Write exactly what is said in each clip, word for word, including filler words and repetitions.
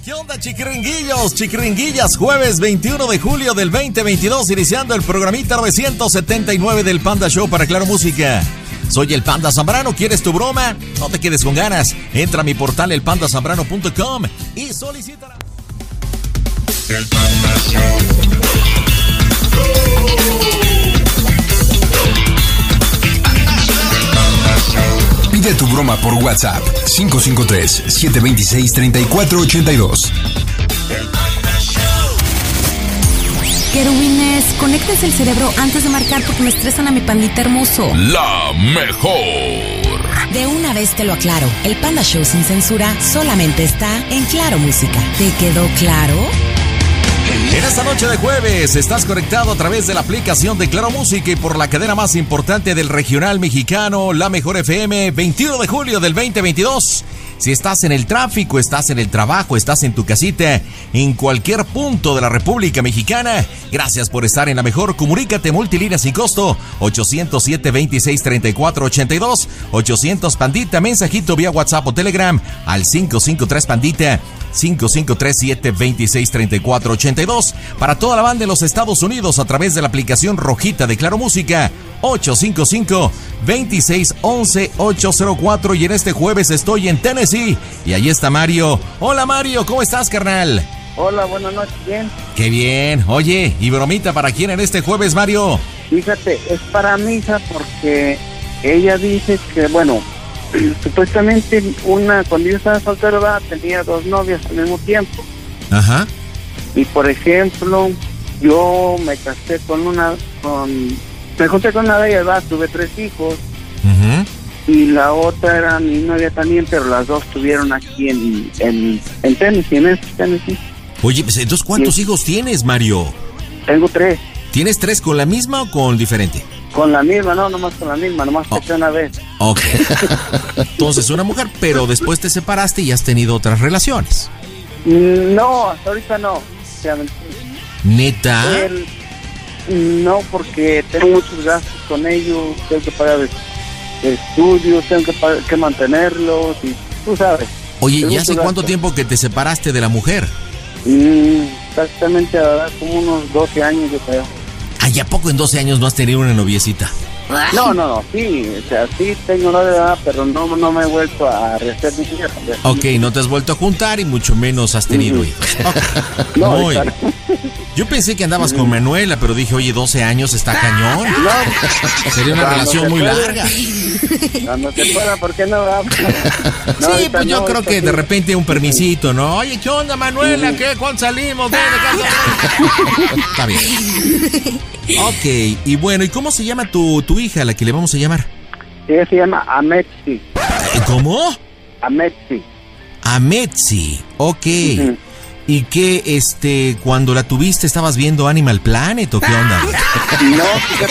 ¿Qué onda, chiquiringuillos, chiquiringuillas? Jueves veintiuno de julio del veinte veintidós, iniciando el programita novecientos setenta y nueve del Panda Show para Claro Música. Soy el Panda Zambrano. ¿Quieres tu broma? No te quedes con ganas. Entra a mi portal el panda zambrano punto com y solicítala. El Panda Show. Pide tu broma por WhatsApp cinco cinco tres, siete dos seis, tres cuatro ocho dos. Querubines, conéctense el cerebro antes de marcar porque me estresan a mi pandita hermoso. La mejor. De una vez te lo aclaro, el Panda Show sin censura solamente está en Claro Música. ¿Te quedó claro? En esta noche de jueves estás conectado a través de la aplicación de Claro Música y por la cadena más importante del regional mexicano, La Mejor F M, veintiuno de julio del veinte veintidós. Si estás en el tráfico, estás en el trabajo, estás en tu casita, en cualquier punto de la República Mexicana, gracias por estar en La Mejor. Comunícate, multilínea sin costo, ochocientos siete, veintiséis, treinta y cuatro ochenta y dos, ochocientos Pandita, mensajito vía WhatsApp o Telegram al cinco cinco tres Pandita, cinco cinco tres, siete, veintiséis, treinta y cuatro ochenta y dos. Para toda la banda en los Estados Unidos a través de la aplicación rojita de Claro Música, ocho cinco cinco, veintiséis, once, ochocientos cuatro. Y en este jueves estoy en Tennessee y ahí está Mario. Hola Mario, ¿cómo estás, carnal? Hola, buenas noches, bien. Qué bien. Oye, ¿y bromita para quién en este jueves, Mario? Fíjate, es para mi hija porque ella dice que, bueno, supuestamente una, cuando yo estaba soltero, ¿verdad?, tenía dos novias al mismo tiempo. Ajá. Y por ejemplo, yo me casé con una, con, me junté con una de ellas, ¿verdad?, tuve tres hijos. Ajá. Y la otra era mi novia también, pero las dos estuvieron aquí en, en, en Tennessee, en este Tennessee. Oye, pues entonces, ¿cuántos sí. hijos tienes, Mario? Tengo tres. ¿Tienes tres con la misma o con diferente? Con la misma, no, nomás con la misma, nomás oh. casé una vez. Ok. Entonces, una mujer, pero después te separaste y has tenido otras relaciones. No, hasta ahorita no. O sea, ¿neta? Él, no, porque tengo muchos gastos con ellos, tengo que pagar estudios, tengo que, pagar, que mantenerlos, y tú sabes. Oye, ¿y hace cuánto tiempo que te separaste de la mujer? Mm, exactamente, ahora como unos doce años, yo creo. Ay, ¿a poco en doce años no has tenido una noviecita? No, no, no, sí, o sea, sí tengo una edad, pero no, no me he vuelto a rehacer mi vida. Ok, no te has vuelto a juntar y mucho menos has tenido uh-huh. hijos. Okay. No, muy bien. Yo pensé que andabas uh-huh. con Manuela, pero dije, oye, doce años está cañón. No, sería una relación muy puede. larga. Cuando se pueda, ¿por qué no? no sí, pues yo no, creo que sí. de repente un permisito, ¿no? Oye, ¿qué onda, Manuela? Uh-huh. ¿Qué? ¿Cuándo salimos? ¿Qué? Está bien. Ok, y bueno, ¿y cómo se llama tu, tu hija, la que le vamos a llamar? Ella se llama Ametsi. ¿Cómo? Ametsi. Ametsi, ok. Uh-huh. ¿Y qué, este, cuando la tuviste, estabas viendo Animal Planet o qué onda? No,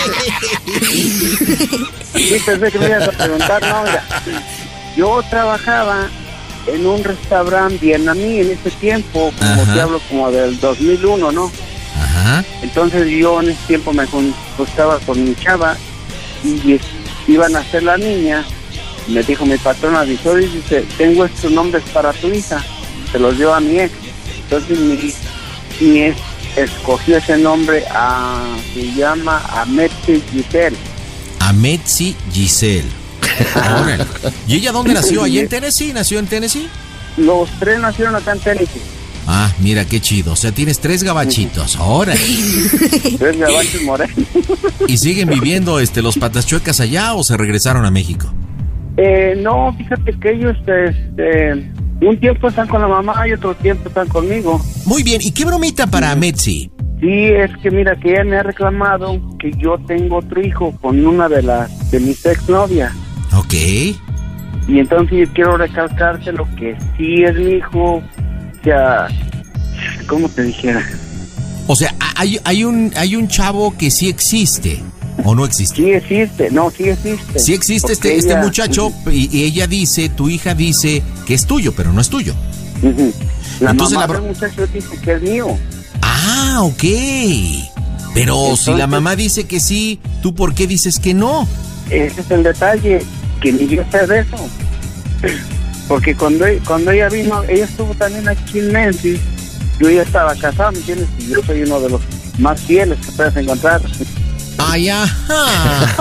fíjate. Sí, pensé que me ibas a preguntar, no, mira. Yo trabajaba en un restaurante vietnamí en ese tiempo, como Ajá. te hablo, como del dos mil uno, ¿no? Ajá. Entonces yo en ese tiempo me acostaba con mi chava y iban a hacer la niña. Me dijo mi patrona, dice, dice, tengo estos nombres para tu hija, se los dio a mi ex. Entonces mi, mi ex escogió ese nombre, a, se llama Ametsi Giselle. Ametsi Giselle. Órale. ¿Y ella dónde nació? ¿Allá en Tennessee? ¿Nació en Tennessee? Los tres nacieron acá en Tennessee. Ah, mira qué chido. O sea, tienes tres gabachitos. Órale. Tres gabachos morenos. ¿Y siguen viviendo este, los patas chuecas allá o se regresaron a México? Eh, no, fíjate que ellos, este, un tiempo están con la mamá y otro tiempo están conmigo. Muy bien. ¿Y qué bromita para Ametsi? Sí, es que mira, que ella me ha reclamado que yo tengo otro hijo con una de las de mis exnovias. Ok. Y entonces yo quiero recalcarte lo que sí es mi hijo. O sea, ¿cómo te dijera? O sea, hay, hay un hay un chavo que sí existe, ¿o no existe? Sí existe, no, sí existe. Sí existe este, ella... este muchacho y, y ella dice, tu hija dice que es tuyo, pero no es tuyo. Uh-huh. La Entonces, mamá la... del muchacho dice que es mío. Ah, ok. Pero Entonces, si la mamá dice que sí, ¿tú por qué dices que no? Ese es el detalle, que ni yo sé de eso. Porque cuando, cuando ella vino, ella estuvo también aquí en Memphis. Yo ya estaba casado, ¿me entiendes? Y yo soy uno de los más fieles que puedes encontrar. Ay, ajá.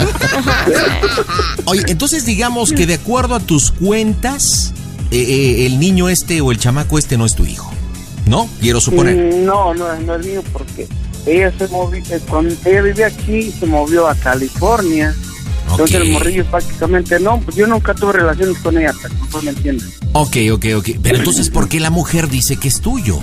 Oye, entonces digamos que de acuerdo a tus cuentas, eh, eh, el niño este o el chamaco este no es tu hijo, ¿no? Quiero suponer. No, no, no es mío porque ella se movió, cuando ella vivía aquí, se movió a California. Entonces okay. El morrillo prácticamente no, pues yo nunca tuve relaciones con ella, pero no me entiendes. Ok, ok, ok. Pero entonces, ¿por qué la mujer dice que es tuyo?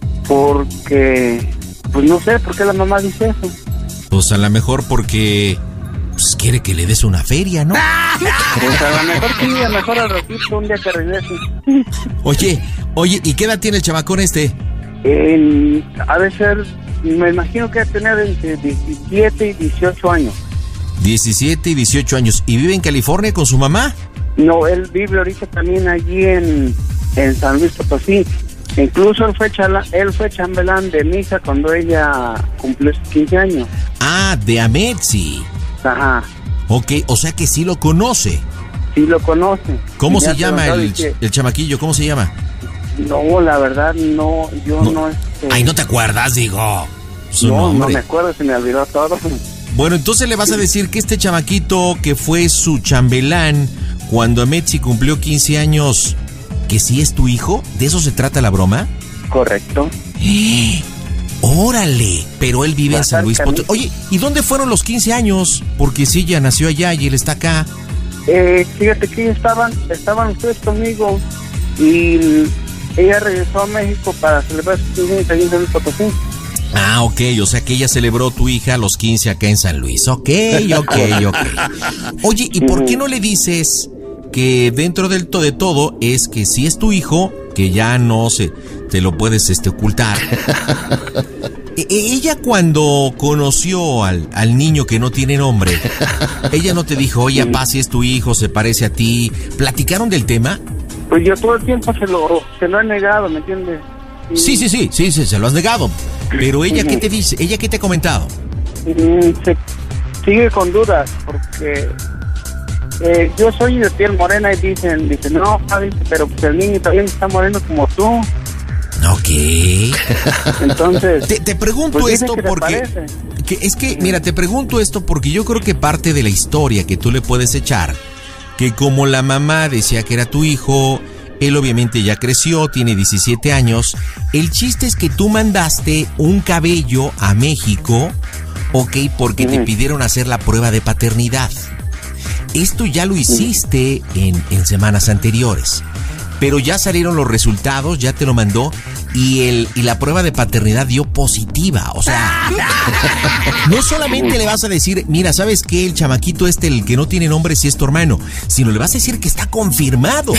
Porque, pues no sé, ¿por qué la mamá dice eso? Pues a lo mejor porque pues, quiere que le des una feria, ¿no? Pues a lo mejor sí, a lo mejor al ratito, un día que regrese. Oye, oye, ¿y qué edad tiene el chamacón este? Eh, ha de ser, me imagino que ha de tener entre diecisiete y dieciocho años. diecisiete y dieciocho años. ¿Y vive en California con su mamá? No, él vive ahorita también allí en, en San Luis Potosí. Incluso él fue, chala, él fue chambelán de mi hija cuando ella cumplió quince años. Ah, de Ametsi. Ajá. Ok, o sea que sí lo conoce. Sí lo conoce. ¿Cómo se llama el, que... el chamaquillo? ¿Cómo se llama? No, la verdad, no, yo no... no este... Ay, ¿no te acuerdas, digo? Su no, nombre. No me acuerdo, se me olvidó todo. Bueno, entonces le vas a decir que este chamaquito que fue su chambelán cuando Ametsi cumplió quince años, que sí es tu hijo. ¿De eso se trata la broma? Correcto. ¡Eh! ¡Órale! Pero él vive en San Luis Potosí. Oye, ¿y dónde fueron los quince años? Porque sí, ella nació allá y él está acá. Eh, fíjate que estaban, estaban ustedes conmigo y ella regresó a México para celebrar sus quince años allí en San Luis Potosí. Ah, ok, o sea que ella celebró tu hija a los quince acá en San Luis. Ok, ok, ok. Oye, ¿y por qué no le dices que dentro del to de todo es que si es tu hijo, que ya no se te lo puedes este ocultar? E- ella cuando conoció al, al niño que no tiene nombre, ella no te dijo, oye, papá, si es tu hijo, se parece a ti. ¿Platicaron del tema? Pues yo todo el tiempo se lo, se lo he negado, ¿me entiendes? Sí, sí, sí, sí, sí, se lo has negado. Pero ella, ¿qué te dice? ¿Ella qué te ha comentado? Se sigue con dudas, porque eh, yo soy de piel morena y dicen, dicen, no, dice, pero pues el niño también está moreno como tú. Ok. Entonces... Te, te pregunto pues esto porque... Que es que, mira, te pregunto esto porque yo creo que parte de la historia que tú le puedes echar, que como la mamá decía que era tu hijo... Él obviamente ya creció, tiene diecisiete años. El chiste es que tú mandaste un cabello a México, ok, porque te pidieron hacer la prueba de paternidad. Esto ya lo hiciste en, en semanas anteriores, pero ya salieron los resultados, ya te lo mandó, y el y la prueba de paternidad dio positiva. O sea, no solamente le vas a decir, mira, ¿sabes qué? El chamaquito este, el que no tiene nombre, sí es tu hermano, sino le vas a decir que está confirmado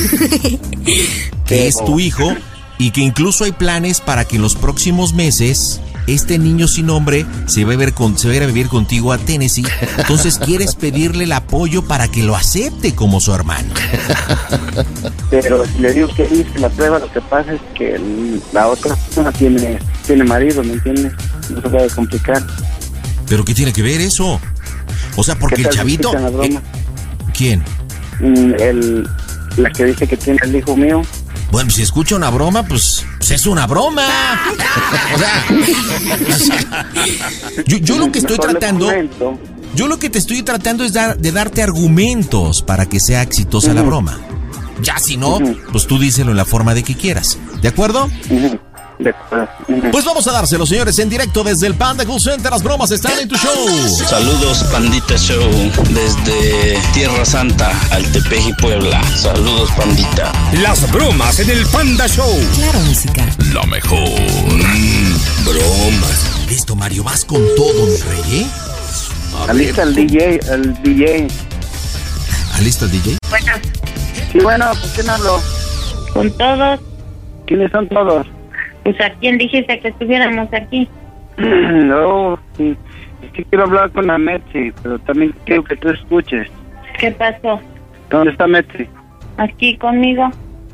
que es tu hijo y que incluso hay planes para que en los próximos meses este niño sin nombre se va a ver con, se va a ir a vivir contigo a Tennessee. Entonces quieres pedirle el apoyo para que lo acepte como su hermano. Pero si le digo que hice la prueba, lo que pasa es que el, la otra persona tiene, tiene marido, ¿me entiendes? No se puede complicar. ¿Pero qué tiene que ver eso? O sea, porque el chavito... Eh, ¿Quién? El, la que dice que tiene el hijo mío. Bueno, si escucha una broma, pues, pues es una broma. O sea, o sea yo, yo lo que estoy tratando, yo lo que te estoy tratando es dar, de darte argumentos para que sea exitosa uh-huh. la broma. Ya si no, uh-huh. pues tú díselo en la forma de que quieras. ¿De acuerdo? Uh-huh. De acuerdo. Uh-huh. Pues vamos a dárselo, señores, en directo desde el Panda Cool Center. Las bromas están en tu show. Saludos, Pandita Show, desde Tierra Santa, Altepeji, Puebla. Saludos, Pandita. Las bromas en el Panda Show. Claro, música. La mejor. Mm, bromas. Listo, Mario, vas con todo, mi rey, ¿eh? Alista el D J, el D J. ¿Alista el D J? Bueno. Sí, bueno, ¿con quién hablo? Con todos. ¿Quiénes son todos? Pues a quién dijiste que estuviéramos aquí. No, sí, es que quiero hablar con la Metsi, pero también quiero que tú escuches. ¿Qué pasó? ¿Dónde está Metsi? Aquí conmigo.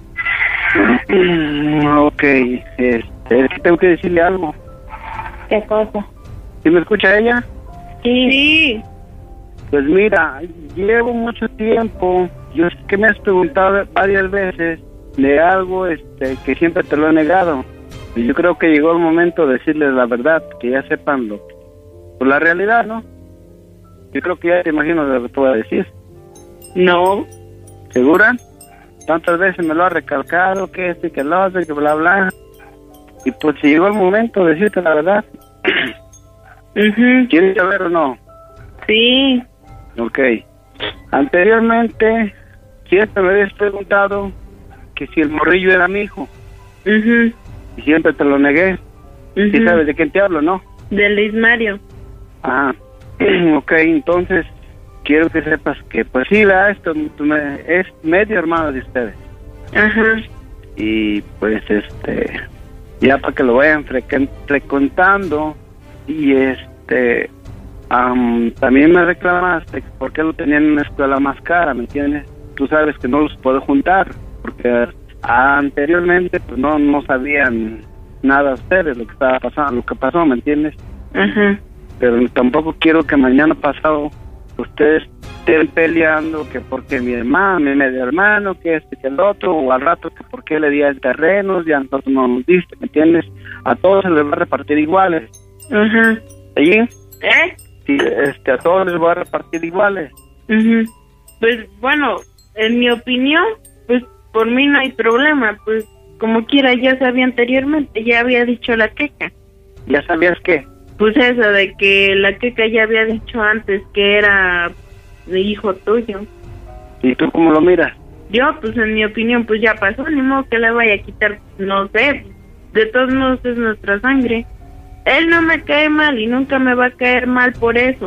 Ok, este, es que tengo que decirle algo. ¿Qué cosa? ¿Sí me escucha ella? Sí. Sí. Pues mira, llevo mucho tiempo, yo sé que me has preguntado varias veces de algo este, que siempre te lo he negado. Y yo creo que llegó el momento de decirles la verdad, que ya sepan lo que... Pues la realidad, ¿no? Yo creo que ya te imagino de lo que te voy a decir. No. ¿Segura? Tantas veces me lo ha recalcado, que este, que lo otro, que bla, bla. Y pues si llegó el momento de decirte la verdad. Uh-huh. ¿Quieres saber o no? Sí. Ok. Anteriormente, siempre me habías preguntado que si el morrillo era mi hijo. Uh-huh. Y siempre te lo negué. Uh-huh. ¿Sí sabes de quién te hablo, no? De Luis Mario. Ah, ok, entonces quiero que sepas que pues sí, ¿verdad? Esto es medio hermano de ustedes. Ajá. Y pues este, ya para que lo vayan frequen, frecuentando. Y este, um, también me reclamaste por qué lo tenían en una escuela más cara, ¿me entiendes? Tú sabes que no los puedo juntar, porque anteriormente pues no, no sabían nada ustedes lo que estaba pasando, lo que pasó, ¿me entiendes? Ajá. Pero tampoco quiero que mañana pasado ustedes estén peleando que porque mi hermano, mi medio hermano, que este, que el otro, o al rato que por qué le di el terreno, ya nosotros no nos diste, ¿me entiendes? A todos se les va a repartir iguales. Ajá. ¿Sí? ¿Eh? Sí, este, a todos les va a repartir iguales. Uh-huh. Pues bueno, en mi opinión, pues por mí no hay problema, pues como quiera ya sabía anteriormente, ya había dicho la queca. ¿Ya sabías qué? Pues eso de que la queca ya había dicho antes que era de hijo tuyo. ¿Y tú cómo lo miras? Yo, pues en mi opinión, pues ya pasó, ni modo que le vaya a quitar, no sé, de todos modos es nuestra sangre. Él no me cae mal y nunca me va a caer mal por eso.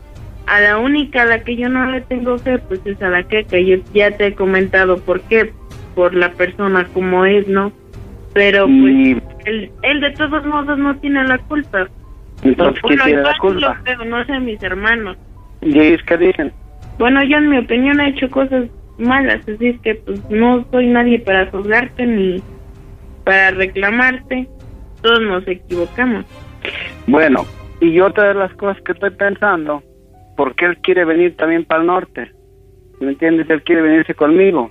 A la única a la que yo no le tengo fe, pues es a la queca. Yo ya te he comentado por qué, por la persona como es, ¿no? Pero pues y... él, él de todos modos no tiene la culpa. Entonces, ¿quién bueno, tiene la igual culpa? lo veo, no sé, mis hermanos. ¿Y ellos qué dicen? Bueno, yo en mi opinión he hecho cosas malas, así es que pues no soy nadie para juzgarte ni para reclamarte. Todos nos equivocamos. Bueno, y otra de las cosas que estoy pensando, porque él quiere venir también para el norte, ¿me entiendes? Él quiere venirse conmigo.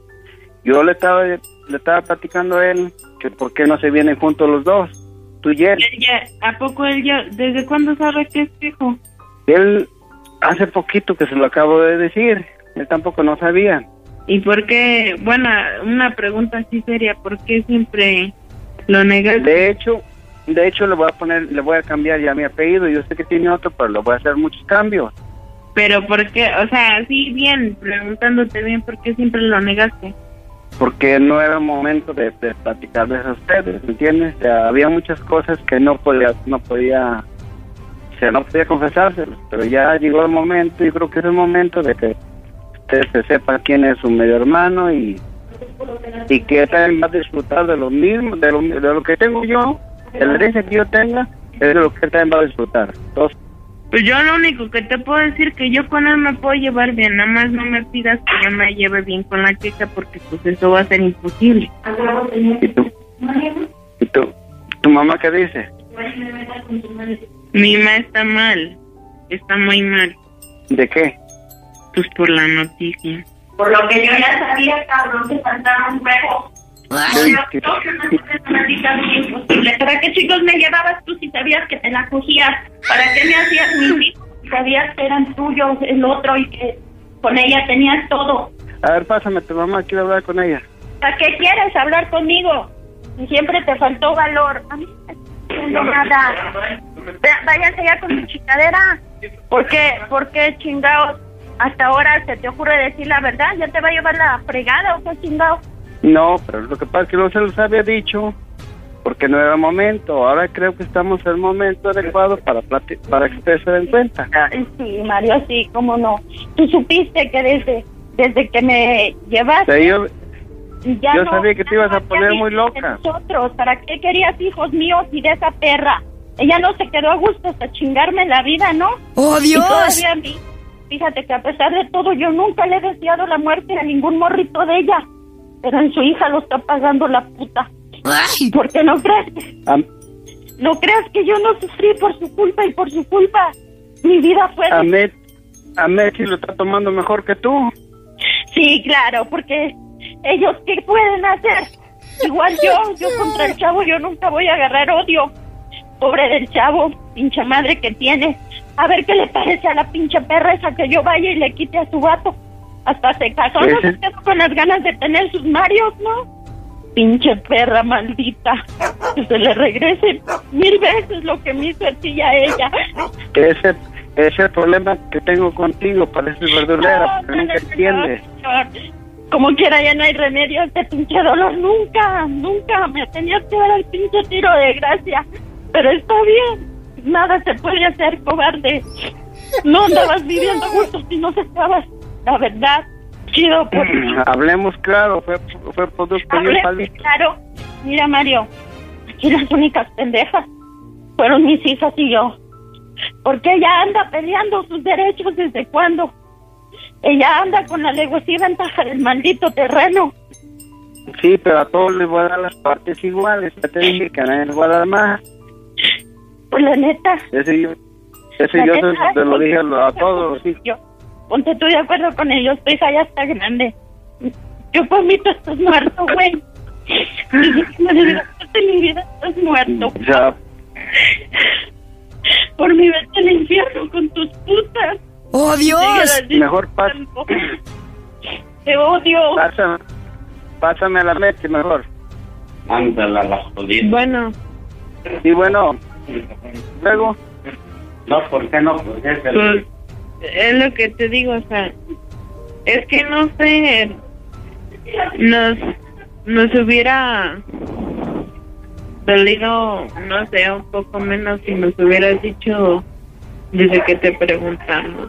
Yo le estaba le estaba platicando a él que por qué no se vienen juntos los dos, tú y él. Él ya, ¿a poco él ya, desde cuándo sabe que es tu hijo? Él hace poquito que se lo acabo de decir, él tampoco no sabía. ¿Y por qué? Bueno, una pregunta así seria, ¿por qué siempre lo negas? De hecho, de hecho le voy a poner, le voy a cambiar ya mi apellido, yo sé que tiene otro, pero le voy a hacer muchos cambios. Pero ¿por qué? O sea, sí, bien, preguntándote bien, ¿por qué siempre lo negaste? Porque no era momento de, de platicarles a ustedes, ¿me entiendes? O sea, había muchas cosas que no podía, no podía, o sea, no podía confesárselos, pero ya llegó el momento, y creo que es el momento de que ustedes se sepan quién es su medio hermano y, y que también va a disfrutar de lo mismo, de lo, de lo que tengo yo, de la herencia que yo tenga, es de lo que él también va a disfrutar. Entonces, pues yo lo único que te puedo decir que yo con él me puedo llevar bien, nada más no me pidas que yo me lleve bien con la queja porque pues eso va a ser imposible. ¿Y tú? ¿Y tú? ¿Tu mamá qué dice? Mi mamá está mal, está muy mal. ¿De qué? Pues por la noticia. Por lo que yo ya sabía, cabrón, que faltaba un huevo. ¿Qué? ¿Para qué chicos me llevabas tú si sabías que te la cogías? ¿Para qué me hacías mis hijos si sabías que eran tuyos el otro y que con ella tenías todo? A ver, pásame, tu mamá, quiero hablar con ella. ¿Para qué quieres hablar conmigo? Y siempre te faltó valor. A mí no me está haciendo nada. Váyanse ya con mi chingadera. ¿Por qué? ¿Por qué chingados? Hasta ahora se te ocurre decir la verdad. ¿Ya te va a llevar la fregada o qué chingados? No, pero lo que pasa es que no se los había dicho porque no era el momento. Ahora creo que estamos en el momento adecuado para plati- para que ustedes se den cuenta. Sí, Mario, sí, cómo no. Tú supiste que desde desde que me llevaste... O sea, yo ya yo no, sabía que te ibas a no poner había muy hijos loca. de nosotros, ¿para qué querías hijos míos y de esa perra? Ella no se quedó a gusto hasta chingarme la vida, ¿no? ¡Oh, Dios! Y todavía a mí, fíjate que a pesar de todo, yo nunca le he deseado la muerte a ningún morrito de ella. Pero en su hija lo está pagando la puta. Ay. ¿Por qué no crees? Am- ¿No crees que yo no sufrí por su culpa y por su culpa? Mi vida fue... Amet, a Messi lo está tomando mejor que tú. Sí, claro, porque ellos, ¿qué pueden hacer? Igual yo, yo contra el chavo, yo nunca voy a agarrar odio. Pobre del chavo, pinche madre que tiene. A ver qué le parece a la pinche perra esa que yo vaya y le quite a su vato. Hasta se casó, no se quedó con las ganas de tener sus marios, ¿no? Pinche perra maldita. Que se le regrese mil veces lo que me hizo a ti y a ella. Ese, ese problema que tengo contigo, pareces verdulera, No, porque no, nunca no, no, entiendes. no. Como quiera, ya no hay remedio a este pinche dolor. Nunca, nunca me tenías que dar el pinche tiro de gracia. Pero está bien, nada se puede hacer, cobarde. No andabas viviendo juntos si no estabas, la verdad. Chido por ti. Hablemos claro, fue, fue producto de un Hablemos claro. Mira, Mario, aquí las únicas pendejas fueron mis hijas y yo. Porque ella anda peleando sus derechos desde cuándo. Ella anda con la alevosía ventaja del maldito terreno. Sí, pero a todos les voy a dar las partes iguales. Ya te dije que a nadie les voy a dar más. Pues la neta. Ese yo, ese yo te, te lo dije a, a todos. Sí. Yo, ponte tú de acuerdo con ellos, tu hija ya está grande. Yo por mí tú estás muerto, güey. Mi vida estás muerto. Ya. Por mi vete al infierno con tus putas. ¡Oh, Dios! Mejor pasa. Te odio. Pásame, pásame a la Messi mejor. Ándala la jodida. Bueno. Y bueno, luego. No, ¿por qué no? Pues es, el... Pues, es lo que te digo, o sea, es que no sé, nos, nos hubiera dolido, no sé, un poco menos si nos hubieras dicho desde que te preguntamos.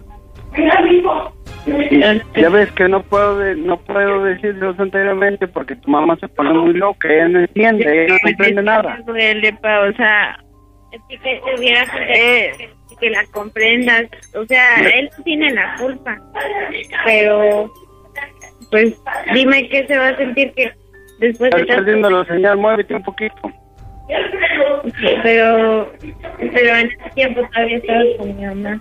Ya ves que no puedo de, no puedo decirlo anteriormente porque tu mamá se pone muy loca, ella no entiende, ella no entiende nada. Duele, pa, o sea, Es que te hubiera eh, que la comprendas. O sea, él tiene la culpa. Pero, pues, dime qué se va a sentir que después de Estás perdiendo la señal, muévete un poquito. Pero, pero en ese tiempo todavía estaba con mi mamá.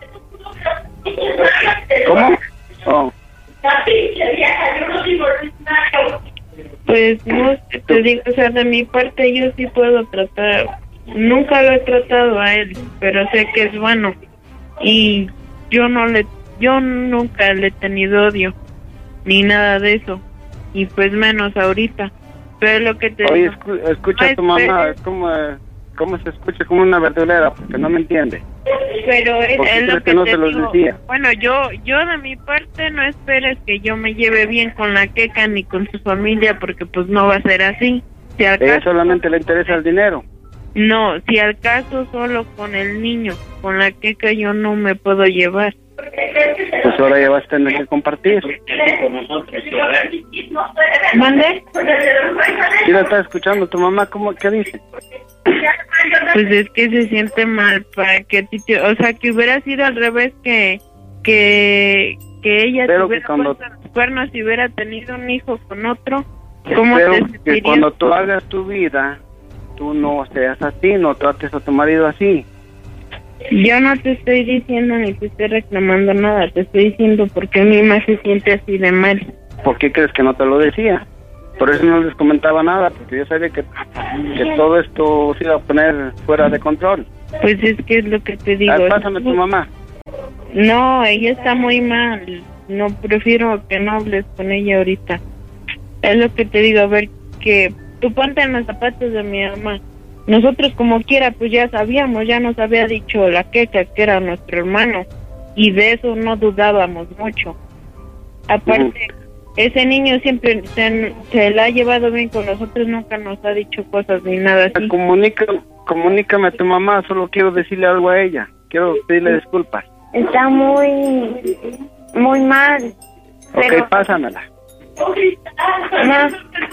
¿Cómo? Oh. Pues no sé, te digo, o sea, de mi parte yo sí puedo tratar. Nunca lo he tratado a él, pero sé que es bueno. Y yo no le, yo nunca le he tenido odio, ni nada de eso. Y pues menos ahorita. Pero lo que te Oye, digo, escu escucha no a tu mamá, esperes. es como, como se escucha como una verdulera, porque no me entiende. Pero es, ¿Por qué es lo crees que que no te se los digo. decía? Bueno, yo yo de mi parte no esperes que yo me lleve bien con la queca ni con su familia, porque pues no va a ser así. Si al A ella caso, solamente le interesa el dinero. no, si al caso solo con el niño, con la queca yo no me puedo llevar. Pues ahora ya vas a tener que compartir. ¿Mande? ¿Sí la está escuchando tu mamá? ¿Cómo, qué dice? Pues es que se siente mal para que a ti te- o sea, que hubiera sido al revés, que que que ella Pero tuviera que cuando- puesto los cuernos y hubiera tenido un hijo con otro. ¿Cómo Espero te que sentirías? cuando tú hagas tu vida, tú no seas así, no trates a tu marido así. Yo no te estoy diciendo ni te estoy reclamando nada, te estoy diciendo por qué mi mamá se siente así de mal. ¿Por qué crees que no te lo decía? Por eso no les comentaba nada, porque yo sabía que, que todo esto se iba a poner fuera de control. Pues es que es lo que te digo. A ver, pásame tu mamá. No, ella está muy mal. No, prefiero que no hables con ella ahorita. Es lo que te digo, a ver, que tú ponte en los zapatos de mi mamá. Nosotros como quiera, pues ya sabíamos, ya nos había dicho la queca que era nuestro hermano. Y de eso no dudábamos mucho. Aparte, ese niño siempre se, se la ha llevado bien con nosotros, nunca nos ha dicho cosas ni nada así. Comunica, comunícame a tu mamá, solo quiero decirle algo a ella. Quiero pedirle disculpas. está muy, muy mal. Pero, Ok, pásamela. no,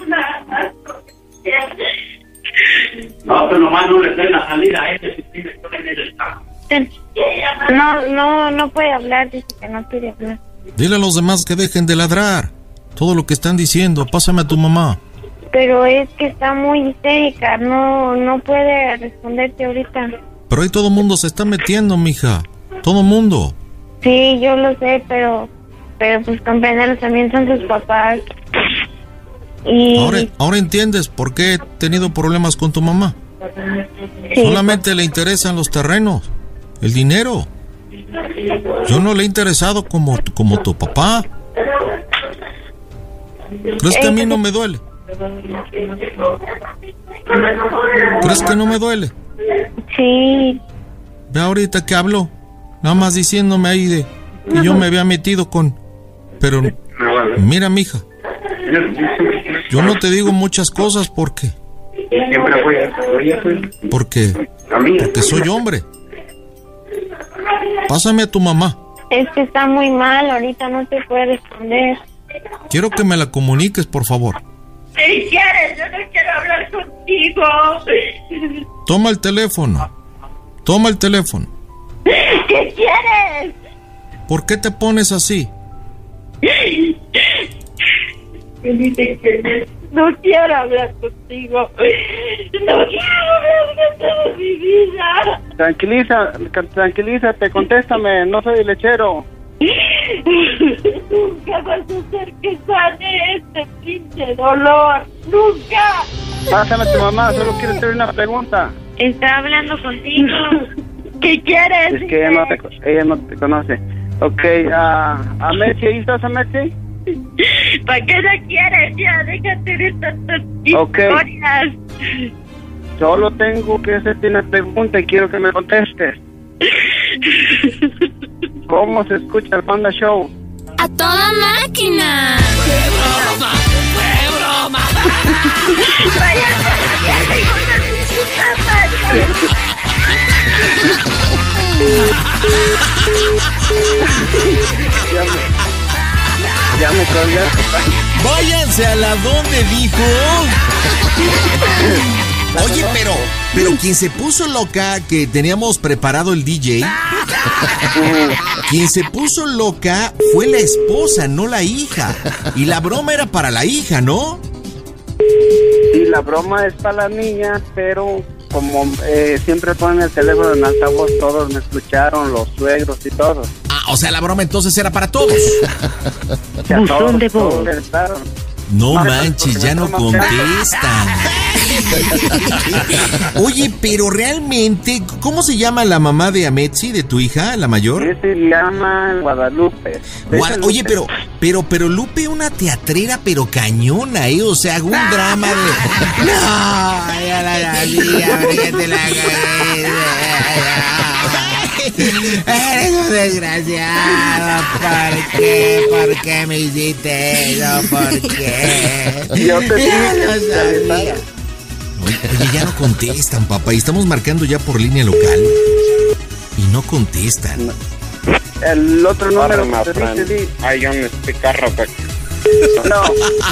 No, pero nomás no le den la salida a este si tiene que venir el estado. no, no, no puede hablar, dice que no quiere hablar. Dile a los demás que dejen de ladrar. Todo lo que están diciendo, pásame a tu mamá. Pero es que está muy histérica, no, no puede responderte ahorita. Pero ahí todo mundo se está metiendo, mija. Todo mundo. Sí, yo lo sé, pero, pero pues comprenderlos también son sus papás. Y... Ahora, ahora entiendes por qué he tenido problemas con tu mamá. Sí. Solamente le interesan los terrenos, el dinero. Yo no le he interesado como, como tu papá. ¿Crees que a mí no me duele? ¿Crees que no me duele? Sí. Ve ahorita que habló, nada más diciéndome ahí de que yo me había metido con... Pero mira, mija, yo no te digo muchas cosas porque... Porque... Porque soy hombre. Pásame a tu mamá. Es que está muy mal, ahorita no te puede responder. Quiero que me la comuniques, por favor. Si quieres, yo no quiero hablar contigo. Toma el teléfono. Toma el teléfono. ¿Qué quieres? ¿Por qué te pones así? No quiero hablar contigo. No quiero hablar contigo, mi vida. Tranquiliza, tranquilízate, contéstame, no soy lechero. Nunca vas a hacer que sane este pinche dolor. Nunca. Pásame a tu mamá, solo quiero hacer una pregunta. Está hablando contigo. ¿Qué quieres? Es que ella no te, ella no te conoce. Ok, uh, a Messi, ¿ahí estás, a Messi? ¿Para qué la quieres? Ya, déjate de tantas Okay. historias. Solo tengo que hacerte una pregunta y quiero que me contestes. ¿Cómo se escucha el Panda Show? ¡A toda máquina! ¡Qué broma! ¡Qué broma! ¡Vaya, vaya, hijo de tu puta madre! Ya me, ya me colgaste. Váyanse a la donde dijo. Oye, pero, pero quien se puso loca, que teníamos preparado el D J, quien se puso loca fue la esposa, no la hija. Y la broma era para la hija, ¿no? Sí, la broma es para la niña, pero como eh, siempre ponen el teléfono en altavoz, todos me escucharon, los suegros y todos. Ah, o sea, la broma entonces era para todos. O sea, todos, de voz. Todos estaron. No Vale, manches, ya no contestan. Oye, pero realmente, ¿cómo se llama la mamá de Ametsi, de tu hija, la mayor? Sí, se llama Guadalupe. Guada- Oye, pero, pero, pero Lupe, una teatrera, pero cañona, ¿eh? O sea, algún drama de... No, ya la sabía, fíjate la cagué. Eres un desgraciado. ¿Por qué? ¿Por qué me hiciste eso? ¿Por qué? Yo te dije Ya que lo sabía. Oye, oye, ya no contestan, papá. Y estamos marcando ya por línea local. Y no contestan. El otro número que te dije, I don't speak Arabic. no.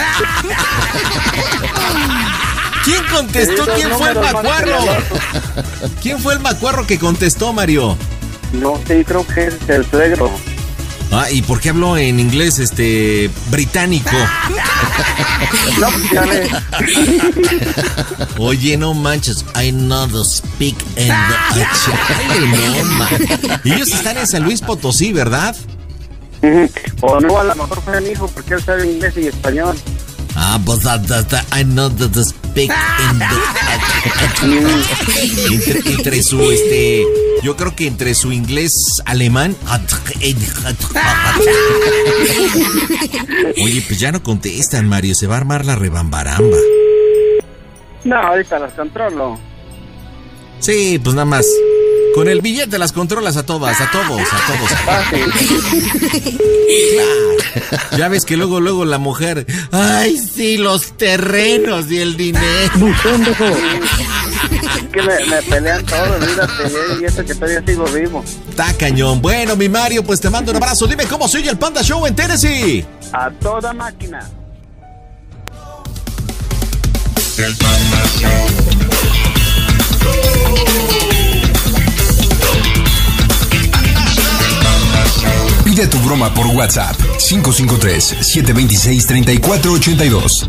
¿Quién contestó? ¿Quién fue el macuarro? ¿Quién fue el macuarro que contestó, Mario? No sé, creo que es el suegro. Ah, ¿y por qué habló en inglés, este, británico? No, ya le... Oye, no manches, I know the speak and the... Ay, no, man. Ellos están en San Luis Potosí, ¿verdad? O no, a lo mejor fue mi hijo, porque él sabe inglés y español. Ah, pues that, that, that, I know that the speak and the... Entre, entre su, este... Yo creo que entre su inglés alemán... Oye, pues ya no contestan, Mario. Se va a armar la rebambaramba. No, ahorita las controlo. Sí, pues nada más. Con el billete las controlas a todas, a todos, a todos. Claro. Ya ves que luego, luego la mujer... ¡Ay, sí, los terrenos y el dinero! Es que me, me pelean todos, olvídate, y eso que todavía sigo vivo. Está cañón. Bueno, mi Mario, pues te mando un abrazo. Dime cómo se oye el Panda Show en Tennessee. A toda máquina. El Panda Show. Pide tu broma por WhatsApp cinco cinco tres, siete dos seis, tres cuatro ocho dos.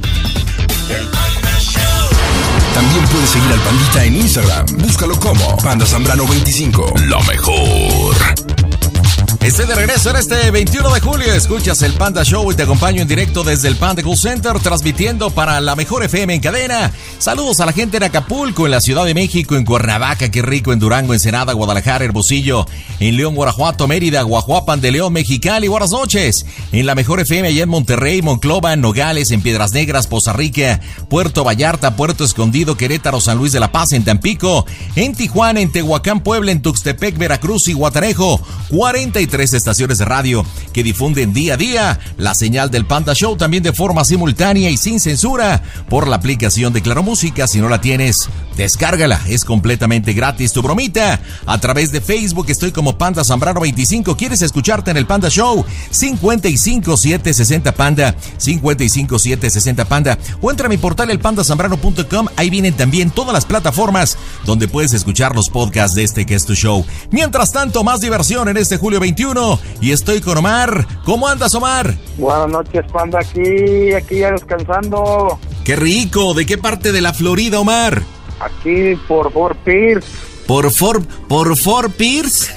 También puedes seguir al Pandita en Instagram. Búscalo como Panda Zambrano veinticinco. Lo mejor. Estoy de regreso en este veintiuno de julio. Escuchas el Panda Show y te acompaño en directo desde el Panda Cool Center, transmitiendo para la mejor F M en cadena. Saludos a la gente en Acapulco, en la Ciudad de México, en Cuernavaca, qué rico, en Durango, Ensenada, Guadalajara, Hermosillo, en León, Guanajuato, Mérida, Guajuapan de León, Mexicali. Buenas noches. En la mejor F M allá en Monterrey, Monclova, Nogales, en Piedras Negras, Poza Rica, Puerto Vallarta, Puerto Escondido, Querétaro, San Luis de la Paz, en Tampico, en Tijuana, en Tehuacán, Puebla, en Tuxtepec, Veracruz y Guatanejo. cuarenta y tres estaciones de radio que difunden día a día la señal del Panda Show, también de forma simultánea y sin censura por la aplicación de Claro Música. Si no la tienes, descárgala, es completamente gratis. Tu bromita a través de Facebook, estoy como Panda Zambrano veinticinco. ¿Quieres escucharte en el Panda Show? cincuenta y cinco siete sesenta Panda, cincuenta y cinco siete sesenta Panda, o entra a mi portal el panda zambrano punto com. Ahí vienen también todas las plataformas donde puedes escuchar los podcasts de este que es tu show. Mientras tanto, más diversión en este julio veintiuno, y estoy con Omar. ¿Cómo andas, Omar? Buenas noches, Panda, aquí, aquí ya descansando. ¡Qué rico! ¿De qué parte de la Florida, Omar? Aquí por Fort Pierce. ¿Por Fort, por Fort Pierce?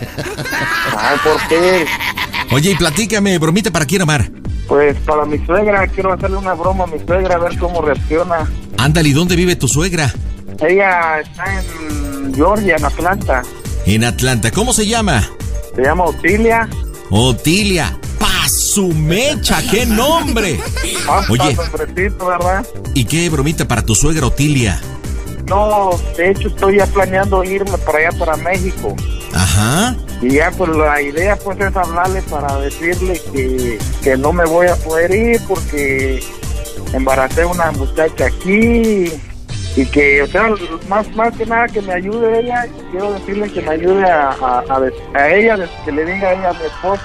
Ay, Fort Pierce. Oye, y platícame, bromita, ¿para quién, Omar? Pues para mi suegra, quiero hacerle una broma a mi suegra, a ver cómo reacciona. Ándale, ¿y dónde vive tu suegra? Ella está en Georgia, en Atlanta. En Atlanta, ¿cómo se llama? Se llama Otilia. Otilia, ¡pa su mecha! ¡Qué nombre! Oye, ¿verdad? ¿Y qué bromita para tu suegra Otilia? No, de hecho estoy ya planeando irme para allá, para México. Ajá. Y ya pues la idea pues es hablarle para decirle que, que no me voy a poder ir porque embaracé a una muchacha aquí y que, o sea, más, más que nada que me ayude ella. Quiero decirle que me ayude a, a, a, a ella, que le diga a ella a mi esposa.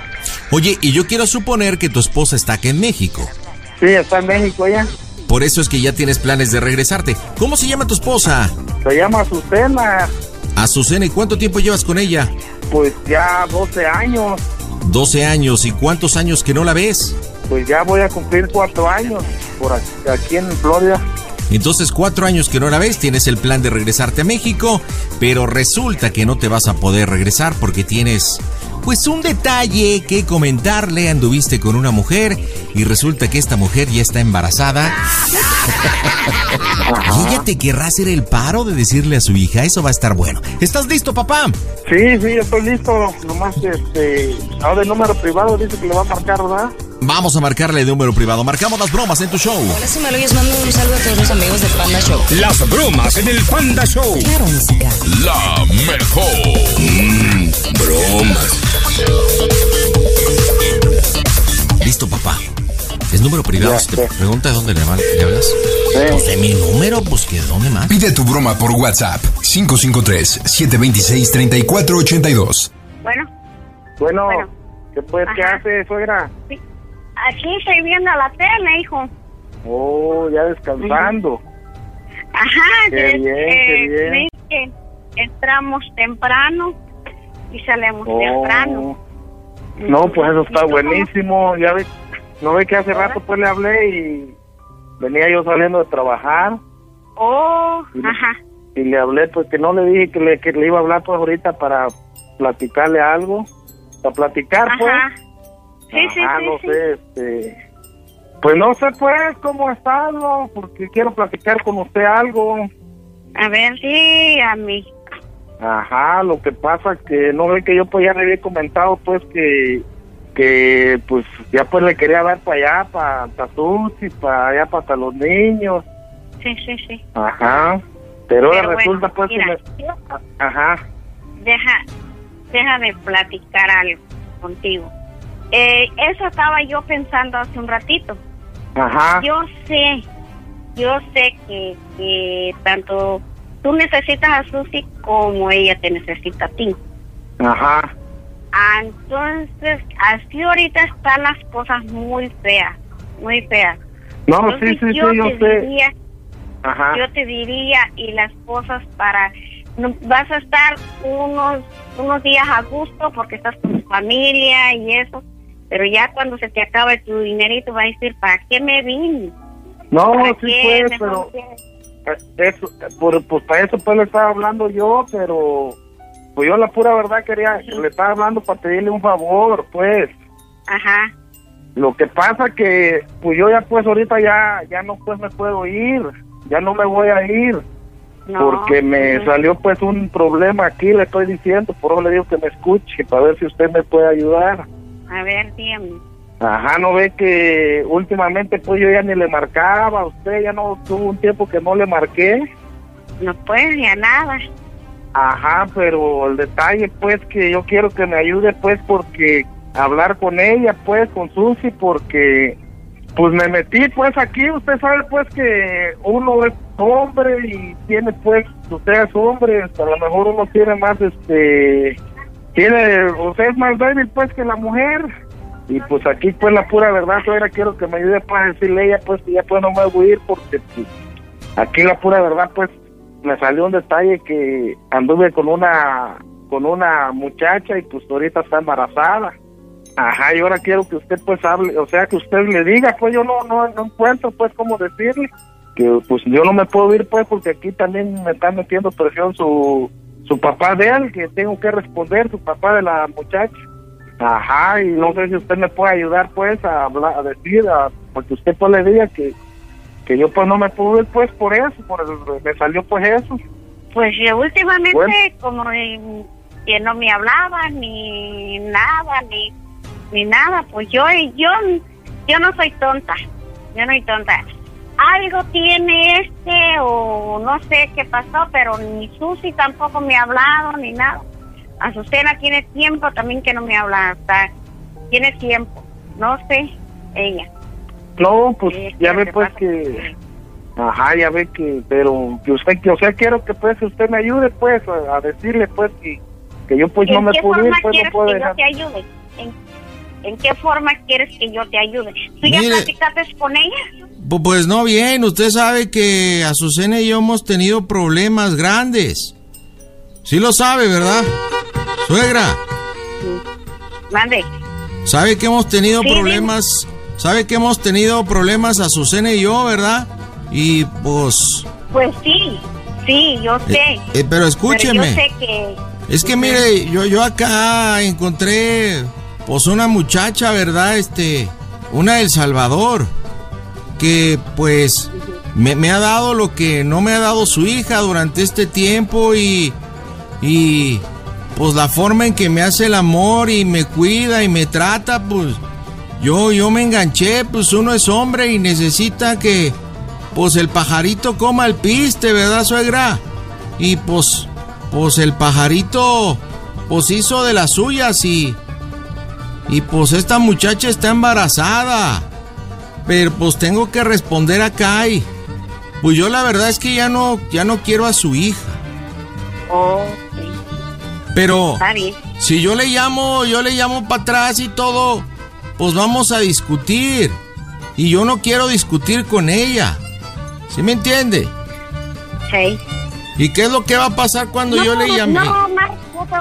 Oye, y yo quiero suponer que tu esposa está aquí en México. Sí, está en México ella. Por eso es que ya tienes planes de regresarte. ¿Cómo se llama tu esposa? Se llama Azucena. Azucena, ¿y cuánto tiempo llevas con ella? Pues ya doce años. doce años, ¿y cuántos años que no la ves? Pues ya voy a cumplir cuatro años por aquí, aquí en Florida. Entonces, cuatro años que no la ves, tienes el plan de regresarte a México, pero resulta que no te vas a poder regresar porque tienes, pues, un detalle que comentarle. Anduviste con una mujer y resulta que esta mujer ya está embarazada. Y ella te querrá hacer el paro de decirle a su hija. Eso va a estar bueno. ¿Estás listo, papá? Sí, sí, estoy listo. Nomás, este, ahora el número privado dice que le va a marcar, ¿verdad? Vamos a marcarle de número privado. Marcamos las bromas en tu show. Hola, soy Malo y os mando un saludo a todos los amigos del Panda Show. Las bromas en el Panda Show. Claro Música. La mejor. Mm, bromas. Listo, papá. Es número privado. Si te pregunta de dónde le, le hablas. Sí. Pues de mi número, pues que de dónde más. Pide tu broma por WhatsApp. cinco cinco tres, siete dos seis, tres cuatro ocho dos. Bueno. Bueno, Bueno. ¿qué, pues, ¿qué hace, suegra? Sí. Aquí estoy viendo la tele, hijo. Oh, ya descansando. Ajá, Qué que, bien, qué bien. ves que entramos temprano y salimos Oh. temprano. No, pues eso está ¿Y tú cómo? buenísimo. Ya ve, no ve que hace rato pues le hablé y venía yo saliendo de trabajar. Oh, Y le- ajá. Y le hablé, pues que no le dije que le, que le iba a hablar pues ahorita para platicarle algo. Para platicar, pues. Ajá. Sí, sí, Ajá, sí, no sí. sé, este... Pues no sé, pues, cómo ha estado, porque quiero platicar con usted algo. A ver, sí, a mí. Ajá, lo que pasa que no ve que yo pues ya le había comentado, pues, que... Que, pues, ya pues le quería dar para allá, para Tatuchi, para allá para los niños. Sí, sí, sí. Ajá. Pero ahora Pero resulta, bueno, pues, mira, que me... Ajá. Deja, déjame platicar algo contigo. Eh, eso estaba yo pensando hace un ratito. Ajá. Yo sé, yo sé que, que tanto tú necesitas a Susi como ella te necesita a ti. Ajá. Ah, entonces, así ahorita están las cosas muy feas, muy feas. No, Entonces, sí, sí, yo sí, yo te sé. diría, Ajá. yo te diría, y las cosas para... no- vas a estar unos unos días a gusto porque estás con tu familia y eso, pero ya cuando se te acabe tu dinerito vas a decir, ¿para qué me vine? No, ¿Para sí, qué? pues, Mejor pero... eh, Eso, por, pues para eso pues le estaba hablando yo, pero... pues yo la pura verdad quería, le estaba hablando para pedirle un favor, pues. Ajá. Lo que pasa que, pues yo ya pues ahorita ya, ya no pues me puedo ir, ya no me voy a ir, no. porque me uh-huh. salió pues un problema aquí, le estoy diciendo, por eso le digo que me escuche, para ver si usted me puede ayudar. A ver, dígame. Ajá, no ve que últimamente pues yo ya ni le marcaba, usted ya no tuvo un tiempo que no le marqué. No puede ya nada. Ajá, pero el detalle pues que yo quiero que me ayude pues porque hablar con ella pues, con Susi, porque pues me metí pues aquí, usted sabe pues que uno es hombre y tiene pues, usted es hombre, a lo mejor uno tiene más este, tiene, usted es más débil pues que la mujer, y pues aquí pues la pura verdad, yo ahora quiero que me ayude para decirle a ella pues que ya pues no me voy a ir porque pues aquí la pura verdad pues me salió un detalle que anduve con una, con una muchacha y pues ahorita está embarazada. Ajá, y ahora quiero que usted pues hable, o sea, que usted le diga, pues yo no no, no encuentro pues cómo decirle, que pues yo no me puedo ir pues porque aquí también me está metiendo presión su su papá de él, que tengo que responder, su papá de la muchacha. Ajá, y no sé si usted me puede ayudar pues a hablar, a decir, a, porque usted pues le diga que, que yo pues no me puedo ir pues por eso, por el, me salió pues eso. Pues yo últimamente bueno. como eh, que no me hablaba ni nada, ni ni nada, pues yo yo yo no soy tonta, yo no soy tonta. Algo tiene este o no sé qué pasó, pero ni Susi tampoco me ha hablado ni nada. Azucena tiene tiempo también que no me habla, hasta tiene tiempo, no sé, ella. No, pues sí, ya ve pues pasa? que, ajá, ya ve que, pero que usted, que o sea, quiero que pues usted me ayude pues a, a decirle pues que, que yo pues no me puedo ir, pues no puedo que dejar. yo te ayude? ¿En, ¿En qué forma quieres que yo te ayude? ¿Tú ya Mire, platicaste con ella? Pues no bien, usted sabe que Azucena y yo hemos tenido problemas grandes. Sí lo sabe, ¿verdad? Suegra. Mande. Sabe que hemos tenido Sí, problemas, sabe que hemos tenido problemas Azucena y yo, ¿verdad? Y pues... Pues sí, sí, yo sé. Eh, eh, pero escúcheme. Pero yo sé que... Es que mire, yo, yo acá encontré pues una muchacha, ¿verdad? Este, una del Salvador, que pues me, me ha dado lo que no me ha dado su hija durante este tiempo y, y pues la forma en que me hace el amor y me cuida y me trata, pues yo, yo me enganché, pues uno es hombre y necesita que pues el pajarito coma el piste, ¿verdad, suegra? Y pues, pues el pajarito pues hizo de las suyas y... Y pues esta muchacha está embarazada. Pero pues tengo que responder acá y... Pues yo la verdad es que ya no, ya no quiero a su hija. Oh, sí. Pero... Está bien. Si yo le llamo, yo le llamo para atrás y todo, pues vamos a discutir. Y yo no quiero discutir con ella. ¿Sí me entiende? Sí. ¿Y qué es lo que va a pasar cuando no, yo le llame? No, Mar,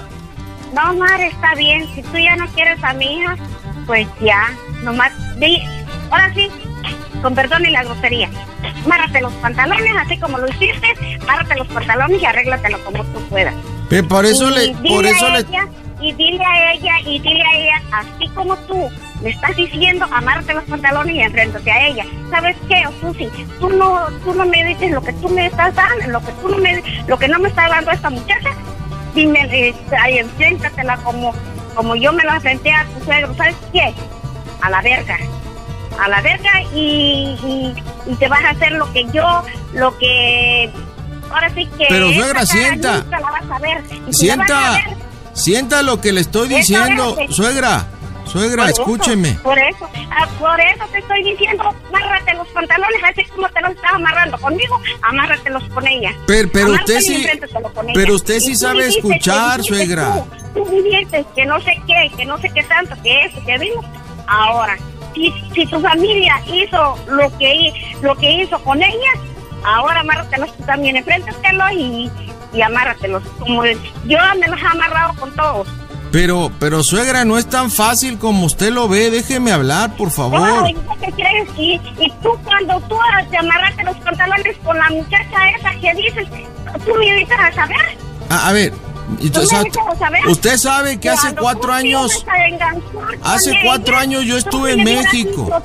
no, Mar, está bien. Si tú ya no quieres a mi hija, pues ya, nomás... Di, ahora sí, con perdón y la grosería. Márrate los pantalones, así como lo hiciste, márrate los pantalones y arréglatelo como tú puedas. Pero por eso y le... Dile Por eso a le... ella, y dile a ella, y dile a ella, así como tú me estás diciendo, amárrate los pantalones y enfréntate a ella. ¿Sabes qué, Susi? Tú no, tú no me dices lo que tú me estás dando, lo que tú no me, lo que no me está dando esta muchacha. Dime, eh, ahí enfréntatela como, como yo me la enfrenté a tu suegro. ¿Sabes qué? A la verga. A la verga y, y, y te vas a hacer lo que yo, lo que... Ahora sí que... Pero suegra, sienta. Nunca la vas a ver. Y Sienta. si la vas a ver, Sienta lo que le estoy diciendo, Eso, suegra, suegra, por eso, escúcheme. Por eso, ah, por eso te estoy diciendo, amárrate los pantalones, así como te los estaba amarrando conmigo, amárratelos con ella. Pero, pero usted Amárratelo y sí, enfréntatelo con ella. pero usted Y sí tú sabe dijiste, escuchar, que dijiste suegra. Tú, tú dijiste que no sé qué, que no sé qué tanto, que eso, que vimos. Ahora, si, si tu familia hizo lo que, lo que hizo con ella, ahora amárratelos tú también, enfréntatelos y, y amárratelos. Como yo me los he amarrado con todos. Pero, pero suegra, no es tan fácil como usted lo ve, déjeme hablar, por favor. Ay, ¿qué crees? Y, y tú cuando tú te amarraste los pantalones con la muchacha esa que dices, tú me invitas a saber. A, a ver, Tú O sea, me dejas saber. usted sabe que hace Cuando cuatro tú años, empiezas a enganchar con hace cuatro ella, años yo tú estuve le en hubieras México. dicho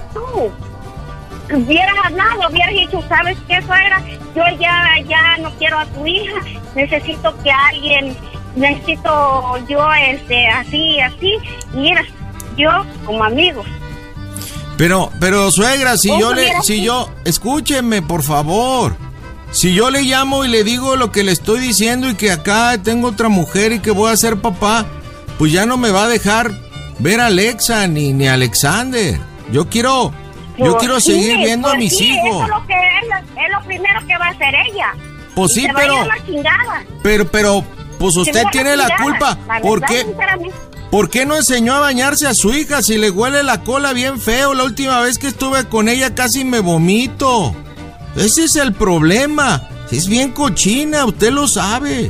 tú. Hubieras hablado, hubieras dicho, ¿sabes qué, suegra? Yo ya, ya no quiero a tu hija, necesito que alguien, necesito yo, este, así, así, y mira, yo como amigos. Pero, pero suegra, si ¿Cómo yo le, hubiera si sido? yo, escúcheme, por favor. Si yo le llamo y le digo lo que le estoy diciendo y que acá tengo otra mujer y que voy a ser papá, pues ya no me va a dejar ver a Alexa ni, ni a Alexander. Yo quiero, yo Pues quiero sí, seguir viendo pues a mis sí, hijos. Eso es lo que es, lo- es lo primero que va a hacer ella. Pues Y sí, se va a ir pero- a la chingada. Pero, pero, pues Se usted va a tiene la chingada. culpa. La ¿Por verdad, qué? sinceramente. ¿Por qué no enseñó a bañarse a su hija si le huele la cola bien feo? La última vez que estuve con ella casi me vomito. Ese es el problema. Es bien cochina, usted lo sabe.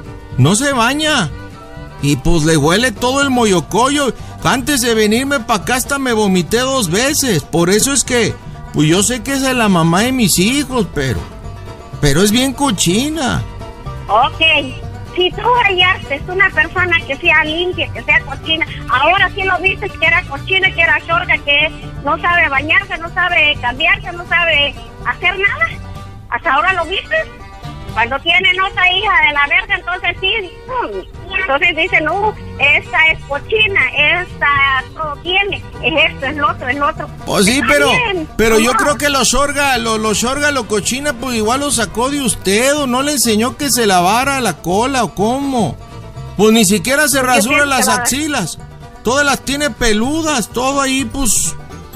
No se baña. Y pues le huele todo el moyocoyo. Antes de venirme para acá hasta me vomité dos veces. Por eso es que, pues yo sé que esa es la mamá de mis hijos, pero... Pero es bien cochina. Ok, si tú hallaste una persona que sea limpia, que sea cochina, ahora sí lo viste que era cochina, que era sorda, que no sabe bañarse, no sabe cambiarse, no sabe hacer nada. ¿Hasta ahora lo viste? Cuando tienen otra hija de la verga, entonces sí, mm, entonces dicen, no, esta es cochina, esta todo tiene, es esto, es lo otro, es lo otro. Pues sí, Está pero, bien, pero yo ¿no? creo que los sorga, los, los sorga, lo cochina, pues igual lo sacó de usted, o no le enseñó que se lavara la cola, o cómo. Pues ni siquiera se ¿Por qué rasura tienes las que lavar? axilas, todas las tiene peludas, todo ahí, pues,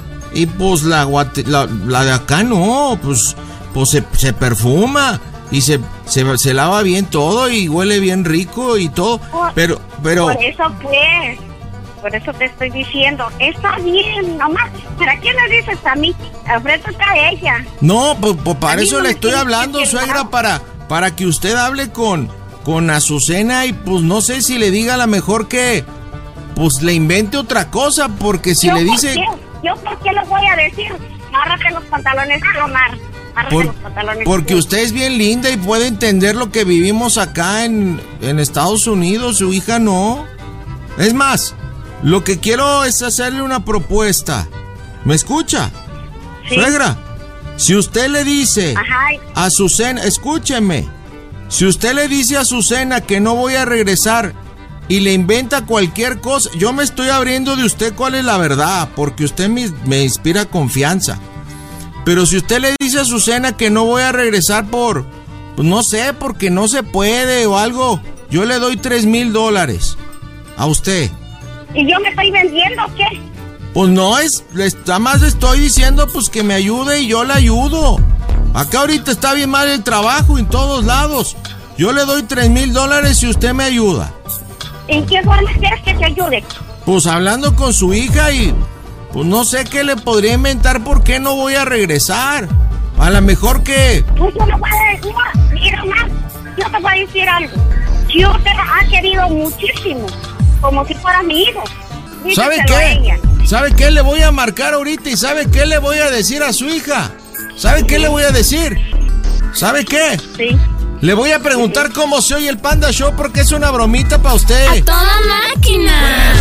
y pues la, guate- la, la de acá no, pues, pues se, se perfuma. Y se, se, se lava bien todo y huele bien rico y todo, Por- pero, pero... Por eso pues, por eso te estoy diciendo, está bien, nomás, ¿para qué me dices a mí? Enfréntate a ella. No, pues, pues A para mí eso no le me estoy tienes hablando, que suegra, quemar. para, para que usted hable con, con Azucena y pues no sé si le diga a lo mejor que pues le invente otra cosa, porque si ¿Yo le por dice... qué? ¿Yo por qué le voy a decir? Agárrate los pantalones, Omar. Agárrate por- los pantalones. porque usted es bien linda y puede entender lo que vivimos acá en, en Estados Unidos, su hija no. Es más, lo que quiero es hacerle una propuesta. ¿Me escucha? Sí. Suegra, si usted le dice... Ajá. A Azucena, escúcheme. Si usted le dice a Azucena que no voy a regresar y le inventa cualquier cosa, yo me estoy abriendo de usted cuál es la verdad, porque usted me, me inspira confianza. Pero si usted le dice a Azucena que no voy a regresar por, pues no sé, porque no se puede o algo, yo le doy tres mil dólares a usted. ¿Y yo me estoy vendiendo o qué? Pues no, es, nada más le estoy diciendo pues que me ayude y yo le ayudo. Acá ahorita está bien mal el trabajo en todos lados. Yo le doy tres mil dólares y usted me ayuda. ¿En qué forma quieres que te ayude? Pues hablando con su hija y pues no sé qué le podría inventar por qué no voy a regresar. A lo mejor que... Pues yo no voy a decir, mira, Omar, yo te voy a decir algo. Yo te ha querido muchísimo, como si fuera mi hijo. ¿Sabe Díselo a qué? ella. ¿Sabe qué le voy a marcar ahorita y sabe qué le voy a decir a su hija? ¿Sabe qué le voy a decir? ¿Sabe qué? Sí. Le voy a preguntar cómo se oye el Panda Show porque es una bromita para usted. ¡A toda máquina!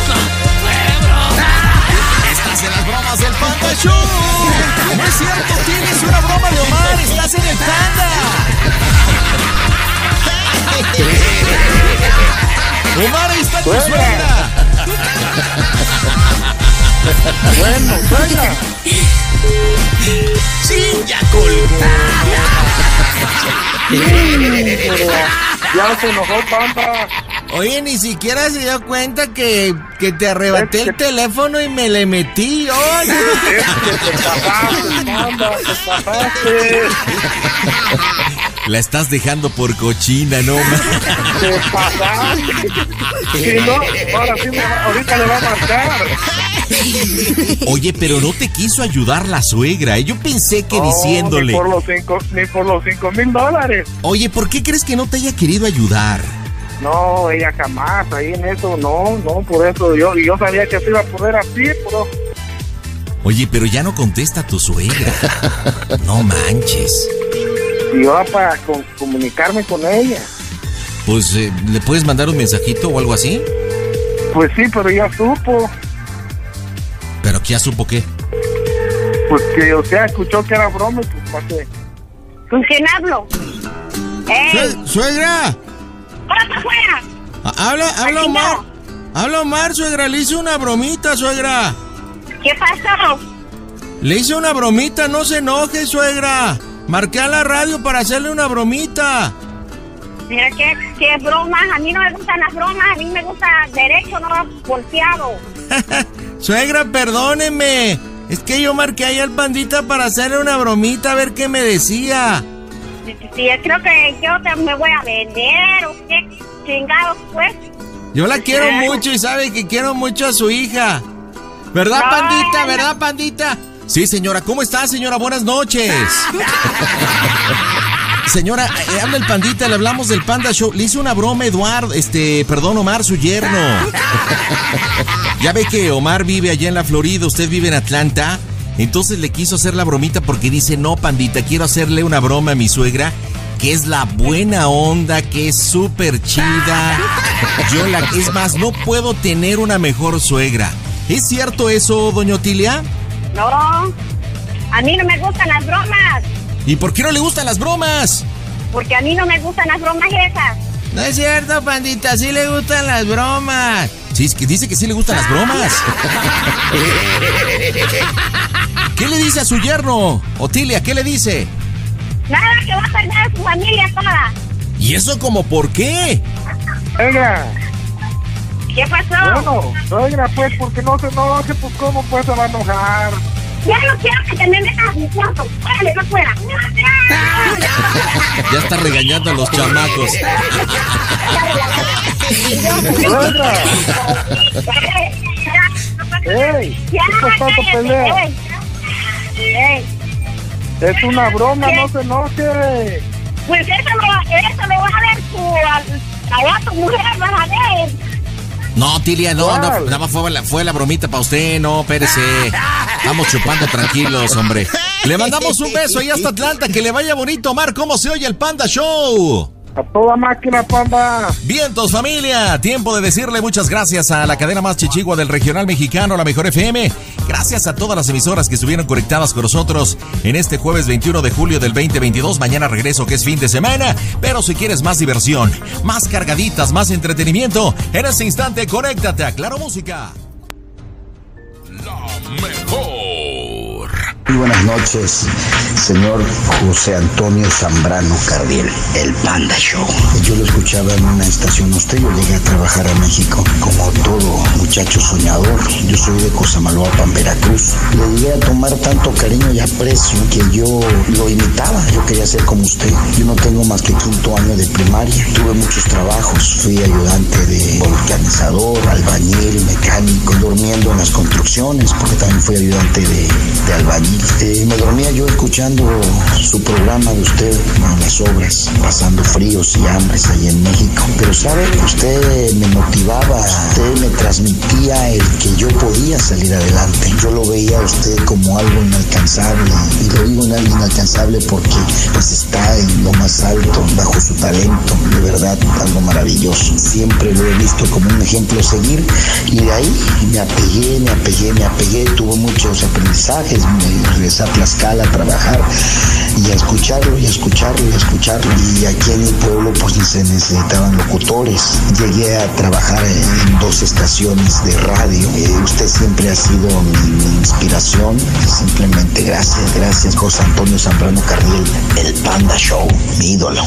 Estás en las bromas del Panda Show. No es cierto, tienes una broma de Omar. Estás en el Panda. Omar, ahí está tu suegra. Bueno, suegra. Sí, ya colgó. Ya se enojó Panda. Oye, ni siquiera se dio cuenta que, que te arrebaté el teléfono y me le metí. Oye. Es que te pasaste, Panda, te pasaste. La estás dejando por cochina, ¿no? Te pasaste. Si no, ahora sí me va, ahorita le va a marcar. Oye, pero no te quiso ayudar la suegra. ¿eh? Yo pensé que No, diciéndole... Ni por los cinco, ni por los cinco mil dólares. Oye, ¿por qué crees que no te haya querido ayudar? No, ella jamás, ahí en eso, no, no, por eso yo, y yo sabía que se iba a poner así, pero... Oye, pero ya no contesta tu suegra. No manches. Y yo para con, comunicarme con ella. Pues, eh, ¿le puedes mandar un mensajito o algo así? Pues sí, pero ya supo. ¿Pero qué ya supo qué? Pues que, o sea, escuchó que era broma y pues pasé. ¿Con quién hablo? ¡Eh! Sue- ¡Suegra! ¡Pasa afuera! Ah, Habla, habla Aquí Omar. no. Habla Omar, suegra. Le hice una bromita, suegra. ¿Qué pasó? Le hice una bromita, no se enoje, suegra. Marqué a la radio para hacerle una bromita. Mira, ¿qué, qué bromas? A mí no me gustan las bromas, a mí me gusta derecho, no volteado. Suegra, perdóneme. Es que yo marqué ahí al pandita para hacerle una bromita a ver qué me decía. Sí, sí, creo que yo te, me voy a vender, o qué chingados, pues. Yo la quiero mucho y sabe que quiero mucho a su hija. ¿Verdad, No, pandita? no. ¿Verdad, pandita? Sí, señora. ¿Cómo está, señora? Buenas noches. Señora, eh, habla el pandita, le hablamos del Panda Show. Le hizo una broma a Eduardo, este, perdón, Omar, su yerno. Ya ve que Omar vive allá en la Florida, usted vive en Atlanta. Entonces le quiso hacer la bromita porque dice, no, pandita, quiero hacerle una broma a mi suegra, que es la buena onda, que es súper chida. Yo la, es más, no puedo tener una mejor suegra. ¿Es cierto eso, doña Otilia? No, a mí no me gustan las bromas, ¿Y por qué no le gustan las bromas? porque a mí no me gustan las bromas esas. No es cierto, pandita, sí le gustan las bromas. Sí, es que dice que sí le gustan las bromas. ¿Qué le dice a su yerno? Otilia, ¿qué le dice? Nada, que va a perder a su familia toda. ¿Y eso como por qué? Oiga, ¿Qué pasó? bueno, oiga, pues, porque no se enoje, pues, ¿cómo pues se va a enojar? Ya no quiero que te me metas a mi cuarto. Órale, no fuera. Ya está regañando a los chamacos. Oiga, ¡ey! ¿Qué es tanto pelea? Ey, ey. Es una broma, no se enoje. Pues eso lo, eso lo vas a ver tu, allá tu mujer, vas a ver. No, Tilia, no, no, ¿Cuál? nada más fue la, fue la bromita para usted, no, espérese. Estamos chupando tranquilos, hombre. Le mandamos un beso ahí hasta Atlanta, que le vaya bonito, Omar. ¿Cómo se oye el Panda Show? A toda máquina, panda. Vientos, familia. Tiempo de decirle muchas gracias a la cadena más chichigua del regional mexicano, la Mejor F M. Gracias a todas las emisoras que estuvieron conectadas con nosotros en este jueves veintiuno de julio del veinte veintidós. Mañana regreso, que es fin de semana. Pero si quieres más diversión, más cargaditas, más entretenimiento, en este instante conéctate a Claro Música. La mejor. Muy buenas noches, señor José Antonio Zambrano Cardiel, el Panda Show. Yo lo escuchaba en una estación usted, yo llegué a trabajar a México como todo muchacho soñador. Yo soy de Cosamaloapan, Veracruz. Le llegué a tomar tanto cariño y aprecio que yo lo imitaba. Yo quería ser como usted. Yo no tengo más que quinto año de primaria. Tuve muchos trabajos. Fui ayudante de volcanizador, albañil, mecánico, durmiendo en las construcciones, porque también fui ayudante de, de albañil. Eh, me dormía yo escuchando su programa de usted en las obras, pasando fríos y hambres ahí en México. Pero sabe, usted me motivaba, usted me transmitía el que yo podía salir adelante. Yo lo veía a usted como algo inalcanzable, y lo digo en algo inalcanzable porque pues está en lo más alto, bajo su talento, de verdad, algo maravilloso. Siempre lo he visto como un ejemplo a seguir, y de ahí me apegué, me apegué, me apegué, tuve muchos aprendizajes. Me regresé a Tlaxcala a trabajar y a escucharlo y a escucharlo y a escucharlo. Y aquí en mi pueblo pues se necesitaban locutores. Llegué a trabajar en dos estaciones de radio. Eh, usted siempre ha sido mi, mi inspiración. Simplemente gracias, gracias José Antonio Zambrano Cardiel, el Panda Show, mi ídolo.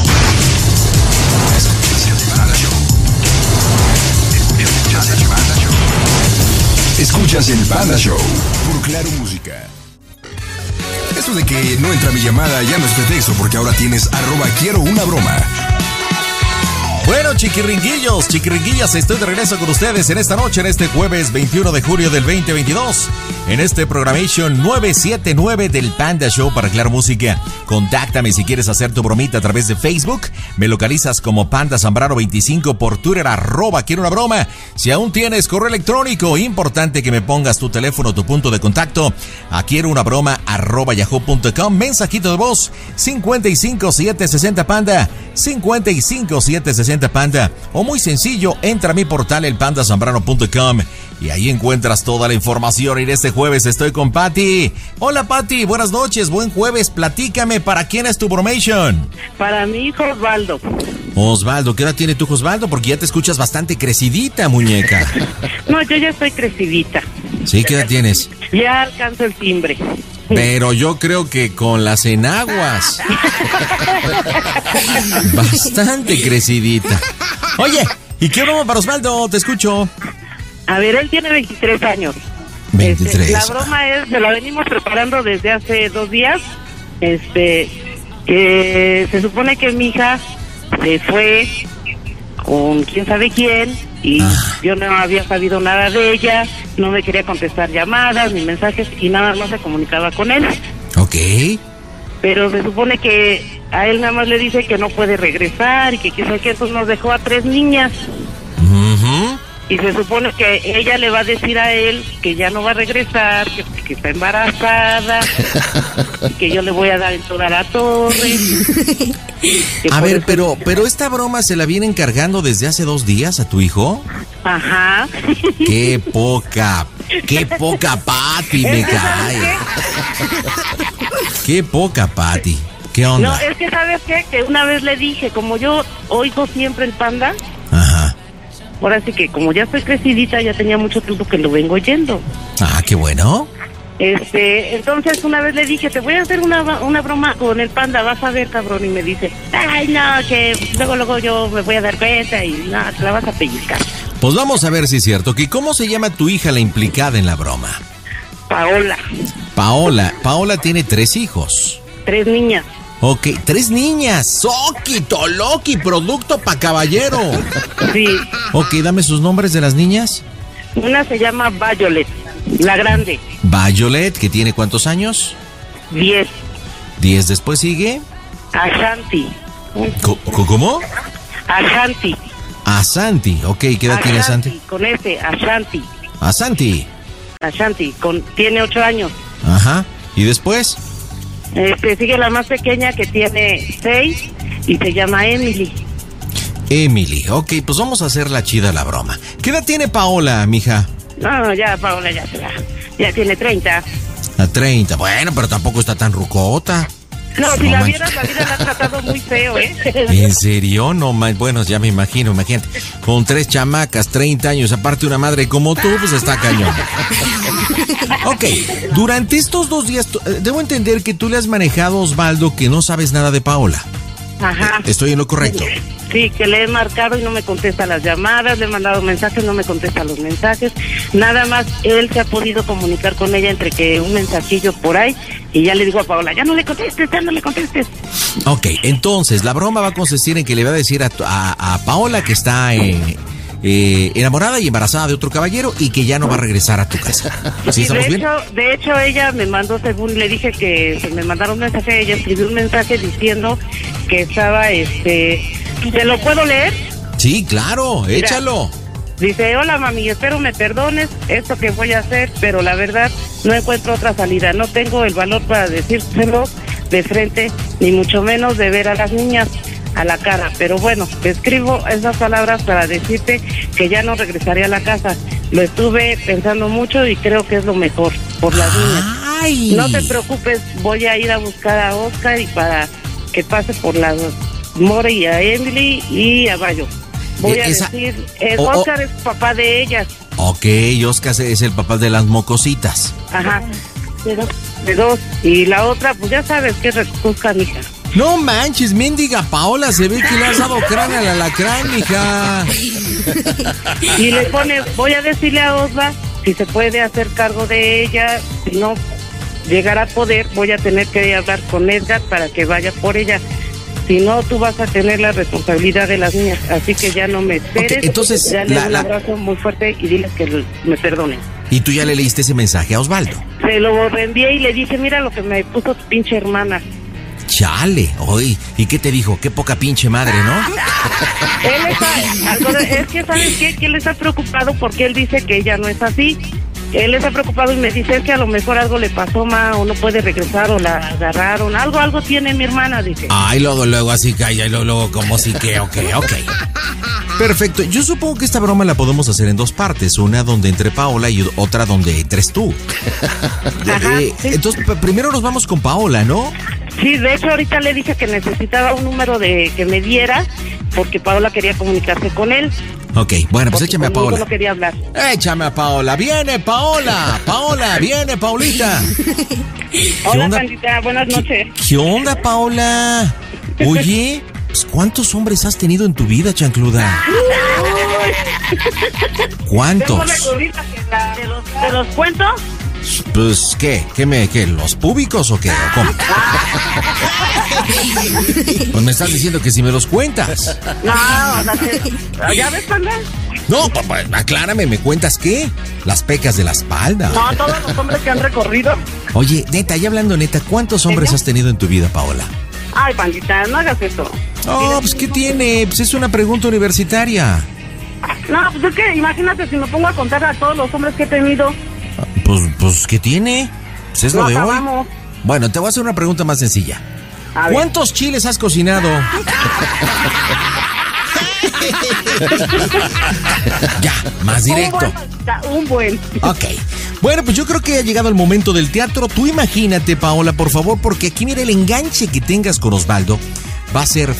Escuchas el Panda Show por Claro Música. Eso de que no entra mi llamada ya no es pretexto, porque ahora tienes arroba quiero una broma. Bueno, chiquiringuillos, chiquiringuillas, estoy de regreso con ustedes en esta noche, en este jueves veintiuno de julio del veinte veintidós, en este Programation nueve siete nueve del Panda Show para Claro Música. Contáctame si quieres hacer tu bromita a través de Facebook. Me localizas como Panda Zambrano veinticinco, por Twitter, arroba quiero una broma. Si aún tienes correo electrónico, importante que me pongas tu teléfono, tu punto de contacto, a quiero una broma, arroba yahoo punto com. Mensajito de voz, cincuenta y cinco siete sesenta Panda, cincuenta y cinco siete sesenta Panda. Panda. O muy sencillo, entra a mi portal el panda zambrano punto com y ahí encuentras toda la información. Y este jueves estoy con Patti. Hola Patti, buenas noches, buen jueves. Platícame, ¿para quién es tu bromation? Para mi hijo Osvaldo. Osvaldo, ¿qué edad tiene tu Osvaldo? Porque ya te escuchas bastante crecidita, muñeca. No, yo ya estoy crecidita. ¿Sí? ¿Qué edad tienes? Ya alcanzo el timbre. Pero yo creo que con las enaguas. Bastante crecidita. Oye, ¿y qué broma para Osvaldo? Te escucho. A ver, él tiene veintitrés años. veintitrés. Este, la broma es, se la venimos preparando desde hace dos días. Este, que se supone que mi hija se fue con quién sabe quién y ah. yo no había sabido nada de ella, no me quería contestar llamadas ni mensajes y nada más se comunicaba con él. Ok. Pero se supone que a él nada más le dice que no puede regresar y que quizá que entonces nos dejó a tres niñas. Uh-huh. Y se supone que ella le va a decir a él que ya no va a regresar, que, que está embarazada, que yo le voy a dar en toda la torre. A ver, pero pero esta broma se la viene encargando desde hace dos días a tu hijo. Ajá. Qué poca, qué poca Patti me cae. Qué poca Patti. ¿Qué onda? No, es que ¿sabes qué? Que una vez le dije, como yo oigo siempre el Panda. Ajá. Ahora sí que como ya estoy crecidita, ya tenía mucho tiempo que lo vengo oyendo. Ah, qué bueno. Este, entonces una vez le dije, te voy a hacer una, una broma con el Panda, vas a ver, cabrón. Y me dice, ay, no, que luego, luego yo me voy a dar cuenta y no, te la vas a pellizcar. Pues vamos a ver si es cierto. ¿Que ¿Cómo se llama tu hija la implicada en la broma? Paola. Paola. Paola tiene tres hijos. Tres niñas. Ok, tres niñas. ¡Soki, Toloki! Producto pa' caballero. Sí. Ok, dame sus nombres de las niñas. Una se llama Violet, la grande. Violet, que tiene ¿cuántos años? Diez. Diez, después sigue. Ashanti. ¿Cómo? Ashanti. Asanti, ok, ¿qué edad tiene Asanti? Con ese, Ashanti. Asanti. Ashanti, con, tiene ocho años. Ajá, ¿y después? Este, sigue la más pequeña que tiene seis y se llama Emily. Emily, ok, pues vamos a hacer la chida la broma. ¿Qué edad tiene Paola, mija? No, ya Paola ya se la, ya tiene treinta. A treinta, bueno, pero tampoco está tan rucota. No, si no la vieras, la vida la ha tratado muy feo, ¿eh? ¿En serio? No, man, bueno, ya me imagino, imagínate. Con tres chamacas, treinta años, aparte una madre como tú, pues está cañón. Ok, durante estos dos días, debo entender que tú le has manejado a Osvaldo que no sabes nada de Paola. Ajá. ¿Estoy en lo correcto? Sí, que le he marcado y no me contesta las llamadas, le he mandado mensajes, no me contesta los mensajes. Nada más él se ha podido comunicar con ella entre que un mensajillo por ahí y ya le digo a Paola, ya no le contestes, ya no le contestes. Ok, entonces la broma va a consistir en que le va a decir a, a, a Paola que está eh, eh, enamorada y embarazada de otro caballero y que ya no va a regresar a tu casa. ¿Sí, estamos de bien? Hecho, de hecho, ella me mandó, según le dije que me mandaron un mensaje, ella escribió un mensaje diciendo que estaba, este... ¿Te lo puedo leer? Sí, claro, Mira, échalo. Dice, hola mami, espero me perdones esto que voy a hacer, pero la verdad no encuentro otra salida. No tengo el valor para decírselo de frente, ni mucho menos de ver a las niñas a la cara. Pero bueno, te escribo esas palabras para decirte que ya no regresaré a la casa. Lo estuve pensando mucho y creo que es lo mejor por las niñas. Ay. No te preocupes, voy a ir a buscar a Oscar y para que pase por las... More y a Emily y a Bayo. Voy a Esa... decir, eh, oh, Oscar oh. es papá de ellas. Ok, Oscar es el papá de las mocositas. Ajá, de dos. De dos. Y la otra, pues ya sabes que es Oscar, mija. No manches, mendiga Paola, se ve que le has dado cráneo al alacrán, mija. Y le pone, voy a decirle a Osva si se puede hacer cargo de ella, si no llegará a poder, voy a tener que hablar con Edgar para que vaya por ella. Si no, tú vas a tener la responsabilidad de las niñas, así que ya no me esperes. Okay, entonces, dale la, un la... abrazo muy fuerte y diles que me perdonen. ¿Y tú ya le leíste ese mensaje a Osvaldo? Se lo reenvié y le dije, mira lo que me puso tu pinche hermana. Chale, oye, ¿y qué te dijo? Qué poca pinche madre, ¿no? Él está, es que, ¿sabes qué? Que él está preocupado porque él dice que ella no es así. Él está preocupado y me dice, es que a lo mejor algo le pasó, ma, o no puede regresar, o la agarraron, algo, algo tiene mi hermana, dice. Ay, luego, luego así calla, y luego, luego como si que, ok, ok. Perfecto. Yo supongo que esta broma la podemos hacer en dos partes. Una donde entre Paola y otra donde entres tú. Ajá, eh, sí. Entonces, p- primero nos vamos con Paola, ¿no? Sí, de hecho ahorita le dije que necesitaba un número de que me diera porque Paola quería comunicarse con él. Ok, bueno, pues porque échame a conmigo Paola. no quería hablar. Échame a Paola. Viene Paola. Paola, viene Paulita. Hola, onda? Pandita, buenas noches. ¿Qué onda, Paola? Oye, pues, ¿cuántos hombres has tenido en tu vida, chancluda? ¿Cuántos? Tengo una curita que la- ¿Te los, te los cuento? Pues, ¿qué? ¿Qué me, qué? ¿Los públicos o qué? ¿O cómo? Pues me estás diciendo que si me los cuentas. No, o sea, te- ¿ya ves, Panda? No, papá, aclárame, ¿me cuentas qué? Las pecas de la espalda. No, todos los hombres que han recorrido. Oye, neta, ya hablando neta, ¿cuántos hombres has tenido en tu vida, Paola? Ay, Pandita, no hagas eso. Oh, pues, ¿qué tiene? Pues es una pregunta universitaria. No, pues es que imagínate si me pongo a contar a todos los hombres que he tenido. Pues, pues, ¿qué tiene? Pues es lo No de hoy. acabamos. Bueno, te voy a hacer una pregunta más sencilla. A ver. ¿Cuántos chiles has cocinado? Ya, más directo. Un buen, Pandita, un buen. Ok. Bueno, pues yo creo que ha llegado el momento del teatro. Tú imagínate, Paola, por favor, porque aquí mira, el enganche que tengas con Osvaldo va a ser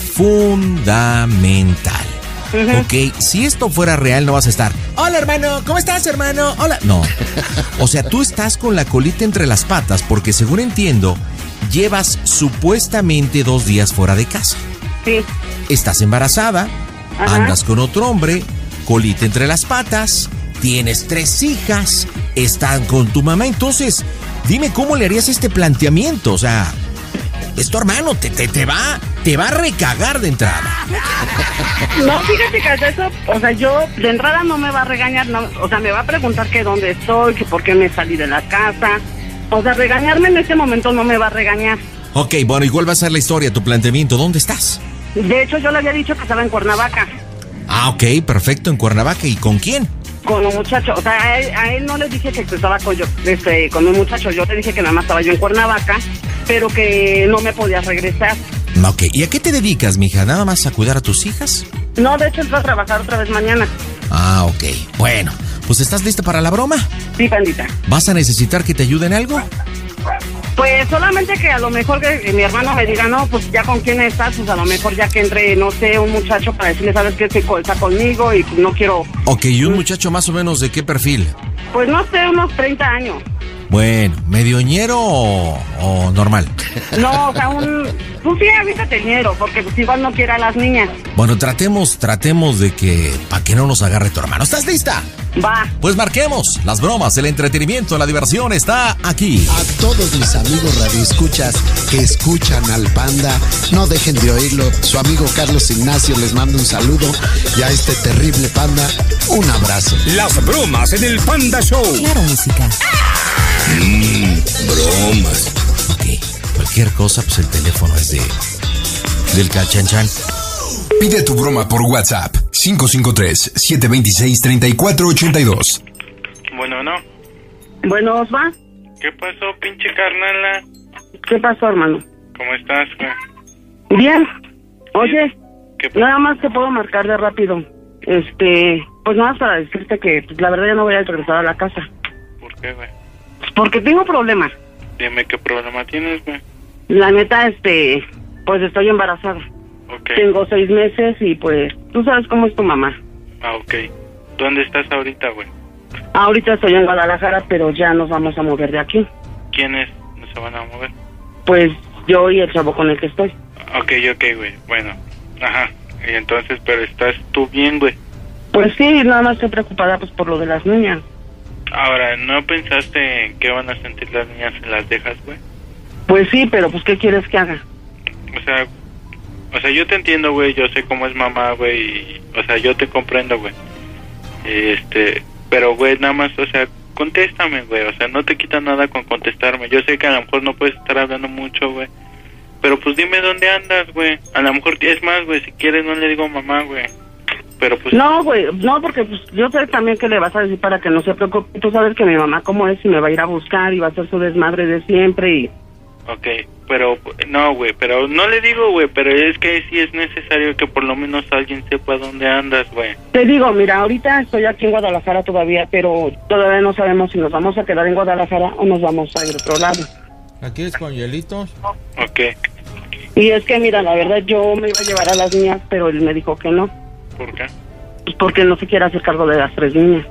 fundamental. Ujú. Ok, si esto fuera real no vas a estar, hola hermano, ¿cómo estás hermano? Hola. No, o sea, tú estás con la colita entre las patas porque según entiendo, llevas supuestamente dos días fuera de casa. Sí. Estás embarazada, Ajá. andas con otro hombre, colita entre las patas, tienes tres hijas, están con tu mamá, entonces dime cómo le harías este planteamiento, o sea, es tu hermano, te, te, te va, te va a recagar de entrada. No, fíjate que hasta eso, o sea, yo de entrada no me va a regañar, no, o sea, me va a preguntar que dónde estoy, que por qué me salí de la casa. O sea, regañarme en este momento no me va a regañar. Ok, bueno, igual va a ser la historia, tu planteamiento, ¿dónde estás? De hecho, yo le había dicho que estaba en Cuernavaca Ah, ok, perfecto, en Cuernavaca, ¿y con quién? con un muchacho. O sea, a él, a él no le dije que estaba con, yo, este, con un muchacho, yo le dije que nada más estaba yo en Cuernavaca, pero que no me podía regresar. Ok, ¿y a qué te dedicas, mija? ¿Nada más a cuidar a tus hijas? No, de hecho, él va a trabajar otra vez mañana. Ah, ok, bueno, pues ¿estás lista para la broma? Sí, Pandita. ¿Vas a necesitar que te ayude en algo? Pues solamente que a lo mejor que, que mi hermano me diga, no, pues ya con quién estás, pues a lo mejor ya que entre, no sé, un muchacho para decirle, ¿sabes qué? Estoy co- está conmigo y pues no quiero, Ok, ¿y un muchacho más o menos de qué perfil? pues no sé, unos treinta años. Bueno, ¿medioñero o, o normal? No, o sea, un, pues sí, avísate dinero, porque pues igual no quiere a las niñas. Bueno, tratemos, tratemos de que, para que no nos agarre tu hermano. ¿Estás lista? Va. Pues marquemos. Las bromas, el entretenimiento, la diversión está aquí. A todos mis amigos radioescuchas que escuchan al Panda, no dejen de oírlo. Su amigo Carlos Ignacio les manda un saludo y a este terrible Panda, un abrazo. Las bromas en el Panda Show. Claro, música. Mmm, bromas. Ok, cualquier cosa, pues el teléfono es de... del Calchanchan. Pide tu broma por WhatsApp. cinco cinco tres, siete dos seis, tres cuatro ocho dos. Bueno, no. Bueno, Osva, ¿Qué pasó, pinche carnala? ¿qué pasó, hermano? ¿Cómo estás, güey? Bien. Oye, ¿Qué pasó? nada más te puedo marcar de rápido. Este, pues nada más para decirte que pues, la verdad ya no voy a regresar a la casa. ¿Por qué, güey? Porque tengo problemas. Dime qué problema tienes, güey. La neta, este, pues estoy embarazada. Ok. Tengo seis meses y pues tú sabes cómo es tu mamá. Ah, ok. ¿Dónde estás ahorita, güey? Ahorita estoy en Guadalajara, pero ya nos vamos a mover de aquí. ¿Quiénes no se van a mover? Pues yo y el chavo con el que estoy. Ok, ok, güey. Bueno. Ajá. Y entonces, pero estás tú bien, güey. Pues sí, nada más estoy preocupada pues por lo de las niñas. Ahora, ¿no pensaste en qué van a sentir las niñas si las dejas, güey? Pues sí, pero pues ¿qué quieres que haga? O sea, o sea, yo te entiendo, güey, yo sé cómo es mamá, güey, y, o sea, yo te comprendo, güey. Este, pero, güey, nada más, o sea, contéstame, güey, o sea, no te quita nada con contestarme. Yo sé que a lo mejor no puedes estar hablando mucho, güey, pero pues dime dónde andas, güey. A lo mejor, es más, güey, si quieres no le digo mamá, güey. Pero pues... No, güey, no, porque pues yo sé también que le vas a decir para que no se preocupe. Tú sabes que mi mamá cómo es y me va a ir a buscar y va a hacer su desmadre de siempre y Ok, pero, no, güey, pero no le digo, güey, pero es que sí es necesario que por lo menos alguien sepa dónde andas, güey. Te digo, mira, ahorita estoy aquí en Guadalajara todavía, pero todavía no sabemos si nos vamos a quedar en Guadalajara o nos vamos a ir a otro lado. ¿Aquí es con hielitos? Ok. Y es que, mira, la verdad, yo me iba a llevar a las niñas, pero él me dijo que no. ¿Por qué? Pues porque no se quiere hacer cargo de las tres niñas.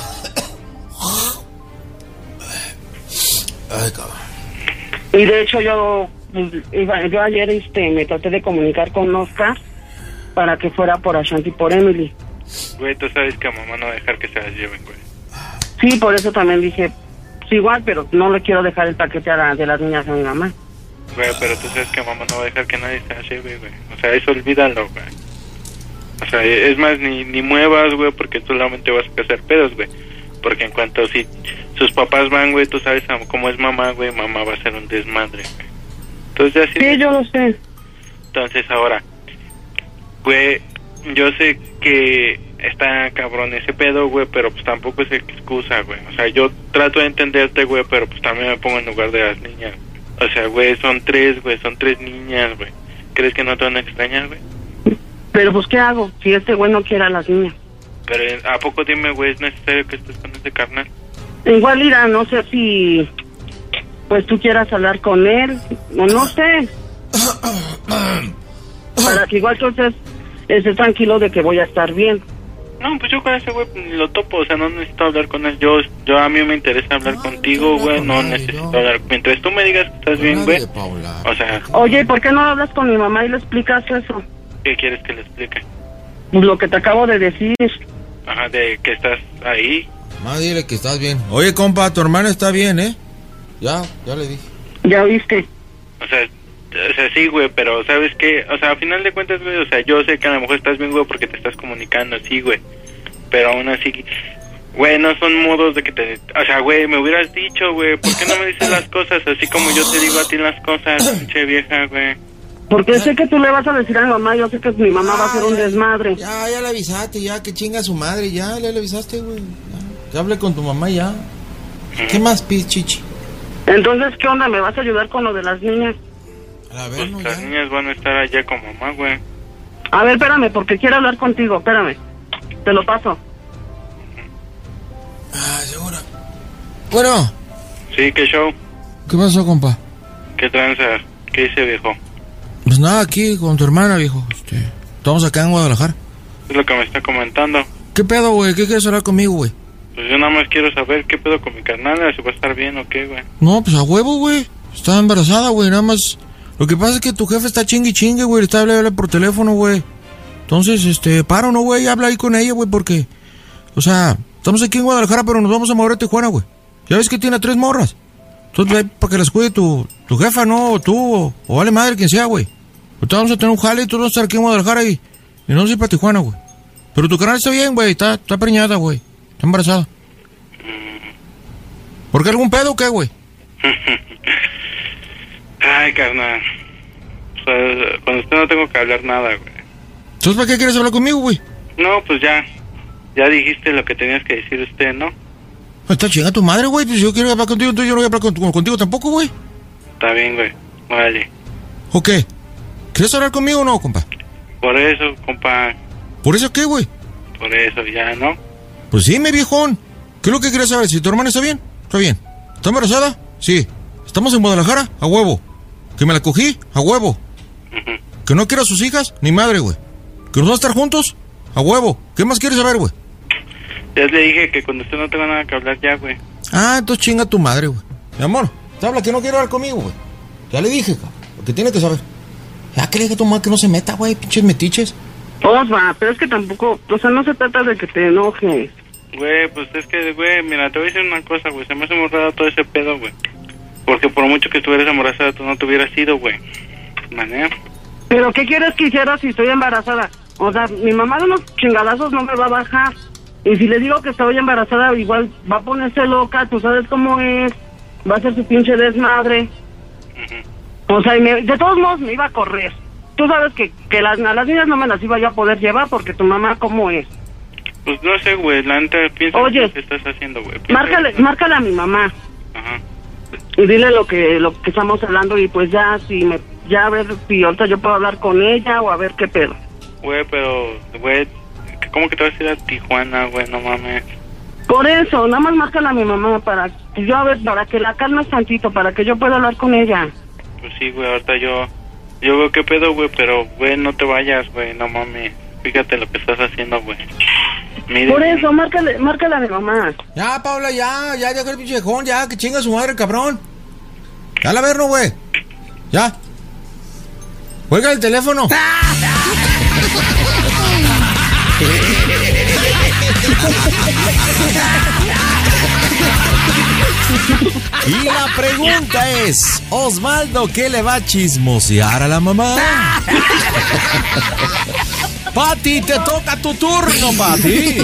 Ay, cabrón. Y de hecho yo, pues, iba, yo ayer este, me traté de comunicar con Oscar para que fuera por Ashanti y por Emily. Güey, tú sabes que a mamá no va a dejar que se las lleven, güey. Sí, por eso también dije, sí, igual, pero no le quiero dejar el paquete a la, de las niñas a mi mamá. Güey, pero tú sabes que mamá no va a dejar que nadie se las lleve, güey. O sea, eso olvídalo, güey. O sea, es más, ni, ni muevas, güey, porque tú solamente vas a hacer pedos, güey. Porque en cuanto si sus papás van, güey, tú sabes cómo es mamá, güey, mamá va a ser un desmadre, güey. Entonces así... Sí, yo lo sé. Entonces ahora, güey, yo sé que está cabrón ese pedo, güey, pero pues tampoco es excusa, güey. O sea, yo trato de entenderte, güey, pero pues también me pongo en lugar de las niñas. O sea, güey, son tres, güey, son tres niñas, güey. ¿Crees que no te van a extrañar, güey? Pero pues, ¿qué hago? Si este güey no quiere a las niñas. Pero ¿a poco dime, güey, es necesario que estés con ese carnal? Igual, Ira, no sé si pues tú quieras hablar con él, o no sé. Para que igual entonces estés tranquilo de que voy a estar bien. No, pues yo con ese güey ni lo topo, o sea, no necesito hablar con él. Yo, yo a mí me interesa hablar contigo, güey, no necesito hablar. Mientras tú me digas que estás bien, güey, o sea... Oye, ¿por qué no hablas con mi mamá y le explicas eso? ¿Qué quieres que le explique? Pues lo que te acabo de decir. Ajá, de que estás ahí. Más dile que estás bien. Oye, compa, tu hermana está bien, ¿eh? Ya, ya le dije. ¿Ya viste? O sea, o sea, sí, güey, pero ¿sabes qué? O sea, a final de cuentas, güey, o sea, yo sé que a lo mejor estás bien, güey, porque te estás comunicando, sí, güey. Pero aún así, güey, no son modos de que te... O sea, güey, me hubieras dicho, güey, ¿por qué no me dices las cosas así como yo te digo a ti las cosas, pinche vieja, güey? Porque sé que tú le vas a decir a mi mamá, yo sé que mi mamá va a hacer un desmadre. Ya, ya le avisaste, ya, que chinga su madre, ya, ya le avisaste, güey. Ya, que hable con tu mamá, ya. ¿Qué más pides, chichi? Entonces, ¿qué onda? ¿Me vas a ayudar con lo de las niñas? A ver, Pues no, las ya. niñas van a estar allá con mamá, güey. A ver, espérame, porque quiero hablar contigo, espérame. Te lo paso. Ah, segura. Bueno. Sí, ¿qué show? ¿Qué pasó, compa? ¿Qué tranza? ¿Qué dice, viejo? Pues nada, aquí con tu hermana, viejo. Este, estamos acá en Guadalajara. Es lo que me está comentando. ¿Qué pedo, güey? ¿Qué quieres hablar conmigo, güey? Pues yo nada más quiero saber qué pedo con mi carnal, si va a estar bien o qué, güey. No, pues a huevo, güey. Está embarazada, güey, nada más. Lo que pasa es que tu jefe está chingue y chingue, güey. Le está hablando por teléfono, güey. Entonces, este, paro, ¿no, güey? Habla ahí con ella, güey, porque... O sea, estamos aquí en Guadalajara, pero nos vamos a mover a Tijuana, güey. Ya ves que tiene tres morras. Entonces, ahí para que las cuide tu, tu jefa, ¿no? O tú, o, o vale madre, quien sea, güey. Ahorita vamos a tener un jale y tú vas a estar aquí en Guadalajara y, y no vamos a ir para Tijuana, güey. Pero tu canal está bien, güey. Está, está preñada, güey. Está embarazada. ¿Por qué algún pedo o qué, güey? Ay, carnal. O sea, con usted no tengo que hablar nada, güey. ¿Entonces para qué quieres hablar conmigo, güey? No, pues ya. Ya dijiste lo que tenías que decir usted, ¿no? Está chingada tu madre, güey. Pues yo quiero hablar contigo, entonces yo no voy a hablar con- contigo tampoco, güey. Está bien, güey. Vale. ¿O qué? ¿Quieres hablar conmigo o no, compa? Por eso, compa. ¿Por eso qué, güey? Por eso, ya, ¿no? Pues sí, mi viejón. ¿Qué es lo que quieres saber? ¿Si tu hermana está bien? Está bien. ¿Está embarazada? Sí. ¿Estamos en Guadalajara? A huevo. ¿Que me la cogí? A huevo. ¿Que no quiero a sus hijas? Ni madre, güey. ¿Que nos vamos a estar juntos? A huevo. ¿Qué más quieres saber, güey? Ya le dije que cuando usted no tenga nada que hablar ya, güey. Ah, entonces chinga tu madre, güey. Mi amor, te habla que no quiere hablar conmigo, güey. Ya le dije, cabrón. Lo que tiene que saber. Ya que le dije a tu mamá que no se meta, güey. Pinches metiches. Osva, pero es que tampoco, o sea, no se trata de que te enojes. Güey, pues es que, güey, mira, te voy a decir una cosa, güey. Se me hace muy raro todo ese pedo, güey. Porque por mucho que estuvieras embarazada, tú no te hubieras ido, güey. ¿Mané? ¿Pero qué quieres que hiciera si estoy embarazada? O sea, mi mamá de unos chingadazos no me va a bajar. Y si le digo que estoy embarazada, igual va a ponerse loca, tú sabes cómo es. Va a ser su pinche desmadre. O sea, y me- de todos modos me iba a correr. Tú sabes que, que las, a las niñas no me las iba yo a poder llevar porque tu mamá cómo es. Pues no sé, güey. La neta piensa Oye. lo que estás haciendo, güey. Piensa- Márcale, márcale a mi mamá. Ajá. Y dile lo que lo que estamos hablando y pues ya, si me, ya a ver si ahorita yo puedo hablar con ella o a ver qué pedo. Güey, pero, güey, ¿cómo que te vas a ir a Tijuana, güey? No mames. Por eso, nada más márcala a mi mamá para que yo, a ver, para que la calmes tantito, para que yo pueda hablar con ella. Pues sí, güey, ahorita yo, yo veo qué pedo, güey, pero, güey, no te vayas, güey, no mames. Fíjate lo que estás haciendo, güey. Mire, por eso, márcale, márcala a mi mamá. Ya, Paula, ya, ya, ya, el pinche viejón, ya, que chinga su madre, cabrón. Ya la verno, güey. Ya. Cuelga el teléfono. Y la pregunta es, Osvaldo, ¿qué le va a chismosear a la mamá? Pati, te toca tu turno, Pati.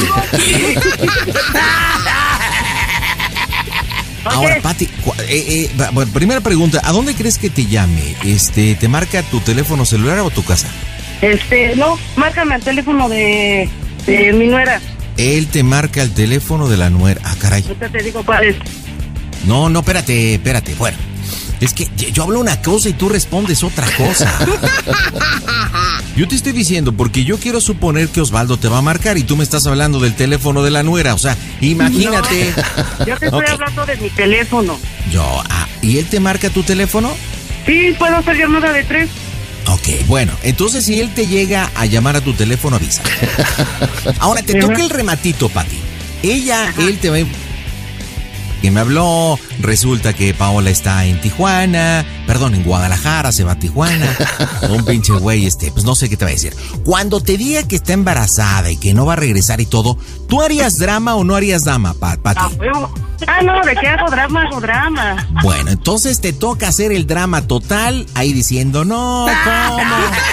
Ahora, Pati, eh, eh, bueno, primera pregunta, ¿a dónde crees que te llame? Este, ¿te marca tu teléfono celular o tu casa? Este, no, márcame el teléfono de, de mi nuera. Él te marca el teléfono de la nuera. Ah, caray. Ahorita te digo cuál es. No, no, espérate, espérate. Bueno, es que yo hablo una cosa y tú respondes otra cosa. Yo te estoy diciendo porque yo quiero suponer que Osvaldo te va a marcar y tú me estás hablando del teléfono de la nuera. O sea, imagínate. No, yo te estoy okay. hablando de mi teléfono. Yo, ah, ¿y él te marca tu teléfono? Sí, puedo hacer llamada de tres. Ok, bueno, entonces si él te llega a llamar a tu teléfono, avisa. Ahora te toca el rematito, Pati. Ella, Ajá. él te va a... que me habló, resulta que Paola está en Tijuana, perdón, en Guadalajara, se va a Tijuana. Un pinche güey, este, pues no sé qué te va a decir. Cuando te diga que está embarazada y que no va a regresar y todo, ¿tú harías drama o no harías drama, Pati? Ah, no, ¿de qué hago drama? Hago drama. Bueno, entonces te toca hacer el drama total, ahí diciendo, no, ¿cómo?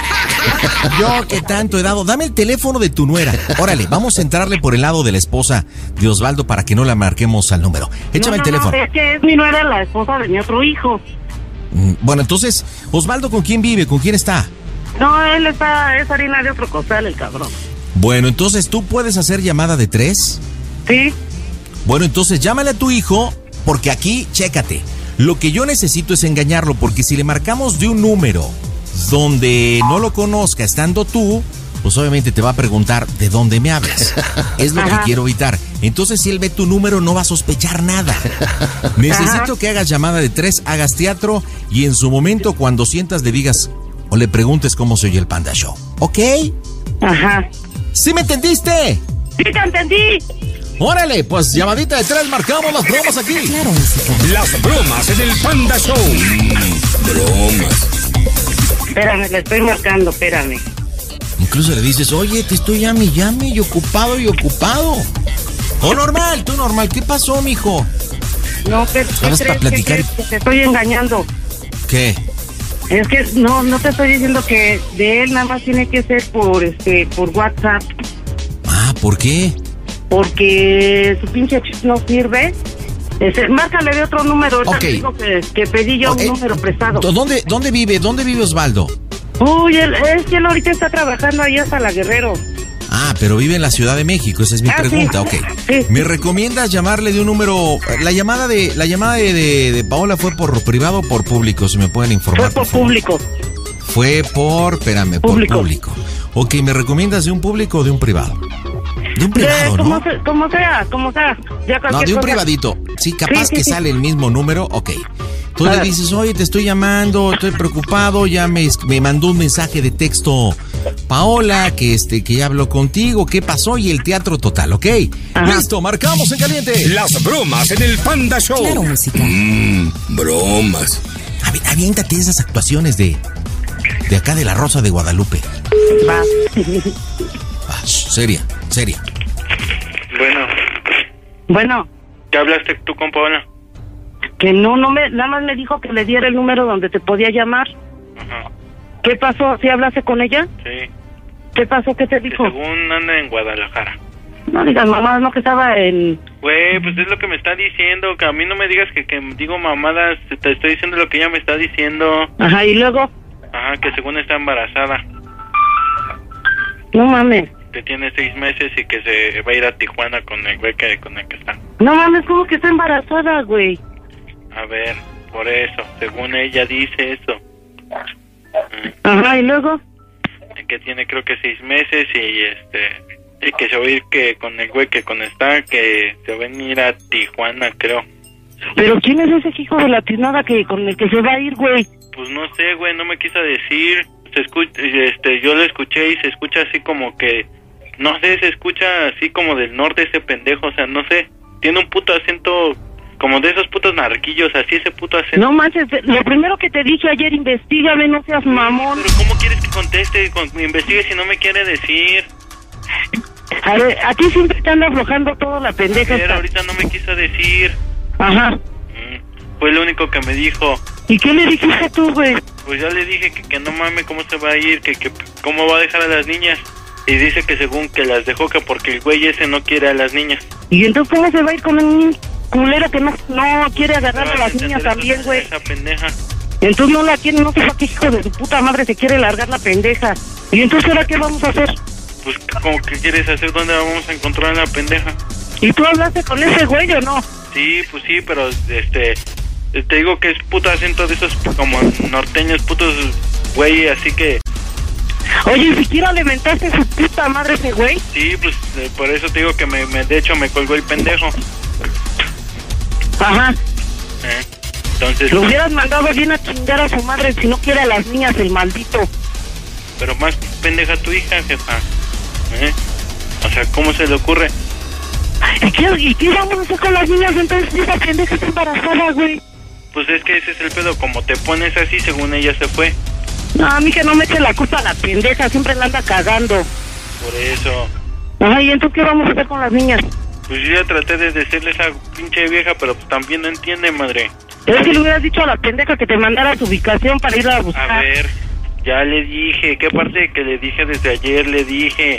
Yo que tanto he dado, dame el teléfono de tu nuera. Órale, vamos a entrarle por el lado de la esposa de Osvaldo para que no la marquemos al número. Échame no, no, el teléfono. No, es que es mi nuera, la esposa de mi otro hijo. Bueno, entonces, Osvaldo, ¿con quién vive? ¿Con quién está? No, él está, es harina de otro costal, el cabrón. Bueno, entonces, ¿tú puedes hacer llamada de tres? Sí. Bueno, entonces, llámale a tu hijo, porque aquí, chécate, lo que yo necesito es engañarlo, porque si le marcamos de un número donde no lo conozca estando tú, pues obviamente te va a preguntar de dónde me hablas. Es lo Ajá. que quiero evitar. Entonces, si él ve tu número, no va a sospechar nada. Necesito Ajá. que hagas llamada de tres, hagas teatro y en su momento, cuando sientas, le digas o le preguntes cómo se oye el Panda Show. ¿Ok? Ajá. ¿Sí me entendiste? ¡Sí te entendí! Órale, pues llamadita de tres, marcamos las bromas aquí. Claro, música. Las bromas en el Panda Show. Bromas. Espérame, le estoy marcando, espérame. Incluso le dices, oye, te estoy llame, llame, y ocupado, y ocupado. O normal, tú normal, ¿qué pasó, mijo? No, pero ¿sabes para platicar? Que te estoy engañando. ¿Qué? Es que no, no te estoy diciendo que de él nada más tiene que ser por, este, por WhatsApp. Ah, ¿por qué? Porque su pinche chip no sirve. Este, márcale de otro número. Okay. Digo que, que pedí yo okay. un número prestado. ¿Dónde, dónde vive? ¿Dónde vive Osvaldo? Uy, él, es que él ahorita está trabajando ahí hasta La Guerrero. Ah, pero vive en la Ciudad de México, esa es mi ah, pregunta, sí. ok. Sí. ¿Me recomiendas llamarle de un número? La llamada de la llamada de, de, de Paola fue por privado o por público, si me pueden informar. Fue por, por público. Fue por, espérame, público. por público. Ok, ¿me recomiendas de un público o de un privado? De un privado, de, ¿no? Como, se, como sea, como sea. Ya no, de un cosa. privadito. Sí, capaz sí, sí, que sí. sale el mismo número, ok. Tú le dices, oye, te estoy llamando, estoy preocupado, ya me, me mandó un mensaje de texto Paola, que este, que ya habló contigo, ¿qué pasó? Y el teatro total, ¿ok? Ajá. Listo, marcamos en caliente. Las bromas en el Panda Show. Claro, música. Mmm, bromas. Aviéntate esas actuaciones de, de acá de la Rosa de Guadalupe. Va. Ah, seria, seria. Bueno. Bueno. ¿Ya hablaste tú con Paola? Que no, no me, nada más me dijo que le diera el número donde te podía llamar. Ajá. ¿Qué pasó? ¿Sí hablaste con ella? Sí. ¿Qué pasó? ¿Qué te dijo? Que según anda en Guadalajara. No digas mamá, no que estaba en... Güey, pues es lo que me está diciendo, que a mí no me digas que, que digo mamadas, te estoy diciendo lo que ella me está diciendo. Ajá, ¿y luego? Ajá, que según está embarazada. No mames. Que tiene seis meses y que se va a ir a Tijuana con el güey que, con el que está. No mames, ¿cómo que está embarazada, güey? A ver, Por eso, según ella dice eso. Ajá, ¿y luego? Que tiene creo que seis meses y este... Y que se va a ir que con el güey que con está, que se va a venir a Tijuana, creo. ¿Pero quién es ese hijo de la tiznada que con el que se va a ir, güey? Pues no sé, güey, no me quiso decir. Se escucha, este, yo lo escuché y se escucha así como que... No sé, se escucha así como del norte ese pendejo, o sea, no sé. Tiene un puto acento... Como de esos putos narquillos, así ese puto acento. No manches, lo primero que te dije ayer, investígame, no seas mamón. Pero ¿cómo quieres que conteste? Con, investigue si no me quiere decir. A ver, a ti siempre te anda aflojando todo la pendeja. A ver, ahorita no me quiso decir. Ajá. Mm, fue lo único que me dijo. ¿Y qué le dijiste tú, güey? Pues ya le dije que, que no mames, cómo se va a ir, que, que cómo va a dejar a las niñas. Y dice que según que las dejó que porque el güey ese no quiere a las niñas. ¿Y entonces cómo se va a ir con un culero que no, no quiere agarrar a las niñas también, güey? Esa pendeja. Entonces no la quiere, no sé para qué hijo de su puta madre se quiere largar la pendeja. ¿Y entonces ahora qué vamos a hacer? Pues, ¿cómo que quieres hacer? ¿Dónde la vamos a encontrar a la pendeja? ¿Y tú hablaste con ese güey o no? Sí, pues sí, pero este... Te digo que es puto acento de esos como norteños, putos güey, así que... Oye, ¿y siquiera le mentaste su puta madre ese güey? Sí, pues eh, por eso te digo que me, me, de hecho me colgó el pendejo. Ajá. ¿Eh? Entonces... Lo hubieras mandado bien a chingar a su madre si no quiere a las niñas, el maldito. Pero más pendeja tu hija, jefa. ¿Eh? O sea, ¿cómo se le ocurre? ¿Y qué, ¿Y qué vamos a hacer con las niñas entonces si esa pendeja está embarazada, güey? Pues es que ese es el pedo, como te pones así, según ella se fue. No, a mí que no me eche la culpa a la pendeja, siempre la anda cagando. Por eso. Ajá, ¿y entonces qué vamos a hacer con las niñas? Pues yo ya traté de decirle a esa pinche vieja, pero pues también no entiende, madre. Es que le hubieras dicho a la pendeja que te mandara su ubicación para ir a buscar. A ver, ya le dije, ¿qué parte que le dije desde ayer? Le dije...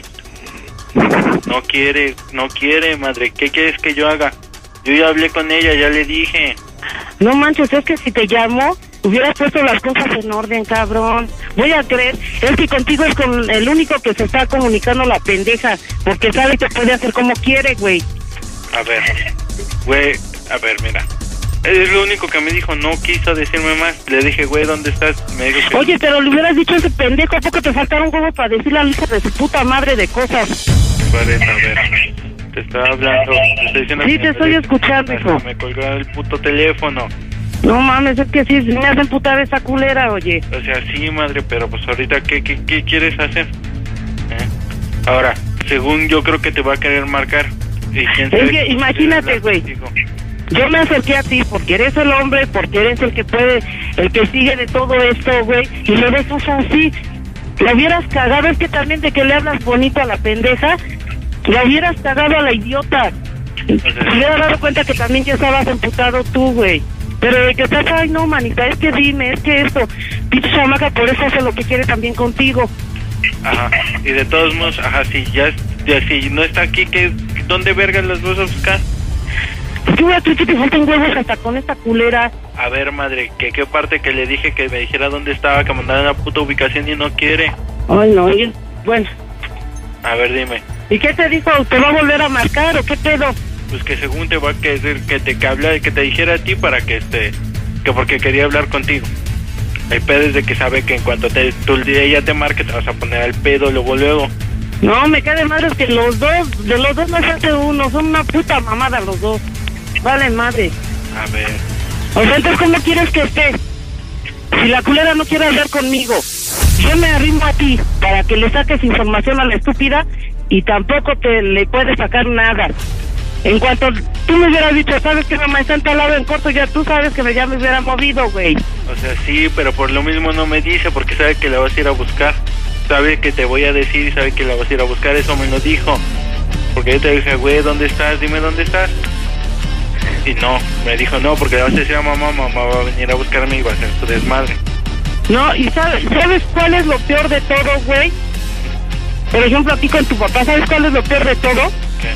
No quiere, no quiere, madre, ¿qué quieres que yo haga? Yo ya hablé con ella, ya le dije. No manches, es que si te llamo, hubieras puesto las cosas en orden, cabrón. Voy a creer, es que contigo es con el único que se está comunicando la pendeja, porque sabe que puede hacer como quiere, güey. A ver, güey, a ver, mira. Es lo único que me dijo, no quiso decirme más. Le dije, güey, ¿dónde estás? Me dijo que... Oye, pero le hubieras dicho a ese pendejo, ¿a poco te faltaron huevos para decirle a la hija de su puta madre de cosas? Por eso, a ver, te estaba hablando, te estoy diciendo... Sí, te estoy escuchando, hijo. Me colgó el puto teléfono. No mames, es que sí, me hace emputar esa culera, oye. O sea, sí, madre, pero pues ahorita, ¿qué, qué, qué quieres hacer? ¿Eh? Ahora, según yo creo que te va a querer marcar. ¿Y quién sabe? Es que imagínate, güey. Yo me acerqué a ti porque eres el hombre, porque eres el que puede, el que sigue de todo esto, güey, y le ves así. La hubieras cagado, es que también de que le hablas bonito a la pendeja, la hubieras cagado a la idiota. Se hubiera dado cuenta que también ya estabas emputado tú, güey. Pero de que estás, ay no, manita, es que dime, es que esto, pinche chamaca, por eso hace lo que quiere también contigo. Ajá, y de todos modos, ajá, si ya, ya si no está aquí, ¿qué, ¿dónde vergas las vas a buscar? Yo voy a creer que te faltan huevos hasta con esta culera. A ver, madre, que qué parte que le dije que me dijera dónde estaba, que mandara la puta ubicación y no quiere. Ay, no, y, bueno. A ver, dime. ¿Y qué te dijo? ¿Te va a volver a marcar o qué pedo? Pues que según te va a decir que te que habla, que te dijera a ti para que este, que porque quería hablar contigo. El pedo es de que sabe que en cuanto te, tú, ella te marque te vas a poner al pedo luego luego. No, me cae de madre que los dos, de los dos no se hace uno, son una puta mamada los dos. Vale, madre. A ver. O sea, entonces, ¿cómo quieres que esté? Si la culera no quiere hablar conmigo, yo me arrimo a ti para que le saques información a la estúpida y tampoco te le puedes sacar nada. En cuanto tú me hubieras dicho, ¿sabes que mamá está en tal lado en corto? Ya tú sabes que me, ya me hubiera movido, güey. O sea, sí, pero por lo mismo no me dice porque sabe que la vas a ir a buscar. Sabe que te voy a decir y sabe que la vas a ir a buscar, eso me lo dijo. Porque yo te dije, güey, ¿dónde estás? Dime dónde estás. Y no, me dijo no, porque le vas a decir a mamá, mamá va a venir a buscarme y va a hacer su desmadre. No, y sabes, ¿sabes cuál es lo peor de todo, güey? Por ejemplo, a ti con tu papá, ¿sabes cuál es lo peor de todo? ¿Qué?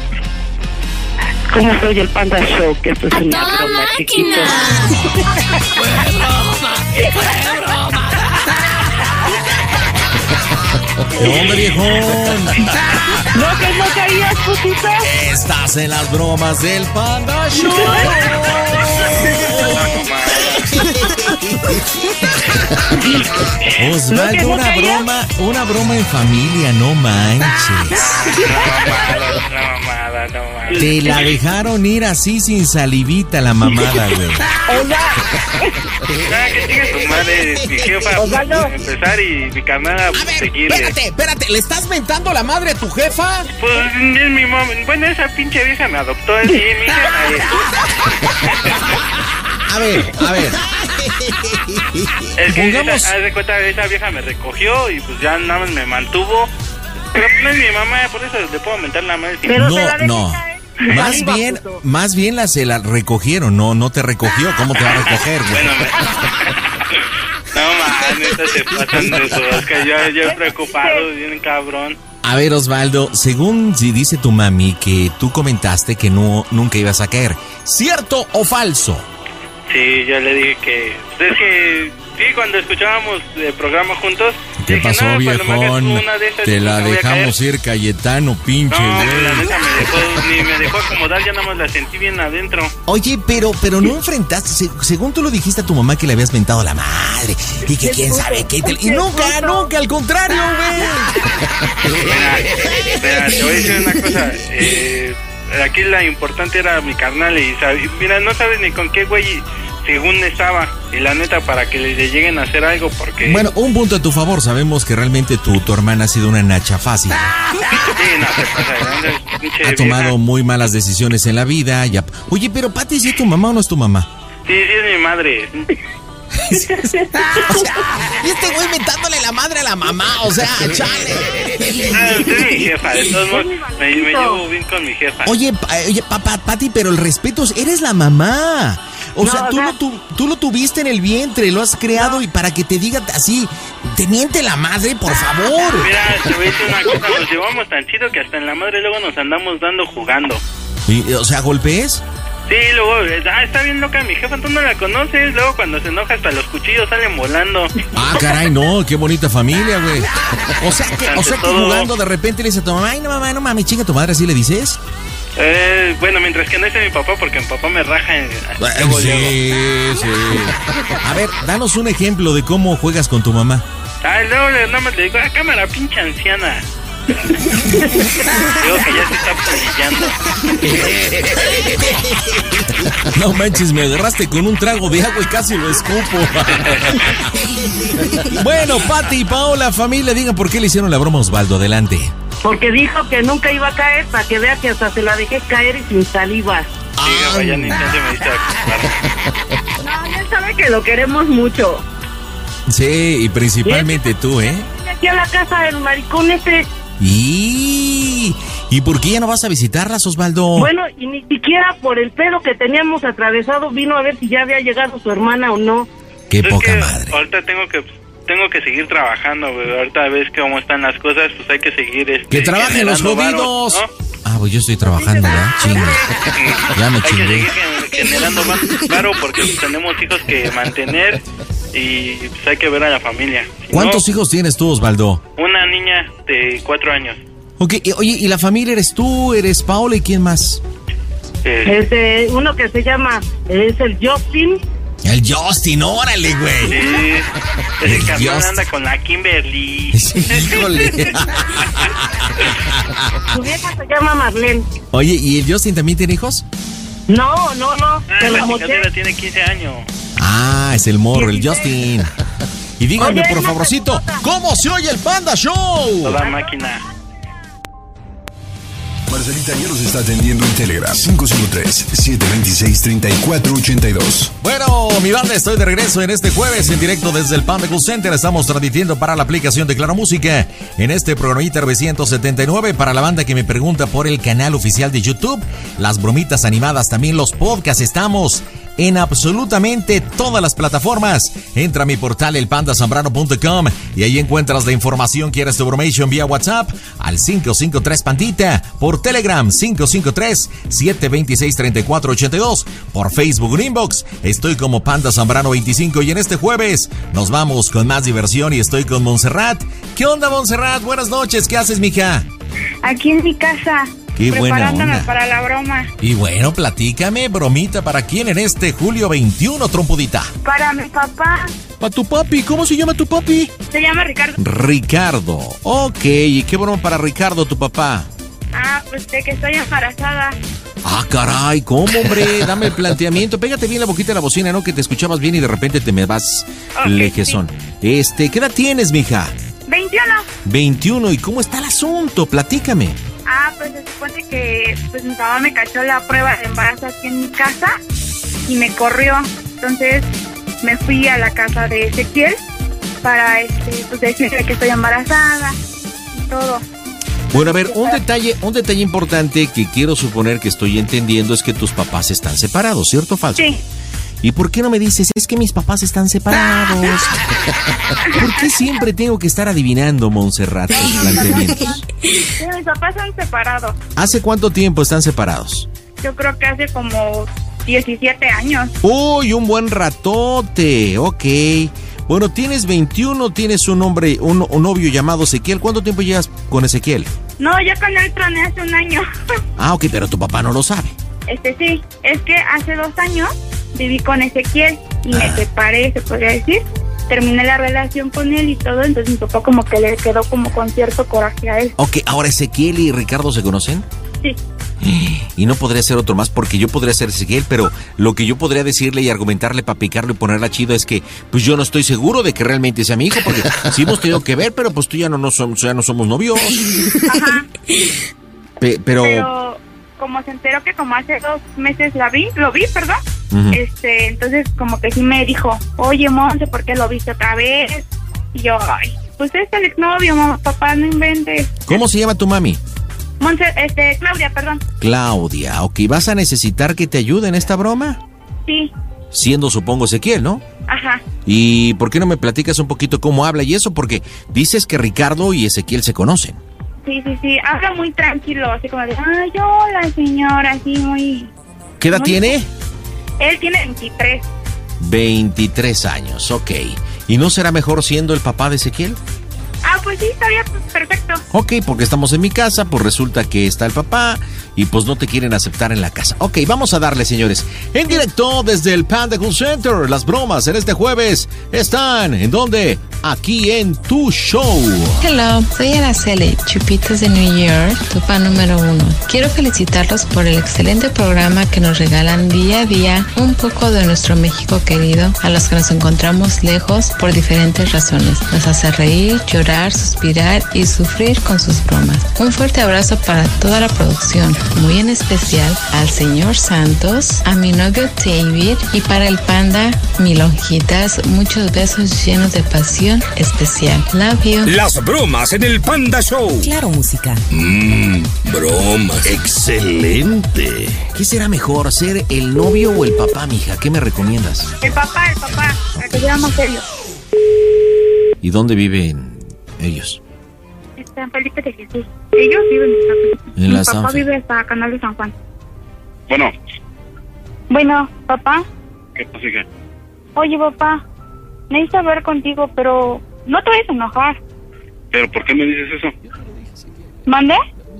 ¿Cómo soy el Panda Show? Que esto es una broma, chiquito. ¡Fue broma! ¡Fue broma! hombre, viejón? ¿No que no caías, putito? Estás en las bromas del Panda Show. Osvaldo, ¿No una broma, una broma en familia, no manches. La mamada, no mames. Te la dejaron ir así sin salivita la mamada, güey. Ah, que siga tu madre, mi jefa, Osvaldo. pues, empezar y mi carnal a A ver, seguirle. espérate, espérate, ¿le estás mentando la madre a tu jefa? Pues es mi mamá, bueno, esa pinche vieja me adoptó, es mi, mi jefa. eh. A ver, a ver. Es que Pongamos- esa, haz de cuenta, esa vieja me recogió y pues ya nada más me mantuvo. Pero no es mi mamá, por eso le puedo mentar la madre. Pero No, se la no. deja, ¿eh? Más Saliva, bien, puto. más bien la se la recogieron, no, no te recogió. ¿Cómo te va a recoger, güey? Bueno, me... No, man, neta se pasan de eso. Es que yo, yo preocupado, bien cabrón. A ver, Osvaldo, según si dice tu mami que tú comentaste que no nunca ibas a caer, ¿cierto o falso? Sí, yo le dije que... Es que... Sí, cuando escuchábamos el programa juntos... ¿Qué dije, pasó, no, cuando me hagas viejón? una de esas, Te la nunca voy a dejamos caer. ir, Cayetano, pinche, No, la güey. neta me dejó, ni me dejó acomodar, ya nada más la sentí bien adentro. Oye, pero, pero no enfrentaste, se- según tú lo dijiste a tu mamá que le habías mentado a la madre, y que quién sabe qué, y te- y nunca, nunca, al contrario, güey. Mira, mira, te voy a decir una cosa. Eh, aquí la importante era mi carnal y sabe- mira, no sabes ni con qué güey según estaba. Y la neta, para que le lleguen a hacer algo, porque... Bueno, un punto a tu favor, sabemos que realmente tu, tu hermana ha sido una nacha fácil. Sí, no se pasa de grande, pinche Ha tomado vieja. muy malas decisiones en la vida. Ya... Oye, pero Pati, ¿sí es tu mamá o no es tu mamá? Sí, sí es mi madre. Y este güey mentándole la madre a la mamá, o sea, chale. Ah, usted es mi jefa, de todos modos, me, me llevo bien con mi jefa. Oye, pa- oye, papá, Pati, pero el respeto, es- eres la mamá. O No, sea, o tú, sea- Lo, tu- tú lo tuviste en el vientre, lo has creado y para que te diga así, te miente la madre, por favor. Mira, te voy a decir una cosa, nos llevamos tan chido que hasta en la madre luego nos andamos dando jugando. Y, o sea, ¿golpes? Sí, luego, eh, ah, está bien loca mi jefa, tú no la conoces. Luego cuando se enoja hasta los cuchillos salen volando. Ah, caray, no, qué bonita familia, güey. O sea que, o sea que todo. jugando de repente le dice a tu mamá, ay, no mamá, no mames, chinga tu madre, ¿así le dices? Eh, bueno, mientras que no esté mi papá, porque mi papá me raja en... luego, luego. Sí, sí. A ver, danos un ejemplo de cómo juegas con tu mamá. Ay, luego le- nada más le digo, ah, cámara, pinche anciana. Digo que ya se está polillando. No manches, me agarraste con un trago de agua y casi lo escupo. Bueno, Pati y Paola, familia, digan por qué le hicieron la broma a Osvaldo. Adelante. Porque dijo que nunca iba a caer, para que vea que hasta se la dejé caer y sin saliva. Diga, vaya, ni chance me diste a ocupar. No, ya sabe que lo queremos mucho. Sí, y principalmente tú, ¿eh? Vine aquí a la casa del maricón ese. ¿Y, ¿Y por qué ya no vas a visitarlas, Osvaldo? Bueno, y ni siquiera por el pedo que teníamos atravesado vino a ver si ya había llegado su hermana o no. Qué Es poca que madre. ahorita tengo que tengo que seguir trabajando, güey. Ahorita ves cómo están las cosas, pues hay que seguir este, ¡Que trabajen los generando varos, jodidos! ¿no? Ah, pues yo estoy trabajando, ¿verdad? Chingue. Ya me Hay que chingué. seguir gen- generando más varo porque pues, tenemos hijos que mantener y pues hay que ver a la familia. Si ¿Cuántos no, hijos tienes tú, Osvaldo? Una niña de cuatro años. Ok, y- oye, ¿y la familia eres tú, eres Paola y quién más? Eh, Este, uno que se llama, es el Justin. El Justin, órale, güey. sí, ese El carnal Dios. anda con la Kimberly. Híjole. Su vieja se llama Marlene. Oye, ¿y el Justin también tiene hijos? No, no, no, Ah, se la lo moché. chingadera tiene quince años. Ah, es el morro, el Justin. Y díganme, Oye, por una favorcito, pregunta. ¿cómo se oye el Panda Show? Toda máquina. Marcelita ya los está atendiendo en Telegram. cinco cinco tres, siete dos seis, tres cuatro ocho dos. Bueno, mi banda, estoy de regreso en este jueves en directo desde el Panda Cool Center. Estamos transmitiendo para la aplicación de Claro Música en este programita novecientos setenta y nueve. Para la banda que me pregunta por el canal oficial de YouTube, las bromitas animadas, también los podcasts. Estamos en absolutamente todas las plataformas. Entra a mi portal el panda zambrano punto com y ahí encuentras la información. ¿Quieres tu bromation vía WhatsApp? Al cinco cinco tres Pandita. Por Telegram cinco cinco tres, siete dos seis, tres cuatro ocho dos. Por Facebook un inbox. Estoy como Panda Zambrano veinticinco y en este jueves nos vamos con más diversión y estoy con Montserrat. ¿Qué onda, Montserrat? Buenas noches. ¿Qué haces, mija? Aquí en mi casa. Qué buena preparándome onda. para la broma. Y bueno, platícame, bromita, ¿para quién en este julio veintiuno, trompudita? Para mi papá. ¿Para tu papi? ¿Cómo se llama tu papi? Se llama Ricardo. Ricardo. Ok, ¿y qué broma para Ricardo, tu papá? Ah, pues de que estoy embarazada. Ah, caray, ¿cómo, hombre? Dame el planteamiento. Pégate bien la boquita de la bocina, ¿no? Que te escuchabas bien y de repente te me vas Okay, lejezón. Sí. Este, ¿qué edad tienes, mija? veintiuno. veintiuno. ¿Y cómo está el asunto? Platícame. Ah, pues se supone que pues mi papá me cachó la prueba de embarazo aquí en mi casa y me corrió. Entonces me fui a la casa de Ezequiel para este, pues decirle que estoy embarazada y todo. Bueno, a ver, un detalle, un detalle importante que quiero suponer que estoy entendiendo es que tus papás están separados, ¿cierto o falso? Sí. ¿Y por qué no me dices, es que mis papás están separados? ¿Por qué siempre tengo que estar adivinando, Montserrat, tus planteamientos? Sí, mis papás son separados. ¿Hace cuánto tiempo están separados? Yo creo que hace como diecisiete años. Uy, un buen ratote, ok. Bueno, tienes veintiuno, tienes un hombre, un, un novio llamado Ezequiel. ¿Cuánto tiempo llevas con Ezequiel? No, yo con él troné hace un año. Ah, ok, pero tu papá no lo sabe. Este sí, es que hace dos años viví con Ezequiel y me separé, se podría decir. Terminé la relación con él y todo, entonces mi papá como que le quedó como con cierto coraje a él. Ok, ahora Ezequiel y Ricardo se conocen. Sí. Y no podría ser otro más porque yo podría ser Ezequiel, pero lo que yo podría decirle y argumentarle para picarlo y ponerla chido es que pues yo no estoy seguro de que realmente sea mi hijo, porque sí hemos tenido que ver, pero pues tú ya no, no somos, ya no somos novios. Ajá. Pe- pero... Pero como se enteró que como hace dos meses la vi, lo vi, perdón, uh-huh. este, entonces como que sí me dijo, oye, Monse, ¿por qué lo viste otra vez? Y yo, ay, pues es el exnovio, mamá, papá, no inventes. ¿Cómo se llama tu mami? Monse, este, Claudia, perdón. Claudia, ok, ¿vas a necesitar que te ayude en esta broma? Sí. Siendo, supongo, Ezequiel, ¿no? Ajá. ¿Y por qué no me platicas un poquito cómo habla y eso? Porque dices que Ricardo y Ezequiel se conocen. Sí, sí, sí, habla muy tranquilo, así como de, ay, hola, señora, así muy... ¿Qué edad muy... tiene? Él tiene veintitrés. veintitrés años, ok. ¿Y no será mejor siendo el papá de Ezequiel? Ah, pues sí, estaría pues, perfecto. Ok, porque estamos en mi casa, pues resulta que está el papá y pues no te quieren aceptar en la casa. Ok, vamos a darle, señores. En directo desde el Panda Cool Center, las bromas en este jueves están, ¿en dónde? Aquí en tu show. Hello, soy Araceli, Chupitos de New York, tu fan número uno. Quiero felicitarlos por el excelente programa que nos regalan día a día un poco de nuestro México querido, a los que nos encontramos lejos por diferentes razones. Nos hace reír, llorar, suspirar y sufrir con sus bromas. Un fuerte abrazo para toda la producción, muy en especial al señor Santos, a mi novio David y para el panda, mi lonjitas, muchos besos llenos de pasión especial. Love you. Las bromas en el Panda Show. Claro, música. Mmm, bromas. Excelente. ¿Qué será mejor, ser el novio o el papá, mija? ¿Qué me recomiendas? El papá, el papá, para que sea más serio. ¿Y dónde viven ellos? Está en Felipe de Jesús. Ellos viven en San Felipe. En Mi la papá Sanfe. vive hasta Canal de San Juan. Bueno, Bueno, papá. ¿qué pasa, hija? Oye, papá, necesito hablar contigo, pero no te vayas a enojar. ¿Pero por qué me dices eso? ¿Mande?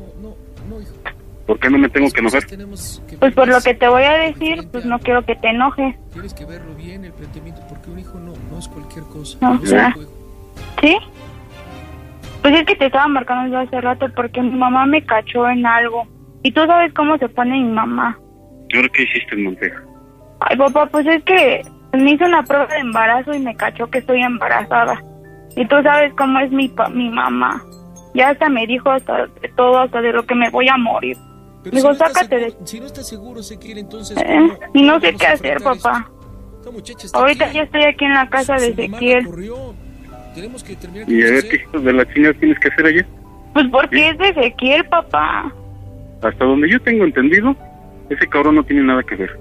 ¿Por qué no me tengo que enojar? Pues por lo que te voy a decir, pues no quiero que te enojes. Tienes que verlo bien, el planteamiento, porque un hijo no, no es cualquier cosa. No, No es un ¿verdad? juego. ¿Sí? Pues es que te estaba marcando yo hace rato porque mi mamá me cachó en algo. Y tú sabes cómo se pone mi mamá. ¿Y ahora qué hiciste, Monteja? Ay, papá, pues es que me hizo una prueba de embarazo y me cachó que estoy embarazada. Y tú sabes cómo es mi pa- mi mamá. Ya hasta me dijo hasta de todo, hasta de lo que me voy a morir. Pero Me dijo, si no estás sácate de... seguro- Si no estás seguro, Ezequiel, entonces... Eh, ¿cómo- y no cómo sé vamos qué a hacer, enfrentar papá. esto? Esta muchacha está Ahorita aquí. ya estoy aquí en la casa de Su mamá la Ezequiel. corrió. Tenemos que terminar ¿Y a con ver qué hijos de la chingada tienes que hacer allá? Pues porque es de Ezequiel, papá. Hasta donde yo tengo entendido, ese cabrón no tiene nada que ver.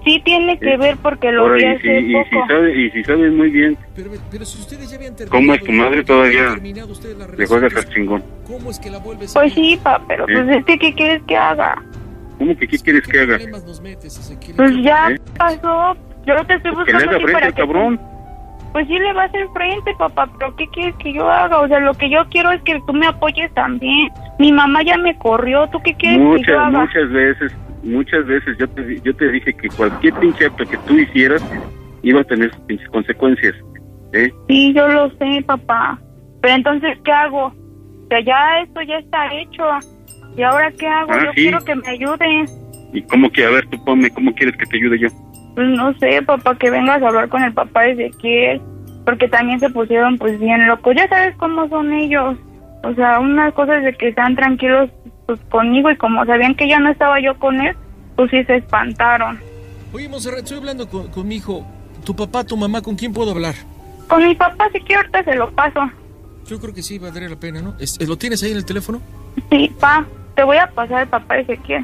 sí tiene que ver porque lo Ahora, vi y hace si, y poco. si sabes, y si sabes muy bien Pero, pero si ustedes ya habían cómo es tu madre, todavía terminado ustedes la le relación, juegas al chingón. ¿cómo es que la vuelves a Pues sí, pa, pero ¿Eh? pues este, ¿qué quieres que haga? ¿Cómo que qué quieres que haga? Pues ya ¿Eh? pasó. Yo te estoy Pues que le buscando haga aquí frente para al que... cabrón. Pues sí le vas en frente, papá, pero ¿qué quieres que yo haga? O sea, lo que yo quiero es que tú me apoyes también. Mi mamá ya me corrió, ¿tú qué quieres que yo Muchas, haga? muchas veces, muchas veces yo te, yo te dije que cualquier pinche acto que tú hicieras iba a tener sus pinches consecuencias. ¿Eh? Sí, yo lo sé, papá. Pero entonces, ¿qué hago? O sea, ya esto ya está hecho. ¿Y ahora qué hago? Ah, yo sí. quiero que me ayude. ¿Y cómo que, a ver, tú ponme, cómo quieres que te ayude yo? Pues no sé, papá, que vengas a hablar con el papá de Ezequiel. Porque también se pusieron pues bien locos. Ya sabes cómo son ellos. O sea, unas cosas de que están tranquilos pues conmigo y como sabían que ya no estaba yo con él, pues sí se espantaron. Oye, Monserrat, estoy hablando con, con mi hijo. Tu papá, tu mamá, ¿con quién puedo hablar? Con mi papá, sí que ahorita se lo paso. Yo creo que sí, valdría la pena, ¿no? Es- ¿Lo tienes ahí en el teléfono? Sí, pa, te voy a pasar el papá de Ezequiel.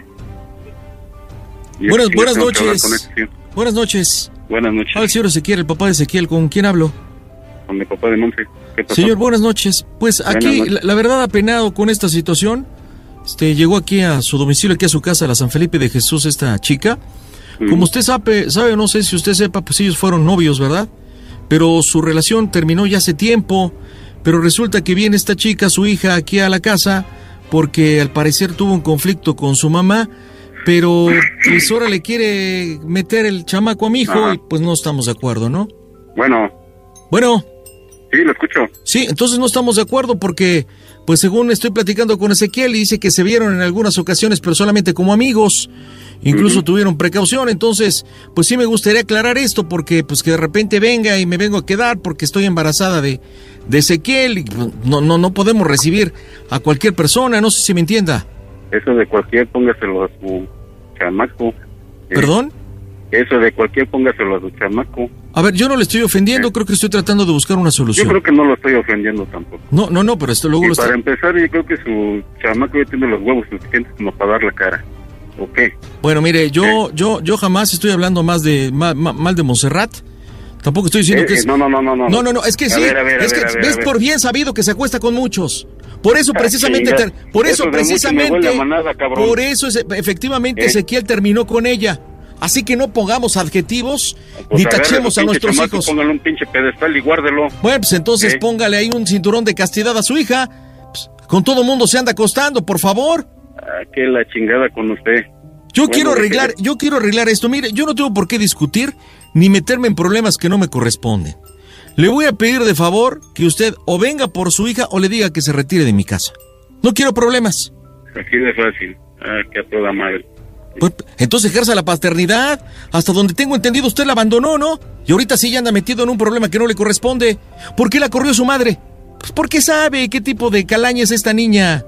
Y Buenas, es que buenas yo tengo que hablar noches. con este tío. Buenas noches. Buenas noches, Al señor Ezequiel, el papá de Ezequiel, ¿con quién hablo? con mi papá de Monte. ¿Qué pasó? Señor, buenas noches. Pues Buenas aquí, noches. la, la verdad, apenado con esta situación. Este, llegó aquí a su domicilio, aquí a su casa, a la San Felipe de Jesús, esta chica. Como usted sabe, sabe, no sé si usted sepa, pues ellos fueron novios, ¿verdad? Pero su relación terminó ya hace tiempo. Pero resulta que viene esta chica, su hija, aquí a la casa, porque al parecer tuvo un conflicto con su mamá. Pero pues ahora le quiere meter el chamaco a mi hijo. Ajá. Y pues no estamos de acuerdo, ¿no? Bueno, Bueno. sí, lo escucho. Sí, entonces no estamos de acuerdo porque, pues según estoy platicando con Ezequiel, y dice que se vieron en algunas ocasiones, pero solamente como amigos. Incluso Ujú. tuvieron precaución, entonces, pues sí me gustaría aclarar esto porque, pues que de repente venga y me vengo a quedar porque estoy embarazada de, de Ezequiel y pues, no, no, no podemos recibir a cualquier persona, no sé si me entienda. Eso de cualquier, póngaselo a su chamaco. ¿Eh? ¿Perdón? Eso de cualquier, póngaselo a su chamaco. A ver, yo no le estoy ofendiendo, creo que estoy tratando de buscar una Yo solución. creo que no lo estoy ofendiendo tampoco. No, no, no, pero esto luego Y lo para está... empezar, yo creo que su chamaco ya tiene los huevos suficientes como para dar la cara. ¿O qué? Bueno, mire, yo, yo, yo jamás estoy hablando más de ma- ma- mal de Monserrat. Tampoco estoy diciendo Eh, que eh, es... no, no, no, no, no. No, no, no, es que A sí, ver, a ver, a es que ver, a ver, es a ver. por bien sabido que se acuesta con muchos. Por eso Ah, precisamente, chinga. ter- por eso Eso de mucho me precisamente, huele a manada, cabrón. por eso es- efectivamente ¿Eh? Ezequiel terminó con ella. Así que no pongamos adjetivos Pues ni agarre tachemos su a pinche nuestros chamaco, hijos. Póngale un pinche pedestal y guárdelo. Bueno, pues entonces ¿Eh? póngale ahí un cinturón de castidad a su hija. Pues, con todo mundo se anda acostando, por favor. Ah, qué la chingada con usted. Yo Bueno, quiero déjele. arreglar, yo quiero arreglar esto. Mire, yo no tengo por qué discutir ni meterme en problemas que no me corresponden. Le voy a pedir de favor que usted o venga por su hija o le diga que se retire de mi casa. No quiero problemas. Así de fácil. Ah, que a toda madre. Pues, entonces ejerza la paternidad. Hasta donde tengo entendido usted la abandonó, ¿no? Y ahorita sí ya anda metido en un problema que no le corresponde. ¿Por qué la corrió su madre? Pues porque sabe qué tipo de calaña es esta niña.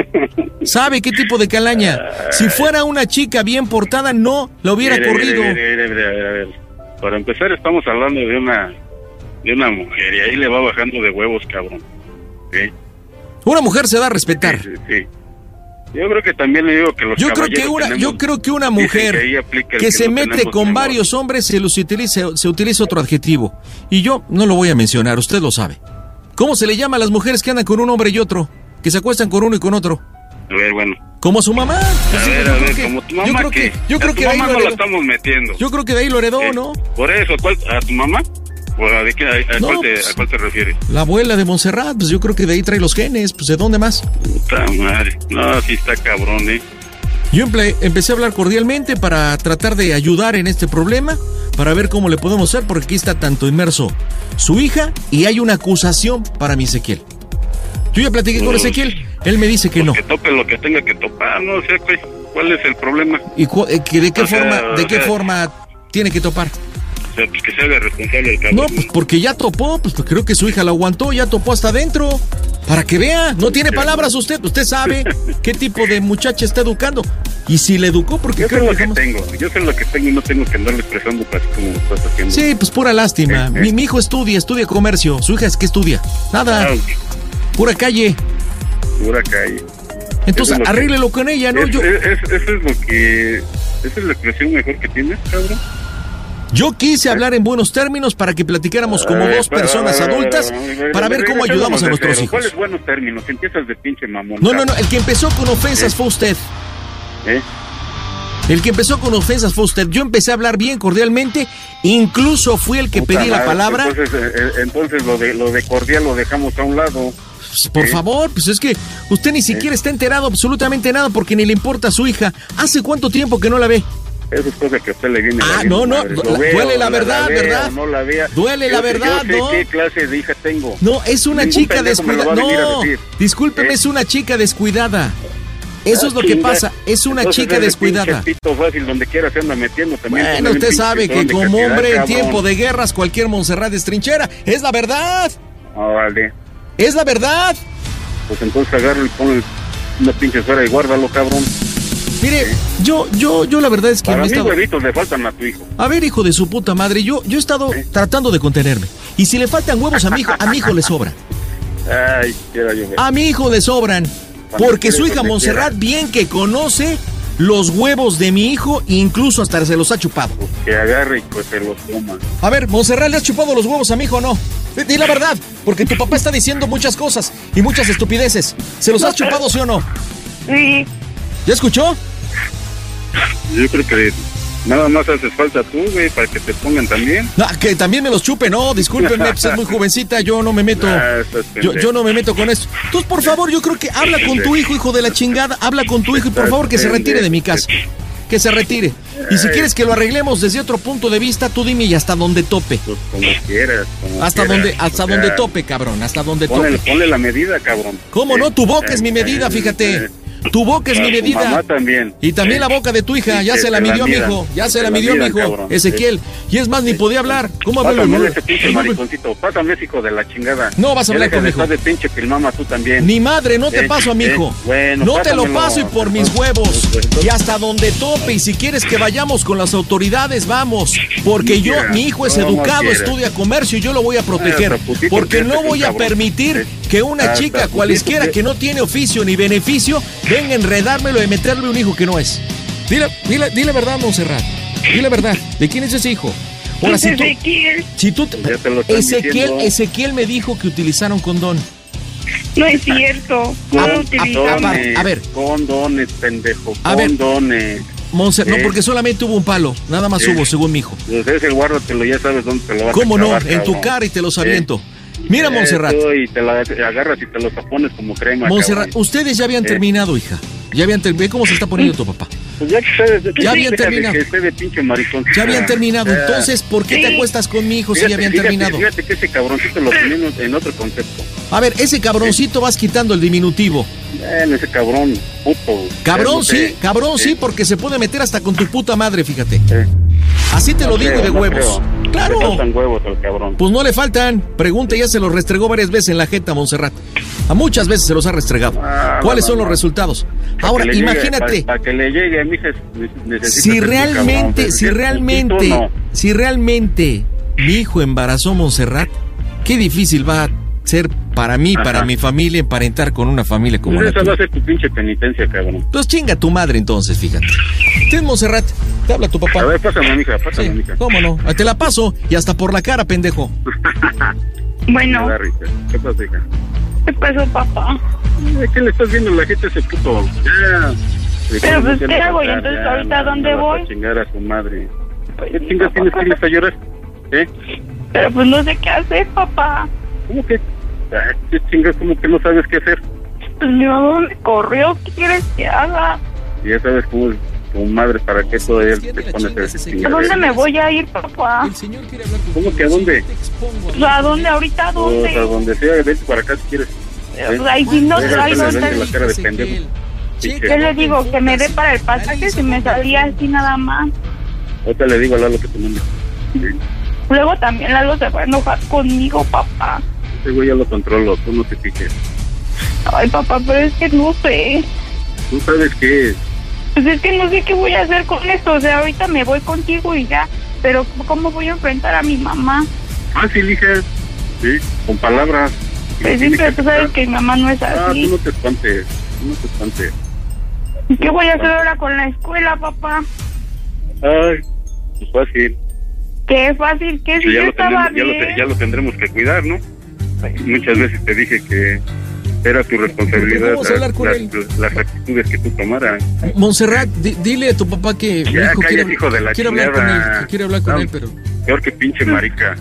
Sabe qué tipo de calaña. Si fuera una chica bien portada, no la hubiera Mire, corrido. mire, mire, mire, a ver, a ver. Para empezar, estamos hablando de una de una mujer y ahí le va bajando de huevos, cabrón. ¿Sí? Una mujer se da a respetar. Sí, sí. Yo creo que también le digo que los Yo creo que caballeros una, tenemos- yo creo que una dicen mujer ahí aplica el que se no mete tenemos con memoria. varios hombres se los utiliza, se utiliza otro adjetivo. Y yo no lo voy a mencionar, usted lo sabe. ¿Cómo se le llama a las mujeres que andan con un hombre y otro? Que se acuestan con uno y con otro. A ver, bueno. Como a su mamá. Pues A sí, ver, yo a creo ver, que- como tu yo mamá creo que, que yo a creo tu que de ahí mamá lo no la heredó. estamos metiendo. Yo creo que de ahí lo heredó, ¿Eh? ¿no? Por eso, ¿cuál, ¿a tu mamá? ¿O a, de qué, a, a No, cuál te, pues- ¿A cuál te refieres? La abuela de Montserrat, pues yo creo que de ahí trae los genes, pues ¿de dónde más? Puta madre. No, sí está cabrón, ¿eh? Yo emple- empecé a hablar cordialmente para tratar de ayudar en este problema, para ver cómo le podemos hacer, porque aquí está tanto inmerso su hija y hay una acusación para mi Ezequiel. Yo ya platiqué con Pues, Ezequiel, él me dice que no. Que tope lo que tenga que topar, no sé, güey. ¿Cuál es el problema? ¿Y cu- eh, que de qué O sea, forma, de o qué sea- forma tiene que topar? O sea, pues que se haga responsable el cabrón. No, pues porque ya topó, pues creo que su hija la aguantó, ya topó hasta adentro. Para que vea, no tiene palabras usted, usted sabe qué tipo de muchacha está educando. Y si le educó, porque Yo sé creo lo que que jamás- tengo, yo sé lo que tengo y no tengo que andarle expresando así como lo estás haciendo. Sí, pues pura lástima. Eh, eh. Mi, mi hijo estudia, estudia comercio. Su hija es que estudia. Nada, Ah, pura calle. pura calle. Entonces, Eso es lo que- arréglelo con ella, ¿no? Es- Yo, es- es- eso es lo que... Esa es la expresión mejor que tienes, cabrón. Yo quise hablar en buenos términos para que platicáramos como dos personas adultas para ver cómo ayudamos a nuestros hijos. ¿Cuáles buenos términos? Empiezas de pinche mamón. No, no, no, el que empezó con ofensas ¿Eh? fue usted. ¿Eh? El que empezó con ofensas fue usted. Yo empecé a hablar bien, cordialmente. Incluso fui el que Puta pedí la madre, palabra. Entonces, eh, entonces lo de lo de cordial lo dejamos a un lado. Por ¿Eh? favor, pues es que usted ni siquiera está enterado absolutamente nada porque ni le importa a su hija. ¿Hace cuánto tiempo que no la ve? Eso es cosa que a usted le viene. Ah, no, no, duele la verdad, ¿verdad? No la vea. Duele la Yo sé- verdad, yo sé ¿no? ¿Qué clase de hija tengo? No, es una Ningún chica pendejo me lo descuidada. va a venir a No, decir. discúlpeme, ¿Eh? es una chica descuidada. Eso Ah, es lo que chinga. pasa, es una Entonces, chica ese descuidada. pinche pito fácil donde quiera se anda metiendo también. Bueno, Tiene un usted pinche sabe que don de como cantidad, hombre en cabrón. tiempo de guerras cualquier Montserrat es trinchera. Es la verdad. Ah, vale. Es la verdad. Pues entonces agarro y pongo una pinche esfera y guárdalo, cabrón. Mire, yo, yo, yo la verdad es que Para me he mí estado... huevitos le faltan a tu hijo. A ver, hijo de su puta madre, yo, yo he estado tratando de contenerme. Y si le faltan huevos a mi hijo, a mi hijo le sobra. Ay, quiera yo ver. A mi hijo le sobran. Cuando Porque quiera, su hija donde Montserrat bien que conoce los huevos de mi hijo, incluso hasta se los ha chupado. Que agarre y pues se los coma. A ver, Montserrat, ¿le has chupado los huevos a mi hijo o no? Di di la verdad, porque tu papá está diciendo muchas cosas y muchas estupideces. ¿Se los has chupado, sí o no? Sí. ¿Ya escuchó? Yo creo que nada más haces falta tú, güey, para que te pongan también. No, que también me los chupe, no, discúlpenme, pues es muy jovencita, yo no me meto. Ah, estás Yo, pendejo. yo no me meto con esto. Entonces, por favor, yo creo que habla con tu hijo, hijo de la chingada, habla con tu hijo y por favor que se retire de mi casa. Que se retire. Y si quieres que lo arreglemos desde otro punto de vista, tú dime y hasta donde tope. Pues como quieras. Como Hasta quieras. donde, hasta O sea, donde tope, cabrón, hasta donde Ponle, tope. ponle la medida, cabrón. ¿Cómo no? Tu boca Eh, es mi medida, eh, fíjate. eh. Tu boca es A mi tu medida. mamá también. Y también Eh. la boca de tu hija, Sí, ya que se la te la midió mi midan, hijo, ya que se te la la midió mi midan, hijo, cabrón. Ezequiel. Y es más, ni podía hablar. ¿Cómo habla? Pásame ese pinche mariconcito. Pásame ese hijo de la chingada. No vas a Ya hablar deja con de mi hijo. estar de pinche pilmama tú también. Ni madre, no te Eh, paso a mi eh, hijo. bueno, no te lo pásamelo. paso y por mis huevos. Y hasta donde tope. Y si quieres que vayamos con las autoridades, vamos. Porque Ni yo, quiera. mi hijo es No, no educado, quiera. estudia comercio y yo lo voy a proteger. Ah, putito, Porque fíjate no que voy a cabrón. permitir Eh. que una Hasta chica putito, cualesquiera que- que no tiene oficio ni beneficio venga a enredármelo y meterle un hijo que no es. Dile, dile, dile verdad, Montserrat. Dile verdad. ¿De quién es ese hijo? Ahora, si tú, Ezequiel. si tú te- Ya te lo están Ezequiel, diciendo. Ezequiel me dijo que utilizaron condón. No es cierto. No lo utilizamos. Condones, A ver. Condones, pendejo. A ver. Condones. Monse, no, Eh. porque solamente hubo un palo. Nada más Eh. hubo, según mi hijo. Pues ese guárdatelo, ya sabes dónde te lo vas a ¿Cómo no? clavar, En tu cabrón. cara y te los Eh. aviento. Mira, Eso, Montserrat. Y te la te agarras y te los pones como crema. Montserrat, cabrón. ustedes ya habían Eh. terminado, hija. Ya habían terminado. ¿Cómo se está poniendo tu papá? Pues ya que ustedes, Ya habían deja de terminado. que esté de pinche maricón. Ya habían terminado. Ya. Entonces, ¿por qué te Sí. acuestas con mi hijo si Fíjate, ya habían fíjate, terminado? Fíjate que ese cabroncito lo tenemos en otro concepto. A ver, ese cabroncito vas quitando el diminutivo. Bueno, ese cabrón, puto. Cabrón, Ya no sé. sí, cabrón, sí, porque se puede meter hasta con tu puta madre, fíjate. Eh. Así te No lo digo creo, de no huevos. creo. Claro. Le faltan huevos al cabrón. Pues no le faltan. Pregunta, ya se los restregó varias veces en la jeta, Montserrat. A muchas veces se los ha restregado. Ah, ¿Cuáles no, son no, los no. resultados? Para Ahora, que le llegue- imagínate. Para, que le llegue a mi hija, necesita Si ser un realmente, cabrón. si es realmente, putito, no. si realmente mi hijo embarazó a Montserrat, qué difícil va a ser para mí, Ajá. para mi familia, emparentar con una familia como Pues la esa va tuya. a ser tu pinche penitencia, cabrón. Pues chinga tu madre entonces, fíjate. Tienes Montserrat, te habla tu papá. A ver, pásame, mija, pásame, Sí, mija. ¿cómo no? Te la paso y hasta por la cara, pendejo. Bueno, Me da risa. ¿Qué pasa, hija? ¿qué pasó, papá? Eh, ¿Qué le estás viendo la gente a ese puto? Ya. Pero, pues, Ya ¿qué no hago? ¿Y va a entonces ya, ahorita no, dónde no vas voy? a chingar a su madre. Pues, ¿Qué sí, chingas papá, tienes que irles a llorar? ¿Eh? Pero pues no sé qué hacer, papá. ¿Cómo que? Ah, ¿Qué chingas? ¿Cómo que no sabes qué hacer? Pues mi mamá me corrió. ¿Qué quieres que haga? Y ya sabes cómo es tu madre, ¿para qué todavía te pones a ese ¿A dónde me voy a ir, papá? ¿Cómo que a dónde? Pues, ¿a dónde? ¿Ahorita a Pues a dónde? donde sea, vete para acá si quieres. Pues, ahí sí no Deja de traigo hacerle tal- la cara de pendejo. ¿Qué le digo? Que me dé para el pasaje si me salía así nada más. Ahorita le digo a Lalo que te mande. Sí. Luego también Lalo se va a enojar conmigo, papá. Ese güey ya lo controlo, tú no te fijes. Ay, papá, pero es que no sé. Tú sabes qué es. Pues es que no sé qué voy a hacer con esto. O sea, ahorita me voy contigo y ya. Pero ¿cómo voy a enfrentar a mi mamá? Fácil, hija. Sí, con palabras. Pues sí, pero tú sabes que mi mamá no es Ah, así. tú no te espantes. Tú no te espantes. ¿Y qué voy a hacer ahora con la escuela, papá? Ay, pues fácil. Qué fácil, que si ya, yo lo estaba tendremos, ya, lo, bien. te- ya lo tendremos que cuidar, ¿no? Muchas veces te dije que era tu responsabilidad Vamos a hablar con las, él. las, las actitudes que tú tomaras. Montserrat, di- dile a tu papá que mi Ya, hijo cállate, quiere, hijo de la quiere hablar con él, chingada. que quiere hablar con No, él, pero... Peor que pinche marica.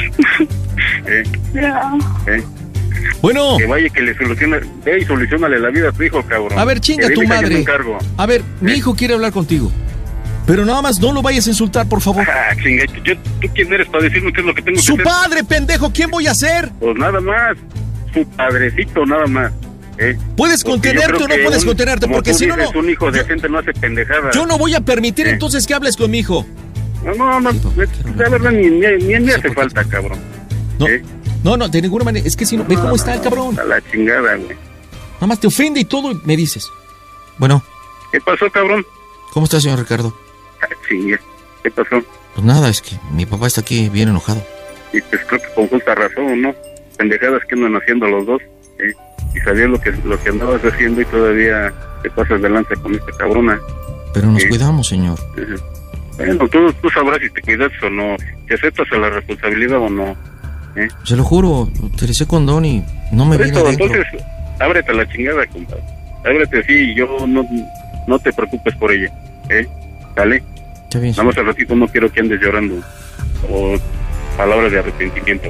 ¿Eh? ¿Eh? Bueno. Que vaya, que le solucione, ve y solucionale la vida a tu hijo, cabrón. A ver, chinga Que tu dile que yo me madre. encargo. A ver, mi hijo quiere hablar contigo. Pero nada más no lo vayas a insultar, por favor. Ah, chinga, yo, ¿tú quién eres para decirme qué es lo que tengo que ¡Su hacer? padre, pendejo! ¿Quién voy a ser? Pues nada más, su padrecito, nada más. ¿eh? ¿Puedes Porque yo contenerte creo o no que puedes un- contenerte? como Porque tú si no, dices, no... un hijo decente no hace pendejadas. Yo no voy a permitir ¿Eh? entonces que hables con mi hijo. No, no, no, la verdad ni, ni, ni me hace falta, cabrón. No, ¿Eh? no, no, de ninguna manera. Es que si no, ve cómo está el cabrón. A la chingada, güey. Nada más te ofende y todo y me dices. Bueno, ¿Qué pasó, cabrón? ¿cómo está, señor Ricardo? Ah, chinga, ¿qué pasó? Pues nada, es que mi papá está aquí bien enojado. Y pues creo que con justa razón, ¿no? Pendejadas que andan haciendo los dos, ¿eh? Y sabías lo que, lo que andabas haciendo y todavía te pasas de lanza con esta cabrona. Pero nos ¿Eh? cuidamos, señor. Ujú. Bueno, tú, tú sabrás si te cuidas o no, si aceptas a la responsabilidad o no. ¿eh? Se lo juro, utilicé condón y no me Por vino eso, adentro. entonces, ábrete a la chingada, compadre. Ábrete así y yo no, no te preocupes por ella, ¿eh? ¿Sale? Está bien, Nada más al ratito no quiero que andes llorando o palabras de arrepentimiento.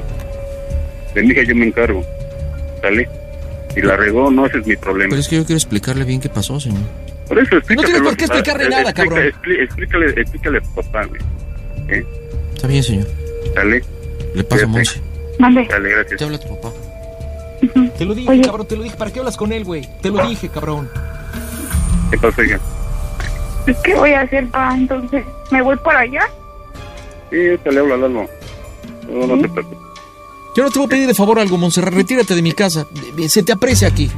De mi hija yo me encargo, ¿sale? Si la regó, no, ese es mi problema. Pero es que yo quiero explicarle bien qué pasó, señor. Por eso, explícaselo. No tienes por qué explicarle Ah, nada, explica- cabrón. expli- Explícale, explícale a tu papá, güey. ¿Eh? Está bien, señor. ¿Sale? Le paso a Cuídate. Monse. Mande. Dale, gracias. Te habla tu papá. Te lo dije, Oye. cabrón, te lo dije. ¿Para qué hablas con él, güey? Te lo dije, cabrón. ¿Qué pasó, hija? ¿Qué voy a hacer, pa? Entonces, ¿me voy por allá? Sí, te le hablo a Lalo. No, no te preocupes. Yo no te voy a pedir de favor algo, Montserrat. Retírate de mi casa. Se te aprecia aquí.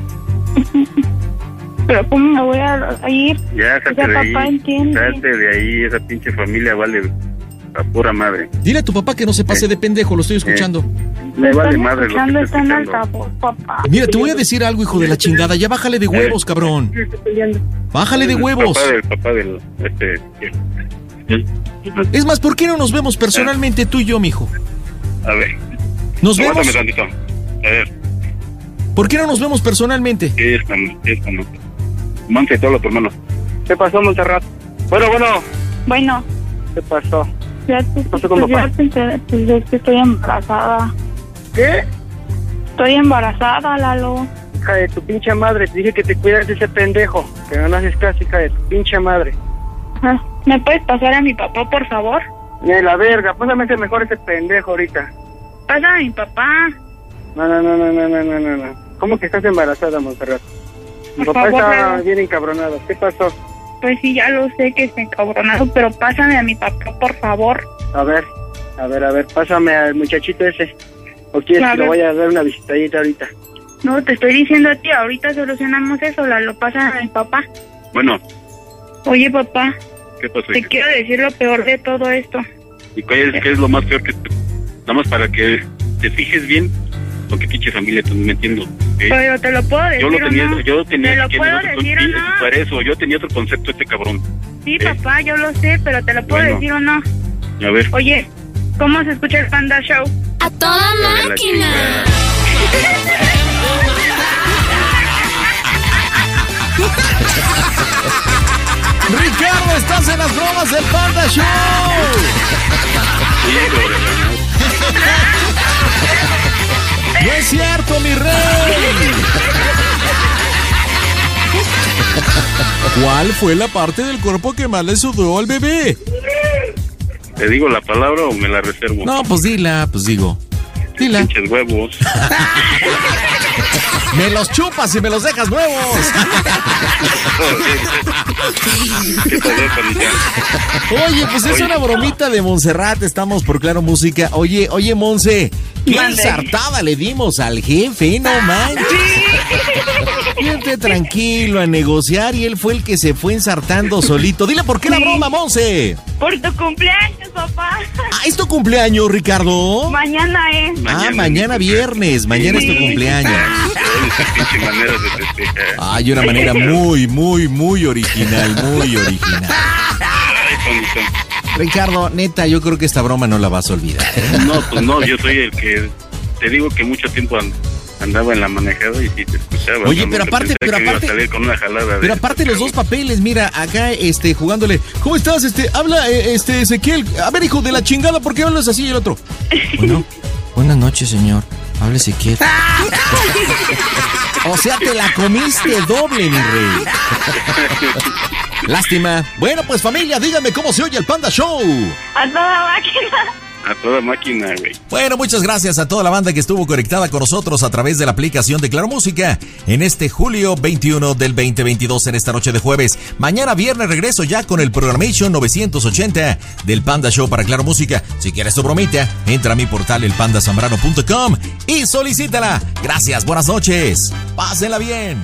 Pero ¿cómo me voy a, a ir? Ya, salte Ya, de papá, ahí. entiende. Salte de ahí, esa pinche familia vale a pura madre. Dile a tu papá que no se pase de pendejo, lo estoy escuchando. Me vale madre lo que escuchando, estoy está en escuchando. altavoz, papá. Mira, te voy a decir algo, hijo de la chingada. Ya bájale de huevos, cabrón. Bájale de El huevos. Papá del, papá del, este... Es más, ¿por qué no nos vemos personalmente tú y yo, mijo? A ver. Nos Aguántame vemos. tantito. A ver. ¿Por qué no nos vemos personalmente? ¿Qué es, man? ¿Qué es, man? Monte, te hablo a tu hermano. ¿Qué pasó, Montserrat? Bueno, bueno. Bueno, ¿Qué pasó? ya te, pasó con pues papá? ya te enteré, pues es que estoy embarazada. ¿Qué? Estoy embarazada, Lalo. Hija de tu pinche madre, te dije que te cuidas de ese pendejo. Que no haces caso, hija de tu pinche madre. Ah, ¿me puedes pasar a mi papá, por favor? De la verga, pásame ese mejor ese pendejo ahorita. Pasa a mi papá. No, no, no, no, no, no, no, no, no. ¿Cómo que estás embarazada, Montserrat? Mi Por papá favor, está Lalo. bien encabronado. ¿Qué pasó? Pues sí, ya lo sé que está encabronado, pero pásame a mi papá, por favor. A ver, a ver, a ver, pásame al muchachito ese. ¿O quieres A que le ver. vaya a dar una visitadita ahorita? No, te estoy diciendo a ti, ahorita solucionamos eso, Lalo, pasa a mi papá. Bueno, Oye, papá, ¿qué pasó? te hija? quiero decir lo peor de todo esto. ¿Y qué es, qué es lo más peor que te... Nada más para que te fijes bien lo que pinche familia te metiendo. ¿eh? Pero te lo puedo decir Yo lo o tenía, no. yo tenía ¿Te lo que puedo otro- decir o no? Para eso, yo tenía otro concepto este cabrón. Sí, ¿eh? papá, yo lo sé, pero te lo puedo Bueno. decir o no. A ver. Oye, ¿cómo se escucha el Panda Show? ¡A toda Hija de la máquina! chingada. Ricardo, estás en las bromas del Panda Show. Hijo de la- No es cierto, mi rey. ¿Cuál fue la parte del cuerpo que más le sudó al bebé? ¿Te digo la palabra o me la reservo? No, pues dila, pues digo. Dila. Pinches huevos. Me los chupas y me los dejas nuevos. ¿Qué pasó, panita? Oye, pues es Oye. una bromita de Montserrat. Estamos por Claro Música. Oye, oye, Monse, qué Mande. ensartada le dimos al jefe, no manches. Siente tranquilo a negociar y él fue el que se fue ensartando solito. Dile por qué la Sí. broma, Monse. Por tu cumpleaños, papá. Ah, ¿es tu cumpleaños, Ricardo? Mañana es. Ah, mañana viernes. Mañana es tu cumpleaños. Esa pinche manera de festejar. Ay, una manera muy, muy, muy original, muy original. Ay, panita. Ricardo, neta, yo creo que esta broma no la vas a olvidar. No, pues no, yo soy el que te digo que mucho tiempo and, andaba en la manejada y sí te escuchaba. Oye, ¿no? pero aparte, pero que aparte, iba a salir con una jalada pero de... aparte los dos papeles, mira, acá, este, jugándole. ¿Cómo estás, este? Habla, eh, este, Ezequiel. A ver, hijo de la chingada, ¿por qué hablas así y el otro? Bueno, buenas noches, señor. Habla Ezequiel. O sea, te la comiste doble, mi rey. Lástima. Bueno, pues familia, díganme cómo se oye el Panda Show. A toda máquina. A toda máquina, güey. Bueno, muchas gracias a toda la banda que estuvo conectada con nosotros a través de la aplicación de Claro Música en este julio veintiuno del veinte veintidós, en esta noche de jueves. Mañana viernes regreso ya con el Programation novecientos ochenta del Panda Show para Claro Música. Si quieres tu bromita, entra a mi portal el panda zambrano punto com y solicítala. Gracias, buenas noches. Pásenla bien.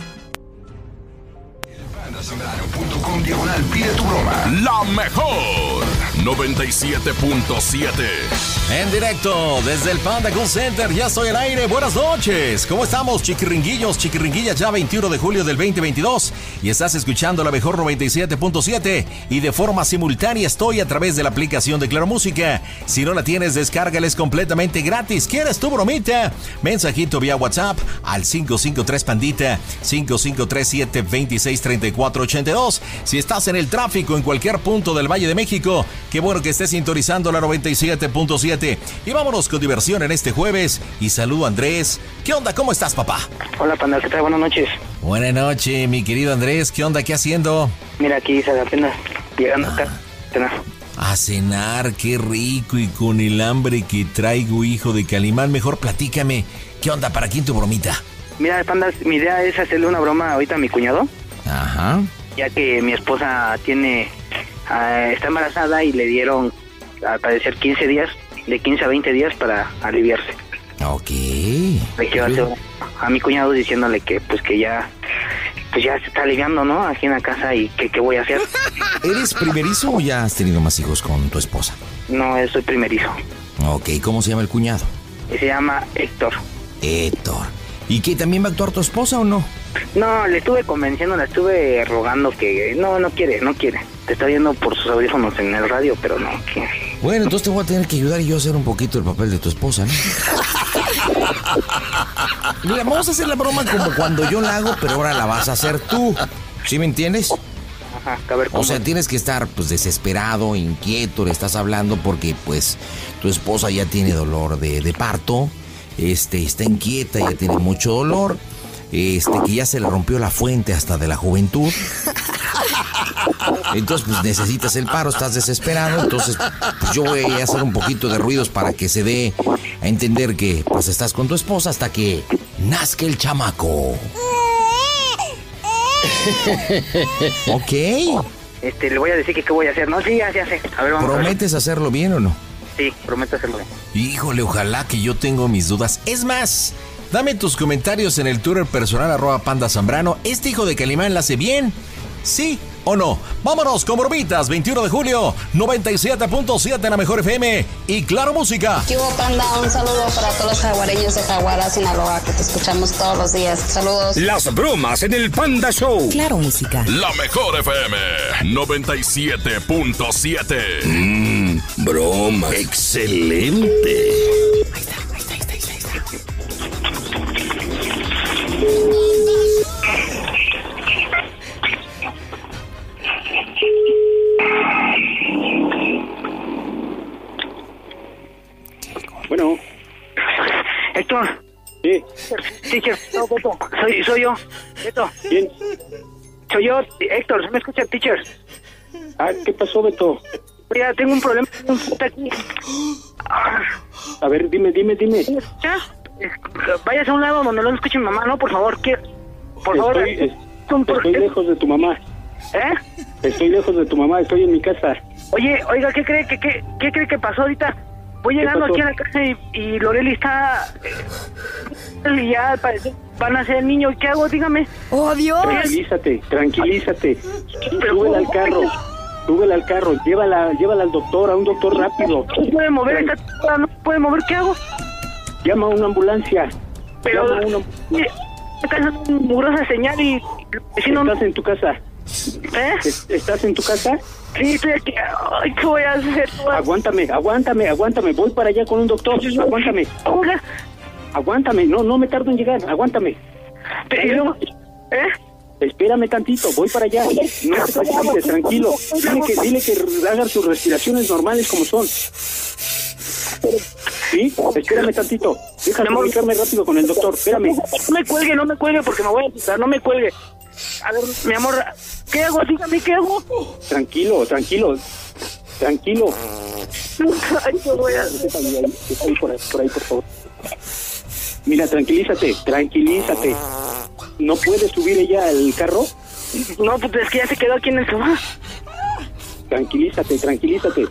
Zambrano.com diagonal pide tu broma. La mejor noventa y siete punto siete. En directo desde el Panda Call Center, ya estoy al aire. Buenas noches. ¿Cómo estamos, chiquiringuillos, chiquiringuillas? Ya veintiuno de julio del veinte veintidós y estás escuchando la mejor noventa y siete punto siete y de forma simultánea estoy a través de la aplicación de Claro Música. Si no la tienes, descárgala, es completamente gratis. ¿Quieres tu bromita? Mensajito vía WhatsApp al cinco cinco tres Pandita cinco cinco tres siete dos seis tres cuatro ocho dos. Si estás en el tráfico en cualquier punto del Valle de México, qué bueno que estés sintonizando la noventa y siete punto siete. Y vámonos con diversión en este jueves. Y saludo a Andrés. ¿Qué onda? ¿Cómo estás, papá? Hola, Panda, ¿qué tal? Buenas noches. Buenas noches, mi querido Andrés. ¿Qué onda? ¿Qué haciendo? Mira, aquí apenas llegando acá. Cenar. A cenar, qué rico. Y con el hambre que traigo, hijo de Calimán, mejor platícame. ¿Qué onda? ¿Para quién tu bromita? Mira, Panda, mi idea es hacerle una broma ahorita a mi cuñado. Ajá. Ya que mi esposa tiene... Uh, está embarazada y le dieron, al parecer, quince días, de quince a veinte días para aliviarse. Ok. Le quiero hacer a mi cuñado diciéndole que pues que ya pues ya se está aliviando, ¿no? Aquí en la casa y que qué voy a hacer. ¿Eres primerizo o ya has tenido más hijos con tu esposa? No, soy primerizo. Ok, ¿cómo se llama el cuñado? Se llama Héctor. Héctor. ¿Y qué, también va a actuar tu esposa o no? No, le estuve convenciendo, le estuve rogando que no, no quiere, no quiere. Te está viendo por sus audífonos en el radio, pero no quiere. Bueno, entonces te voy a tener que ayudar y yo a hacer un poquito el papel de tu esposa, ¿no? Mira, vamos a hacer la broma como cuando yo la hago, pero ahora la vas a hacer tú. ¿Sí me entiendes? Ajá, a ver, ¿cómo? O sea, tienes que estar pues desesperado, inquieto, le estás hablando porque pues tu esposa ya tiene dolor de, de parto, este, está inquieta, ya tiene mucho dolor, este, que ya se le rompió la fuente hasta de la juventud. Entonces, pues necesitas el paro, estás desesperado. Entonces, pues yo voy a hacer un poquito de ruidos para que se dé a entender que pues estás con tu esposa hasta que nazca el chamaco. Ok. Este, le voy a decir que qué voy a hacer. No, sí, ya, ya sé. A ver, vamos. ¿Prometes a ver. hacerlo bien o no? Sí, prometo hacerlo bien. Híjole, ojalá, que yo tengo mis dudas. Es más, dame tus comentarios en el Twitter personal arroba Panda Zambrano. ¿Este hijo de Calimán la hace bien? ¿Sí o no? Vámonos con bromitas, veintiuno de julio, noventa y siete punto siete en la mejor F M y Claro Música. ¿Qué hubo, Panda? Un saludo para todos los jaguareños de Jaguara, Sinaloa, que te escuchamos todos los días. Saludos. Las bromas en el Panda Show. Claro Música. La mejor F M, noventa y siete punto siete. Mmm, broma. Excelente. Ahí está, ahí está, ahí está, ahí está, ahí está. Bueno. Héctor. Sí. Teacher, no, Beto. Soy, soy yo. Beto. ¿Quién? Soy yo, Héctor. ¿Se me escucha, teacher? Ah, ¿qué pasó, Beto? Mira, tengo un problema. Está aquí. A ver, dime, dime, dime. ¿Me escucha? Vayas a un lado donde no me escuche mi mamá, ¿no? Por favor, ¿qué? Por favor. Estoy, es, estoy lejos de tu mamá. ¿Eh? Estoy lejos de tu mamá, estoy en mi casa. Oye, oiga, ¿qué cree que qué, qué cree que pasó ahorita? Voy llegando aquí a la casa y, y Loreli está... Eh, y ya parece, van a ser niños. ¿Qué hago? Dígame. ¡Oh, Dios! Tranquilízate, tranquilízate. Súbela al carro. Súbela al carro. Llévala, llévala al doctor, a un doctor rápido. No puede mover, esta, no puede mover. ¿Qué hago? Llama a una ambulancia. Pero... Llama a una... Acá es una mugrosa señal y... Si no... ¿Estás en tu casa? ¿Eh? ¿Estás en tu casa? Sí, estoy aquí. Ay, ¿qué voy a hacer? Aguántame, aguántame, aguántame. Voy para allá con un doctor. Aguántame. Hola. Aguántame, no, no me tardo en llegar. Aguántame. Pero, ¿eh? Espérame tantito, voy para allá. No te preocupes, tranquilo. Dile que, dile que hagan sus respiraciones normales como son. ¿Sí? Espérame tantito. Déjame comunicarme rápido con el doctor. Espérame. No me cuelgue, no me cuelgue porque me voy a quitar. No me cuelgue. A ver, mi amor, ¿qué hago? Dígame, ¿qué hago? Tranquilo, tranquilo. Tranquilo. Ay, ¿qué voy a hacer? Ahí, por ahí, por ahí, por favor. Mira, tranquilízate, tranquilízate. ¿No puede subir ella al carro? No, pues es que ya se quedó aquí en el sofá. Tranquilízate, tranquilízate.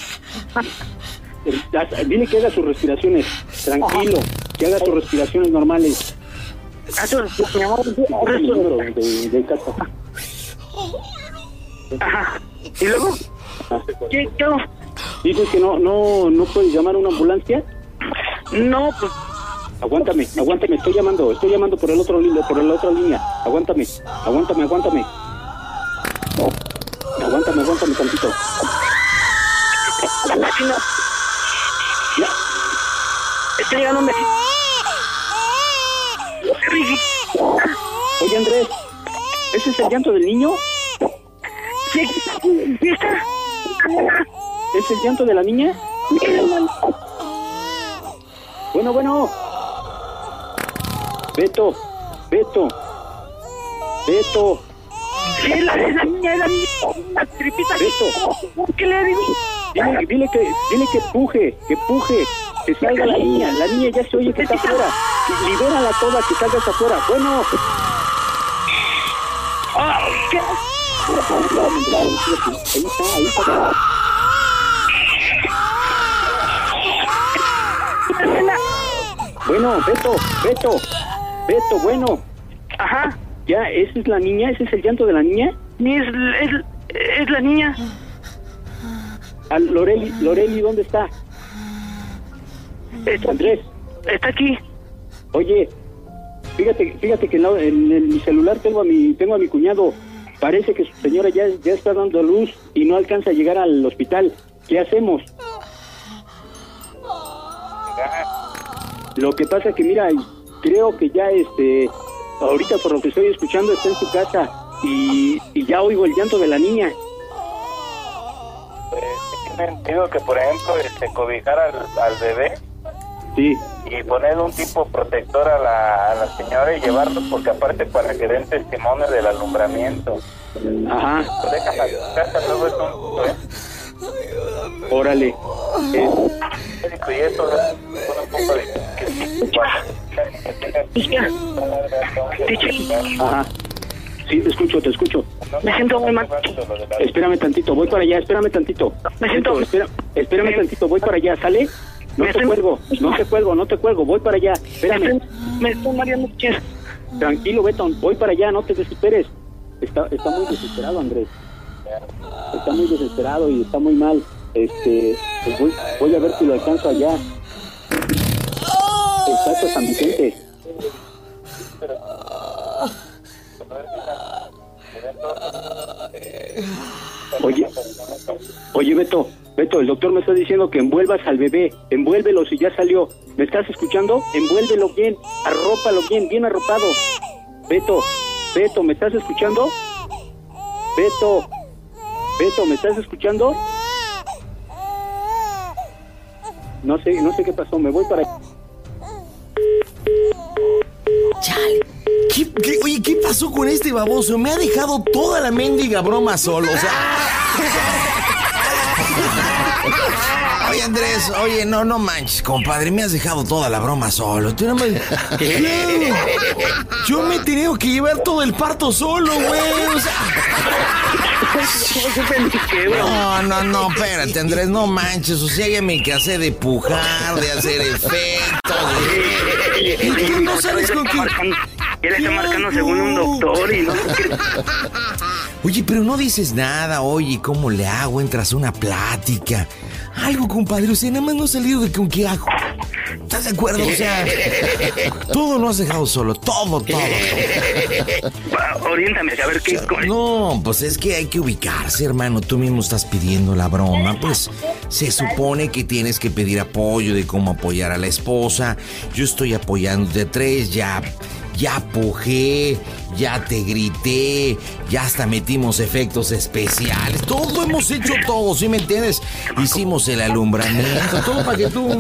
Dile que haga sus respiraciones. Tranquilo, que haga sus respiraciones normales. Mi amor, de, de casa. Ajá. ¿Y luego? ¿Qué, qué hago? Dices que no, no, no puedes llamar a una ambulancia. No, pues. Aguántame, aguántame, estoy llamando, estoy llamando por el otro por la otra línea. Aguántame, aguántame, aguántame. Aguántame, aguántame tantito. Ya. Está llegando un vecino. Oye, Andrés, ¿ese es el llanto del niño? Sí, sí está. ¿Es el llanto de la niña? Bueno, bueno. Beto, Beto, Beto. Sí, la, la niña, la niña, la tripita. Beto. ¿Qué le digo? Dile, dile que, dile que puje, que puje, que salga la niña. La niña ya se oye que está afuera. Libérala toda, que salga hasta afuera. Bueno. Ah, ¿qué? Ahí está, ahí está. Bueno, Beto, Beto, Beto, bueno. Ajá. Ya, ¿esa es la niña? ¿Ese es el llanto de la niña? Es, es, es la niña. Ah, Loreli, Loreli, ¿dónde está? Está, Andrés. Está aquí. Oye, fíjate, fíjate que en, la, en, el, mi celular tengo a mi, tengo a mi cuñado. Parece que su señora ya, ya está dando luz y no alcanza a llegar al hospital. ¿Qué hacemos? Lo que pasa que, mira, creo que ya, este, ahorita por lo que estoy escuchando está en su casa y, y ya oigo el llanto de la niña. Pues, tiene sentido que, por ejemplo, este, cobijar al, al bebé. Sí. Y poner un tipo protector a la, a la señora y llevarlo, porque aparte para que den testimonio del alumbramiento. Ajá. Lo dejan a su casa, luego es un... ¿eh? Órale. Eh. Y eso un poco de... Ajá. Sí, te escucho, te escucho. Me siento muy mal. Espérame tantito, voy para allá, espérame tantito. Me siento... Espera, espérame tantito, voy para allá, ¿sale? No te cuelgo, no te cuelgo, no te cuelgo, voy para allá, espérame. Me estoy mareando. Tranquilo, Beto, voy para allá, no te desesperes. Está, está muy desesperado, Andrés. Está muy desesperado y está muy mal. Este, pues voy, voy a ver si lo alcanzo allá. Está hasta San Vicente. Oye, oye Beto, Beto, el doctor me está diciendo que envuelvas al bebé, envuélvelo si ya salió. ¿Me estás escuchando? Envuélvelo bien, arrópalo bien, bien arropado. Beto, Beto, ¿me estás escuchando? Beto, Beto, ¿me estás escuchando? No sé, no sé qué pasó, me voy para... Chale. ¿Qué, qué, oye, ¿qué pasó con este baboso? Me ha dejado toda la mendiga broma solo, o sea... Oye, Andrés, oye, no, no manches, compadre, me has dejado toda la broma solo. Tú no me... Yo me he tenido que llevar todo el parto solo, güey, o sea... No, no, no, espérate, Andrés, no manches, o sea, ya me cansé de pujar, de hacer efectos, de... ¿Y tú no sabes con quién? Él está marcando según un doctor y no... Oye, pero no dices nada, oye, ¿cómo le hago? Entras a una plática. Algo, compadre, o sea, nada más no has salido de con qué hago. ¿Estás de acuerdo? O sea, todo lo has dejado solo, todo, todo, todo. Oriéntame, a ver qué... No, pues es que hay que ubicarse, hermano. Tú mismo estás pidiendo la broma, pues se supone que tienes que pedir apoyo de cómo apoyar a la esposa. Yo estoy apoyando de tres, ya... Ya pujé, ya te grité, ya hasta metimos efectos especiales. Todo hemos hecho todo, ¿sí me entiendes? Hicimos el alumbramiento, todo para que tú...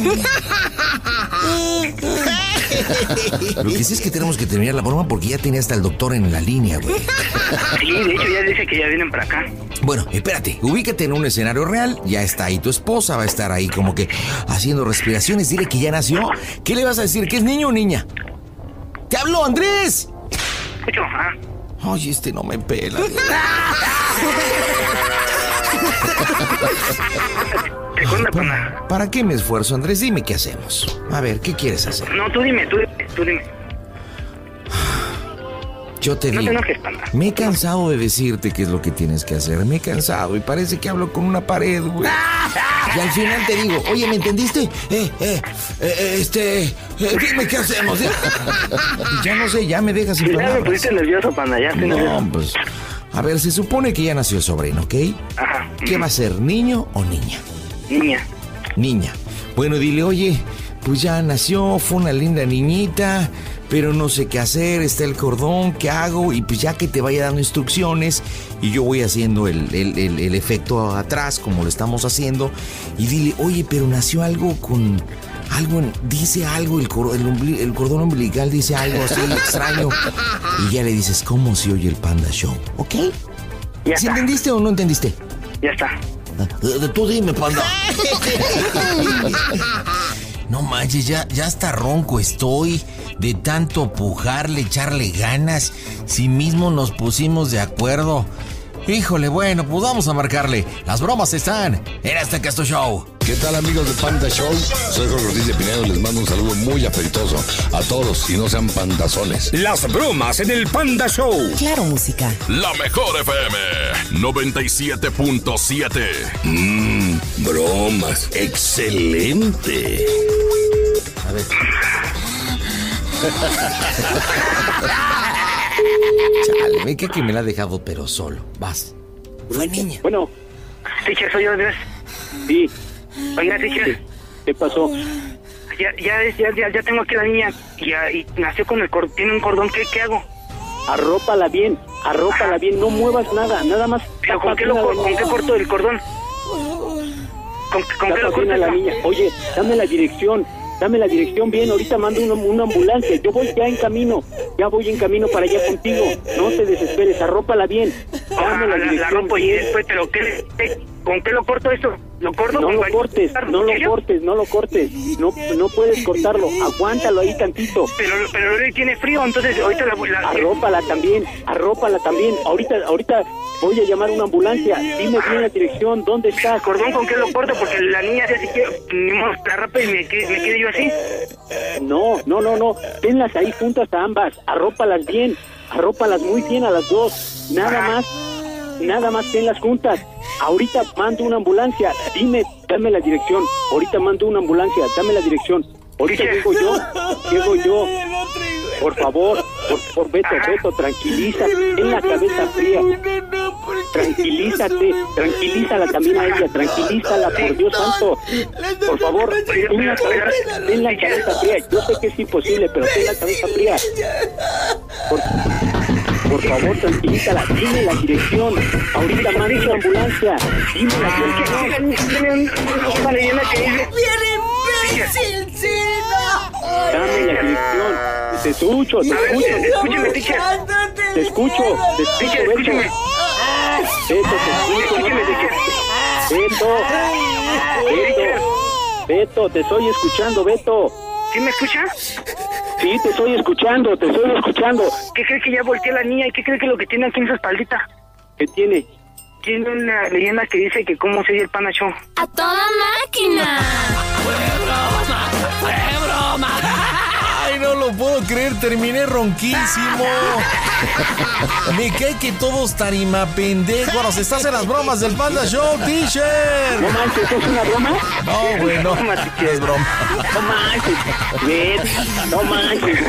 Lo que sí es que tenemos que terminar la broma porque ya tenía hasta el doctor en la línea, güey. Sí, de hecho ya dice que ya vienen para acá. Bueno, espérate, ubícate en un escenario real. Ya está ahí tu esposa, va a estar ahí como que haciendo respiraciones. Dile que ya nació. ¿Qué le vas a decir? ¿Que es niño o niña? ¡Te hablo, Andrés! Escucho, ¿ah? Ay, este no me pela. ¿Para, ¿Para qué me esfuerzo, Andrés? Dime qué hacemos. A ver, ¿qué quieres hacer? No, tú dime, tú dime, tú dime. Yo te no digo, te enojes, panda. Me he cansado de decirte qué es lo que tienes que hacer. Me he cansado y parece que hablo con una pared, güey. Y al final te digo, oye, ¿me entendiste? Eh, eh, eh este, eh, dime qué hacemos. Ya no sé, ya me dejas sin palabras. Ya me pusiste nervioso, panda, ya estoy nervioso. No, pues, a ver, se supone que ya nació el sobrino, ¿ok? Ajá. ¿Qué va a ser, niño o niña? Niña. Niña. Bueno, dile, oye, pues ya nació, fue una linda niñita, pero no sé qué hacer, está el cordón, ¿qué hago? Y pues ya que te vaya dando instrucciones y yo voy haciendo el, el, el, el efecto atrás como lo estamos haciendo. Y dile, oye, pero nació algo con... algo, dice algo, el, cor, el, umbli, el cordón umbilical dice algo así extraño. Y ya le dices, ¿cómo se oye el Panda Show? ¿Ok? Ya ¿Sí está. entendiste o no entendiste? Ya está. Tú dime, Panda. No manches, ya, ya hasta ronco estoy de tanto pujarle, echarle ganas. Si mismo nos pusimos de acuerdo. Híjole, bueno, pues vamos a marcarle. Las bromas están en este Casto Show. ¿Qué tal, amigos de Panda Show? Soy Jorge Ortiz de Pinedo, les mando un saludo muy afectuoso a todos y no sean pandazones. Las bromas en el Panda Show. Claro, música. La mejor F M noventa y siete punto siete. Mmm, bromas. Excelente. A ver. Chale, ve que, que me la ha dejado, pero solo. Vas. Fue niña. Bueno. Teacher, soy yo, Andrés. Sí. Oiga, teacher. ¿Qué pasó? Ya, ya, ya, ya, ya tengo aquí a la niña. Ya, y nació con el cordón. Tiene un cordón. ¿Qué, qué hago? Arrópala bien. Arrópala Ajá. bien. No muevas nada. Nada más. ¿Pero con qué, lo, con qué corto el cordón? ¿Con, con qué lo corto la niña? Oye, dame la dirección. Dame la dirección bien, ahorita mando una, una ambulancia. Yo voy ya en camino, ya voy en camino para allá contigo. No te desesperes, arrópala bien. Dame la dirección. La, la rompo y después, pero ¿qué, qué, ¿con qué lo corto esto? ¿Lo corto? No lo cortes, no lo cortes, no lo cortes. No, no puedes cortarlo, aguántalo ahí tantito. Pero, pero él tiene frío, entonces ahorita la... la arrópala también, arrópala también. Ahorita, ahorita voy a llamar a una ambulancia. Dime bien la dirección, ¿dónde estás? ¿Cordón con qué lo corto? Porque la niña ya se quiere... La rapa y me, me quedé yo así. No, no, no, no. Tenlas ahí juntas a ambas. Arrópalas bien. Arrópalas muy bien a las dos. Nada más. Nada más tenlas juntas. Ahorita mando una ambulancia. Dime, dame la dirección. Ahorita mando una ambulancia. Dame la dirección. Ahorita llego yo. Llego yo. Por favor, por, por Beto, Beto, tranquiliza. Ten la cabeza fría. Tranquilízate. Tranquilízala también a ella. Tranquilízala, por Dios santo. Por favor, ten la cabeza, ten la cabeza fría. Yo sé que es imposible, pero ten la cabeza fría. Por, por favor, tranquilízala. Dime la dirección. Ahorita mando una ambulancia. Dime la dirección. Una leyenda que dice... Dame la dirección. Te escucho, te escucho. Escúchame, teacher. Te escucho, te escucho, Beto. Beto, te escucho. Beto. Beto. Beto, te estoy escuchando, Beto. ¿Sí me escuchas? Sí, te estoy escuchando, te estoy escuchando. ¿Qué cree que ya volteé la niña y qué cree que lo que tiene aquí en su espaldita? ¿Qué tiene? Tiene una leyenda que dice que cómo se oye el Panda Show. ¡A toda máquina! ¡Fue broma! ¡Fue broma! ¡Ay, no no lo puedo creer, terminé ronquísimo. Me cae que todos tarima pendejos. Estás en las bromas del Panda Show, teacher. No manches, ¿eso es una broma? No, güey, no, no es broma. No manches, ven, no manches.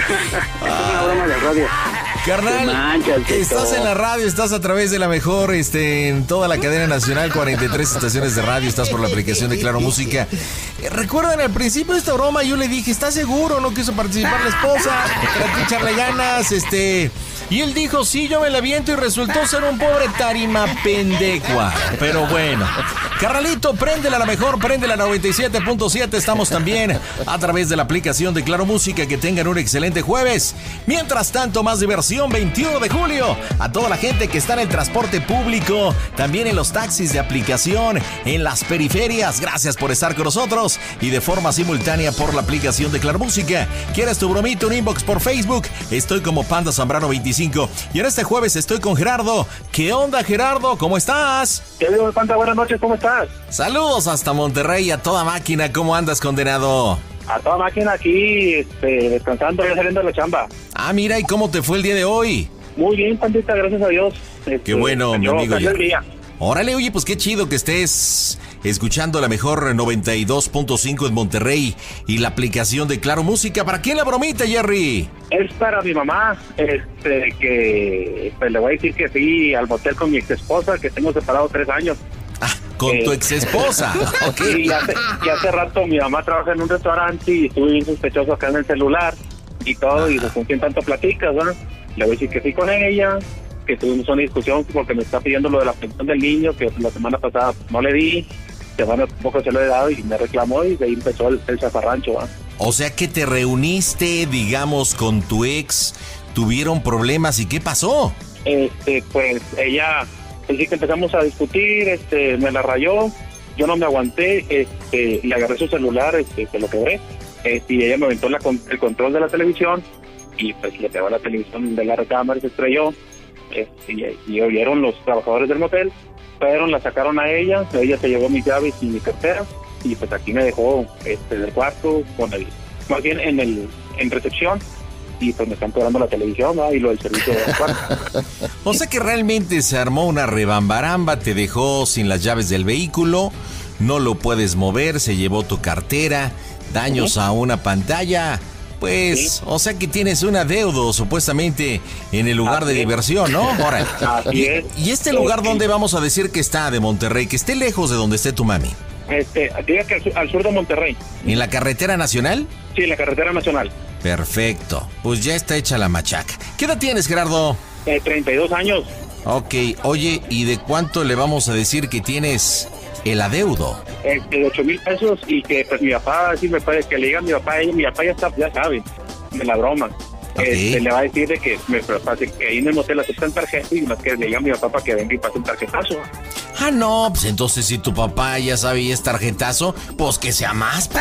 Es una broma de radio. Carnal, manchas, estás en la radio, estás a través de la mejor, este, en toda la cadena nacional, cuarenta y tres estaciones de radio, estás por la aplicación de Claro Música. Eh, Recuerdan, al principio de esta broma yo le dije, ¿estás seguro? No quiso participar la esposa, traté de echarle ganas, este... Y él dijo, sí, yo me la aviento y resultó ser un pobre tarima pendecua. Pero bueno, carnalito, préndela a la mejor, préndela a noventa y siete punto siete. Estamos también a través de la aplicación de Claro Música. Que tengan un excelente jueves. Mientras tanto, más diversión, veintiuno de julio. A toda la gente que está en el transporte público, también en los taxis de aplicación, en las periferias. Gracias por estar con nosotros y de forma simultánea por la aplicación de Claro Música. ¿Quieres tu bromito? Un inbox por Facebook. Estoy como Panda Zambrano veinticinco. Y en este jueves estoy con Gerardo. ¿Qué onda, Gerardo? ¿Cómo estás? ¿Qué digo, Panda? Buenas noches, ¿cómo estás? Saludos hasta Monterrey, a toda máquina. ¿Cómo andas, condenado? A toda máquina aquí, este, descansando, ya saliendo de la chamba. Ah, mira, ¿y cómo te fue el día de hoy? Muy bien, Pandita, gracias a Dios. Este, qué bueno, mi yo, amigo. el día. Órale, oye, pues qué chido que estés escuchando la mejor noventa y dos punto cinco en Monterrey y la aplicación de Claro Música. ¿Para quién la bromita, Jerry? Es para mi mamá, este, que pues, le voy a decir que fui al motel con mi ex esposa, que tengo separado tres años. Ah, con eh, tu ex esposa. Okay. Y, hace, y hace rato mi mamá trabaja en un restaurante y estuve bien sospechoso acá en el celular y todo, ah. y pues, con quién tanto platicas, ¿no? Le voy a decir que fui con ella, que tuvimos una discusión porque me está pidiendo lo de la pensión del niño, que la semana pasada no le di, semana poco se lo he dado y me reclamó y de ahí empezó el, el zafarrancho, ¿va? O sea que te reuniste, digamos, con tu ex, tuvieron problemas, ¿y qué pasó? Este, pues ella, así que empezamos a discutir, este, me la rayó, yo no me aguanté, este, le agarré su celular, este, se lo quebré, este, y ella me aventó la, el control de la televisión y pues le pegó a la televisión de la recámara y se estrelló. Este, y, y oyeron los trabajadores del motel, pero la sacaron a ella, ella se llevó mis llaves y mi cartera y pues aquí me dejó este, en el cuarto, con el, más bien en el en recepción, y pues me están cobrando la televisión, ¿no? Y lo del servicio de cuarto. O sea que realmente se armó una rebambaramba, te dejó sin las llaves del vehículo, no lo puedes mover, se llevó tu cartera, daños uh-huh. a una pantalla. Pues, sí. O sea que tienes un adeudo supuestamente en el lugar Así de es. diversión, ¿no? Órale. Así y, es. ¿Y este lugar dónde vamos a decir que está de Monterrey? Que esté lejos de donde esté tu mami. Este, diga que al sur, al sur de Monterrey. ¿En la carretera nacional? Sí, en la carretera nacional. Perfecto. Pues ya está hecha la machaca. ¿Qué edad tienes, Gerardo? Eh, treinta y dos años. Ok, oye, ¿y de cuánto le vamos a decir que tienes el adeudo? Este, de ocho mil pesos y que pues mi papá, sí me puede, que le diga a mi papá, ella, mi papá ya está, ya sabe, de la broma. Okay. Este, le va a decir de que me pase que ahí en el motel aceptan tarjeta y más que le diga a mi papá para que venga y pase un tarjetazo. Ah, no, pues entonces si tu papá ya sabe y es tarjetazo, pues que sea más.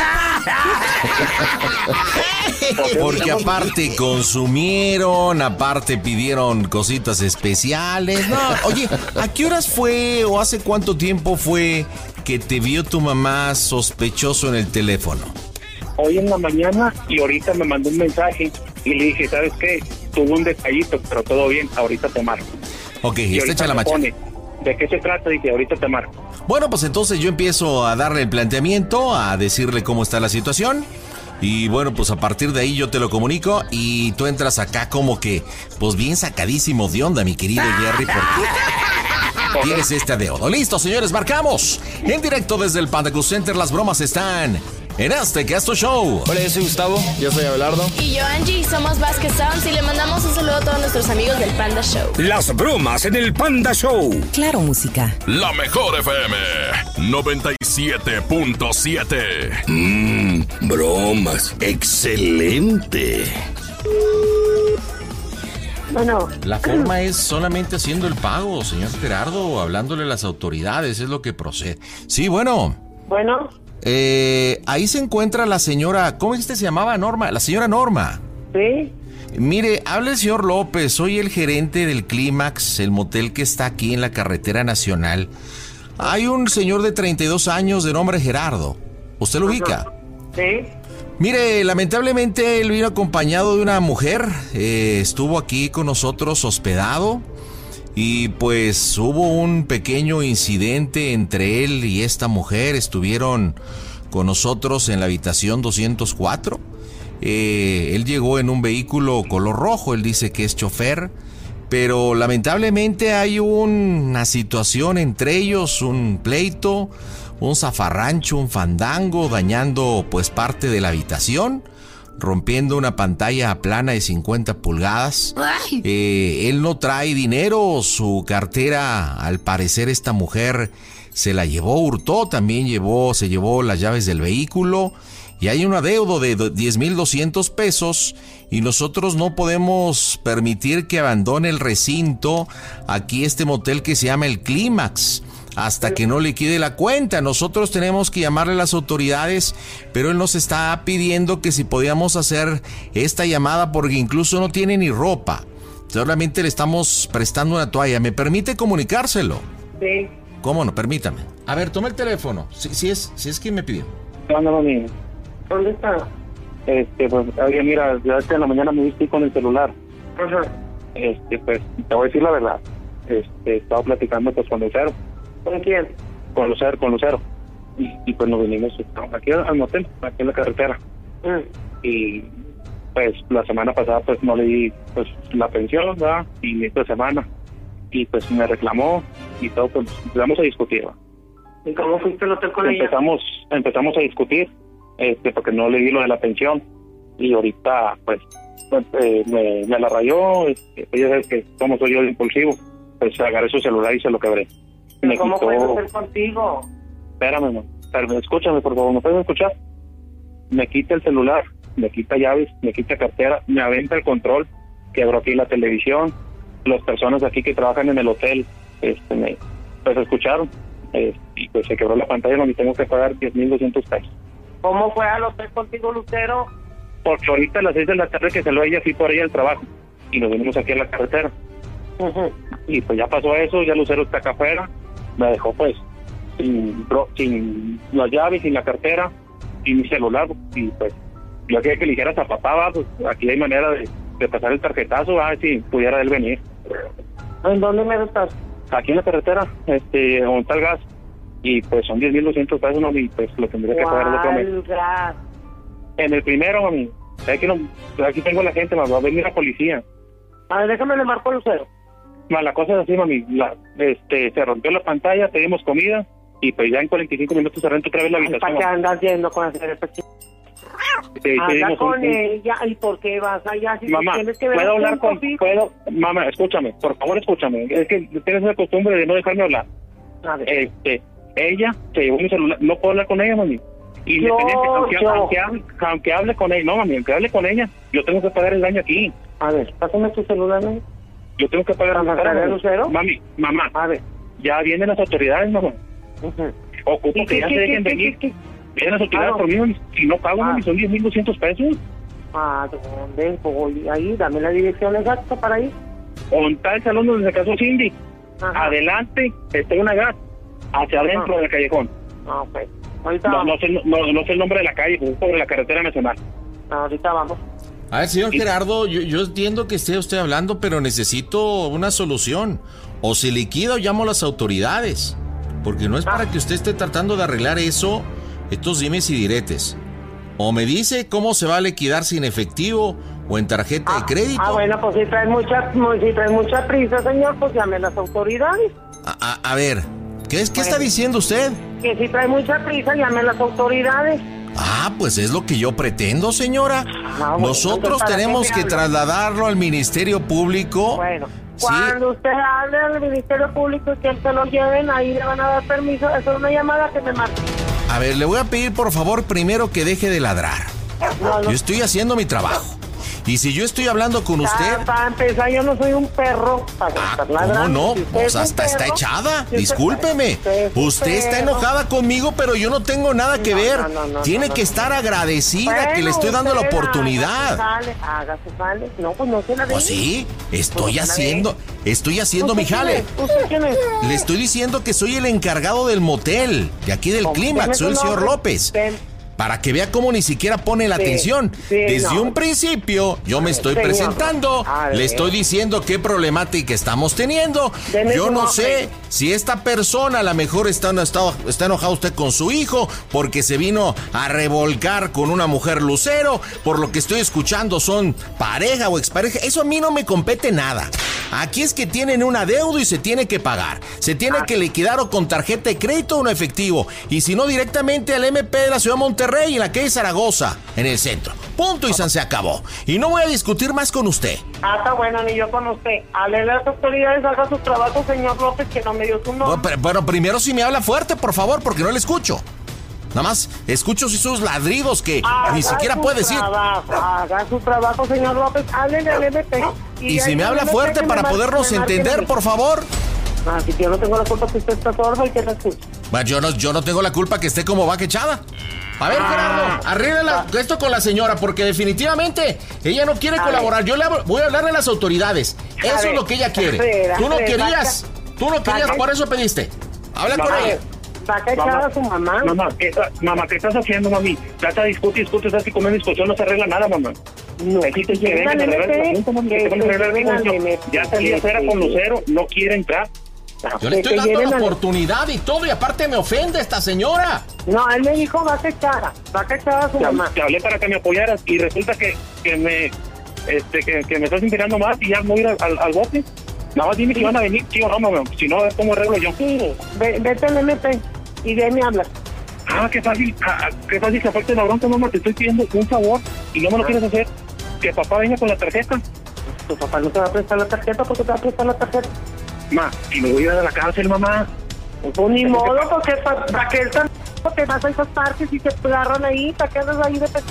Porque aparte consumieron, aparte pidieron cositas especiales. No, oye, ¿a qué horas fue o hace cuánto tiempo fue que te vio tu mamá sospechoso en el teléfono? Hoy en la mañana y ahorita me mandó un mensaje y le dije, ¿sabes qué? Tuve un detallito, pero todo bien, ahorita te marco. Ok, y está hecha la machaca. ¿De qué se trata? Dije, ahorita te marco. Bueno, pues entonces yo empiezo a darle el planteamiento, a decirle cómo está la situación. Y bueno, pues a partir de ahí yo te lo comunico y tú entras acá como que, pues bien sacadísimo de onda, mi querido Jerry, porque tienes este adeudo. Listo, señores, marcamos. En directo desde el Panda Cool Center, las bromas están en este que es tu show. Hola, yo soy Gustavo. Yo soy Abelardo. Y yo, Angie. Somos Vasquez Sounds y le mandamos un saludo a todos nuestros amigos del Panda Show. Las bromas en el Panda Show. Claro Música. La mejor F M noventa y siete punto siete. Mmm, bromas. Excelente. Bueno. La forma es solamente haciendo el pago, señor Gerardo, hablándole a las autoridades, es lo que procede. Sí, bueno. Bueno. Eh, ahí se encuentra la señora, ¿cómo es que se llamaba? Norma, la señora Norma. Sí. Mire, habla el señor López, soy el gerente del Clímax, el motel que está aquí en la carretera nacional. Hay un señor de treinta y dos años de nombre Gerardo, ¿usted lo ubica? Sí. Mire, lamentablemente él vino acompañado de una mujer, eh, estuvo aquí con nosotros hospedado y pues hubo un pequeño incidente entre él y esta mujer, estuvieron con nosotros en la habitación doscientos cuatro, eh, él llegó en un vehículo color rojo, él dice que es chofer, pero lamentablemente hay una situación entre ellos, un pleito, un zafarrancho, un fandango, dañando pues parte de la habitación, rompiendo una pantalla plana de cincuenta pulgadas. Eh, él no trae dinero, su cartera, al parecer esta mujer se la llevó, hurtó, también llevó, se llevó las llaves del vehículo. Y hay un adeudo de diez mil doscientos pesos y nosotros no podemos permitir que abandone el recinto, aquí este motel que se llama el Clímax, hasta que no liquide la cuenta. Nosotros tenemos que llamarle a las autoridades, pero él nos está pidiendo que si podíamos hacer esta llamada porque incluso no tiene ni ropa. Solamente le estamos prestando una toalla. ¿Me permite comunicárselo? Sí. ¿Cómo no? Permítame. A ver, tome el teléfono. Si, si es, si es quien me pidió. No, no, no, ¿dónde está? Este, pues, oye, mira, ya en la mañana me viste con el celular. Ajá. Este, pues, te voy a decir la verdad. Este, estaba platicando pues con Lucero. ¿Con quién? Con Lucero, con Lucero. Y, y pues nos vinimos aquí al motel, aquí en la carretera. Mm. Y pues la semana pasada pues no le di pues la pensión, ¿verdad? Y esta semana. Y pues me reclamó y todo, pues empezamos a discutir, ¿verdad? ¿Y cómo fuiste al hotel con empezamos, ella? Empezamos a discutir. Este, porque no le di lo de la pensión y ahorita pues, pues eh, me, me la rayó, este, ella sabe que como soy yo de impulsivo, pues agarré su celular y se lo quebré. Me ¿Cómo quitó... puedo hacer contigo? Espérame, no. Espérame, escúchame por favor, ¿me puedes escuchar? Me quita el celular, me quita llaves, me quita cartera, me aventa el control, quebró aquí la televisión, las personas aquí que trabajan en el hotel, este, me, pues escucharon, eh, y pues se quebró la pantalla donde tengo que pagar diez mil doscientos pesos. ¿Cómo fue al hotel contigo, Lucero? Porque ahorita a las seis de la tarde que salió ella, fui por ella al trabajo. Y nos venimos aquí a la carretera. Uh-huh. Y pues ya pasó eso, ya Lucero está acá afuera. Me dejó pues sin, sin las llaves, sin la cartera, sin mi celular. Y pues yo quería que le dijeras a papá, va, pues aquí hay manera de, de pasar el tarjetazo, a ver si pudiera él venir. ¿En dónde me estás? Aquí en la carretera, este, donde está el gas. Y pues son diez mil doscientos pesos, ¿no? Y pues lo tendría que pagar el otro mes. Gas? En el primero, mami. Aquí, no, aquí tengo la gente, mami. Va a venir la policía. A ver, déjame le marco a Lucero. Ma, la cosa es así, mami. La, este, se rompió la pantalla, pedimos comida. Y pues ya en cuarenta y cinco minutos se renta otra vez la habitación. ¿Para qué andas yendo con hacer ese chico? Sí, habla con un, ella. ¿Y por qué vas allá? Si mamá, tienes que ver ¿puedo hablar con...? Puedo, mamá, escúchame. Por favor, escúchame. Es que tienes la costumbre de no dejarme hablar. A ver. Este... Ella se llevó mi celular, no puedo hablar con ella, mami. Independiente, yo, aunque, yo. Aunque, hable, aunque hable con ella, no, mami, aunque hable con ella, yo tengo que pagar el daño aquí. A ver, pásame tu celular, mami. Yo tengo que pagar el daño. Lucero? Mami, mamá, a ver, ya vienen las autoridades, mamá. Uh-huh. Ocupo que ya se dejen venir. ¿Qué, qué, qué? Vienen las autoridades ah, por mí, mami. Si no pago, ah. mami, son diez mil doscientos pesos. ¿A dónde voy? Ahí, dame la dirección exacta para ir. Onta el salón donde se casó Cindy. Ajá. Adelante, está una gas. Hacia adentro ah. del callejón. Ah, ok. Ahorita no, no, sé, no, no sé el nombre de la calle, es sobre la carretera nacional. Ah, ahorita vamos. A ver, señor Gerardo, yo, yo entiendo que esté usted hablando, pero necesito una solución. O se liquida o llamo a las autoridades. Porque no es ah. para que usted esté tratando de arreglar eso, estos dimes y diretes. O me dice cómo se va a liquidar sin efectivo o en tarjeta ah. de crédito. Ah, bueno, pues si trae mucha, si trae mucha prisa, señor, pues llame a las autoridades. A, a, a ver... ¿Qué, es, ¿Qué bueno, está diciendo usted? Que si trae mucha prisa, llame a las autoridades. Ah, pues es lo que yo pretendo, señora. Ah, bueno, Nosotros tenemos que trasladarlo al Ministerio Público. Bueno, sí. Cuando usted hable al Ministerio Público y que se lo lleven, ahí le van a dar permiso. Eso es una llamada que me marque. A ver, le voy a pedir, por favor, primero que deje de ladrar. No, no. Yo estoy haciendo mi trabajo. Y si yo estoy hablando con usted... Para empezar, yo no soy un perro para ah, estar ladrando. No, no, si pues hasta está echada. Si Discúlpeme. Usted, usted está enojada conmigo, pero yo no tengo nada que no, ver. No, no, no, Tiene no, no, que no, estar agradecida bueno, que le estoy dando la oportunidad. Hágase, hágase, vale. No, pues no se la dé. Pues sí, estoy pues haciendo... Estoy haciendo mi jale. ¿Usted quién es? Le estoy diciendo que soy el encargado del motel, de aquí del Clímax, soy el señor López. Ten. Para que vea cómo ni siquiera pone la Sí, atención. sí, Desde no. un principio, yo me estoy Señor, presentando, a le ver. estoy diciendo qué problemática estamos teniendo. Deme Yo su no nombre. sé si esta persona a lo mejor está, está, está enojado usted con su hijo porque se vino a revolcar con una mujer lucero. Por lo que estoy escuchando son pareja o expareja. Eso a mí no me compete nada. Aquí es que tienen un adeudo y se tiene que pagar. Se tiene que liquidar o con tarjeta de crédito o en efectivo. Y si no, directamente al M P de la ciudad de Monterrey, en la calle Zaragoza, en el centro. Punto y san se acabó. Y no voy a discutir más con usted. Ah, está bueno, ni yo con usted. Hable a las autoridades, haga su trabajo, señor López, que no me dio su nombre. Bueno, pero, bueno, primero si me habla fuerte, por favor, porque no le escucho. Nada más escucho sus ladridos que Haga ni siquiera su puede decir. trabajo, haga su trabajo, señor López. Háblele al M P. Y si me habla fuerte para podernos entender, por favor. Ah, si yo no tengo la culpa que usted está sordo y que no escucha. Bueno, yo no, yo no tengo la culpa que esté como vaca echada. A ver, Gerardo, arregla esto con la señora, porque definitivamente ella no quiere A colaborar. Yo le hablo- voy a hablarle a las autoridades. A Eso ver, es lo que ella quiere. a ver, a Tú no ver, querías, tú no querías, vaca- por eso pediste. Habla con Mamá, ella. ¿Vaca echada a su mamá? Mamá, ¿qué, está- mamá, ¿qué estás haciendo, mami? Trata de discutir, discute, así como una discusión no se arregla nada, mamá. No, Necesitas que que vengan a lleguen al arreglar el M P, asunto, mami, que que te van a arreglar el lleguen al negocio. M P, Ya salí afuera que con lleguen. Lucero, no quiere entrar. Yo le estoy que dando lleven la al- oportunidad y todo, y aparte me ofende esta señora. No, él me dijo vaca echada. Vaca echada a su Te, mamá. te hablé para que me apoyaras y resulta que, que me este que, que me estás inspirando más y ya voy a ir al, al, al bote. Nada más dime si van a venir, sí o no, mamá. Si no, a ver cómo arreglo yo. Sí, ve- vete al M P y de ahí me hablas. Ah, qué fácil, ah, qué fácil que aparte de la bronca, mamá. Te estoy pidiendo un favor y no me lo quieres hacer. Que papá venga con la tarjeta. Tu papá no te va a prestar la tarjeta porque te va a prestar la tarjeta. Ma, y me voy a ir a la cárcel, mamá. Pues ni modo, porque para pa que él tan- te vas a esas partes y te agarran ahí, para que andas ahí de pe-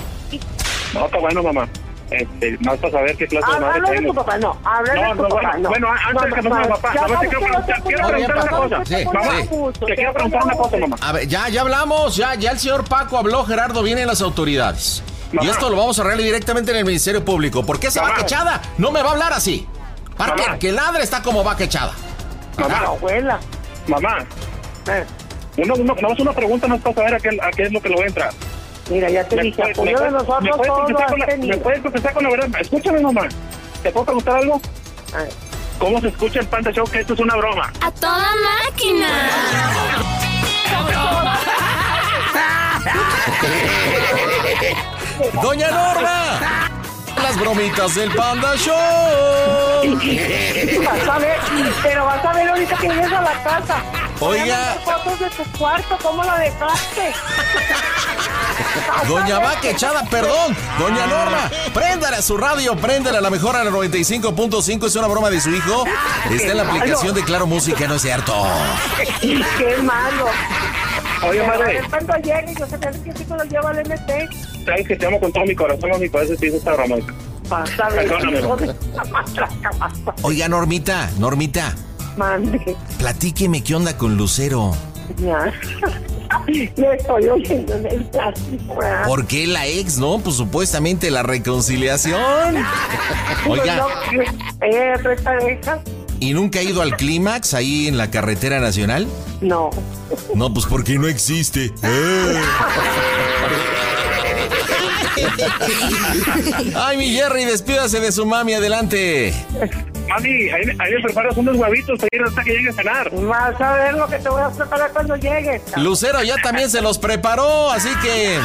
No, está bueno, mamá. Este, más para saber qué clase de madre Habla de tengo. tu papá, no, habla de No, tu no, papá, bueno, no. bueno, antes de que No, pase mi no, papá, ya nada más te quiero vamos, preguntar, ya quiero vamos, preguntar una ya cosa. vamos, Sí, Mamá, sí. te quiero preguntar una cosa, mamá. A ver, ya, ya hablamos, ya, ya el señor Paco habló, Gerardo, vienen las autoridades. Mamá. Y esto lo vamos a arreglar directamente en el Ministerio Público. ¿Por qué esa Mamá. vaca echada no me va a hablar así? Para Mamá. que, que ladre está como vaca echada. Mamá, abuela. Mamá, Eh, una, una, nada más una pregunta más para saber a qué, a qué es lo que lo voy a entrar. Mira, ya te ¿Me dije, puedes- apoyo me de puedes- nosotros me puedes todos contestar lo con la- has tenido. ¿Me puedes contestar con la verdad? Escúchame, mamá. ¿Te puedo preguntar algo? ¿Cómo se escucha el Panda Show que esto es una broma? ¡A toda máquina! ¡Doña Norma! Las bromitas del Panda Show. Vas a ver, pero vas a ver ahorita que llegues a la casa. Oiga. Voy a mandar fotos de tu cuarto, ¿cómo la dejaste? Doña Vaca echada, perdón. Doña Norma, préndale a su radio, préndale a la mejor a la noventa y cinco punto cinco. Es una broma de su hijo. Está en la aplicación de Claro Música, no es cierto. Qué malo. Oye, Pero madre. a ver cuando llegue, yo sé que el que lo lleva al M T. Sabes que te amo con todo mi corazón, mami, por eso te hice esta broma. Vas a ver. Perdóname, hijo mamá. de la matraca, vas a- Oiga, Normita, Normita, Mande. platíqueme qué onda con Lucero. Ya. Le estoy oyendo en el plástico. ¿verdad? ¿Por qué la ex, no? Pues supuestamente la reconciliación. Oiga, Pues no, eh, ¿tres parejas? ¿y nunca ha ido al clímax ahí en la carretera nacional? No. No, pues porque no existe. ¡Eh! Ay, mi Jerry, despídase de su mami, adelante. Mami, ahí, ahí me preparas unos huevitos para ir hasta que llegue a cenar. Vas a ver lo que te voy a preparar cuando llegues. Lucero ya también se los preparó, así que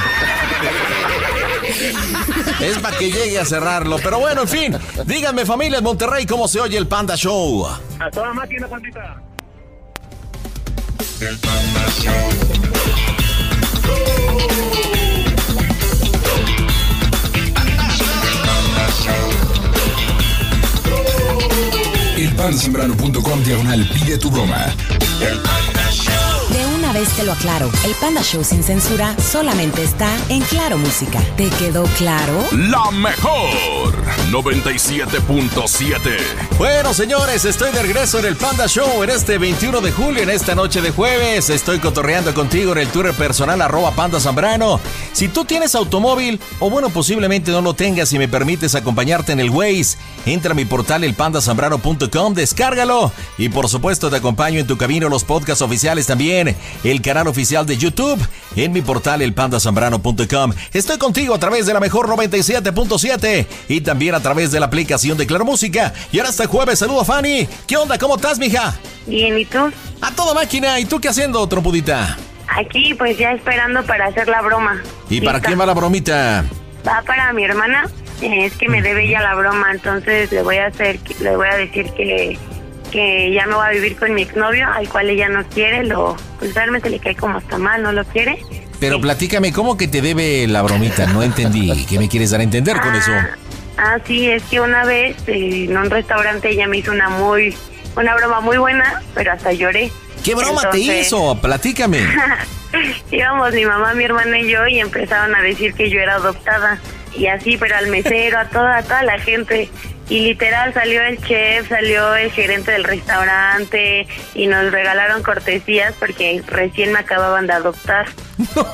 es para que llegue a cerrarlo. Pero bueno, en fin, díganme, familia de Monterrey, cómo se oye el Panda Show. A toda máquina, Santita. elpanzambrano.com diagonal pide tu broma. De una vez te lo aclaro, el Panda Show sin censura solamente está en Claro Música. ¿Te quedó claro? La mejor noventa y siete punto siete. Bueno, señores, estoy de regreso en el Panda Show en este veintiuno de julio, en esta noche de jueves. Estoy cotorreando contigo en el Twitter personal, arroba Panda Zambrano. Si tú tienes automóvil, o bueno, posiblemente no lo tengas y me permites acompañarte en el Waze, entra a mi portal el panda zambrano punto com, descárgalo y por supuesto te acompaño en tu camino los podcasts oficiales también el canal oficial de YouTube, en mi portal el panda zambrano punto com. Estoy contigo a través de la mejor noventa y siete punto siete y también a través de la aplicación de Claro Música. Y ahora este jueves, saludo a Fanny. ¿Qué onda? ¿Cómo estás, mija? Bien, ¿y tú? A toda máquina. ¿Y tú qué haciendo, trompudita? Aquí, pues ya esperando para hacer la broma. ¿Y ¿Lista? para quién va la bromita? Va para mi hermana. Eh, es que me debe ella la broma, entonces le voy a hacer, le voy a decir que que ya no va a vivir con mi exnovio, al cual ella no quiere, lo pues realmente le cae como hasta mal, no lo quiere. Pero platícame, ¿cómo que te debe la bromita? No entendí. ¿Qué me quieres dar a entender con ah, eso? Ah, sí, es que una vez eh, en un restaurante ella me hizo una muy, una broma muy buena, pero hasta lloré. ¿Qué broma Entonces, te hizo? Platícame. íbamos mi mamá, mi hermana y yo y empezaron a decir que yo era adoptada. Y así, pero al mesero, a toda, a toda la gente. Y literal salió el chef, salió el gerente del restaurante y nos regalaron cortesías porque recién me acababan de adoptar. No,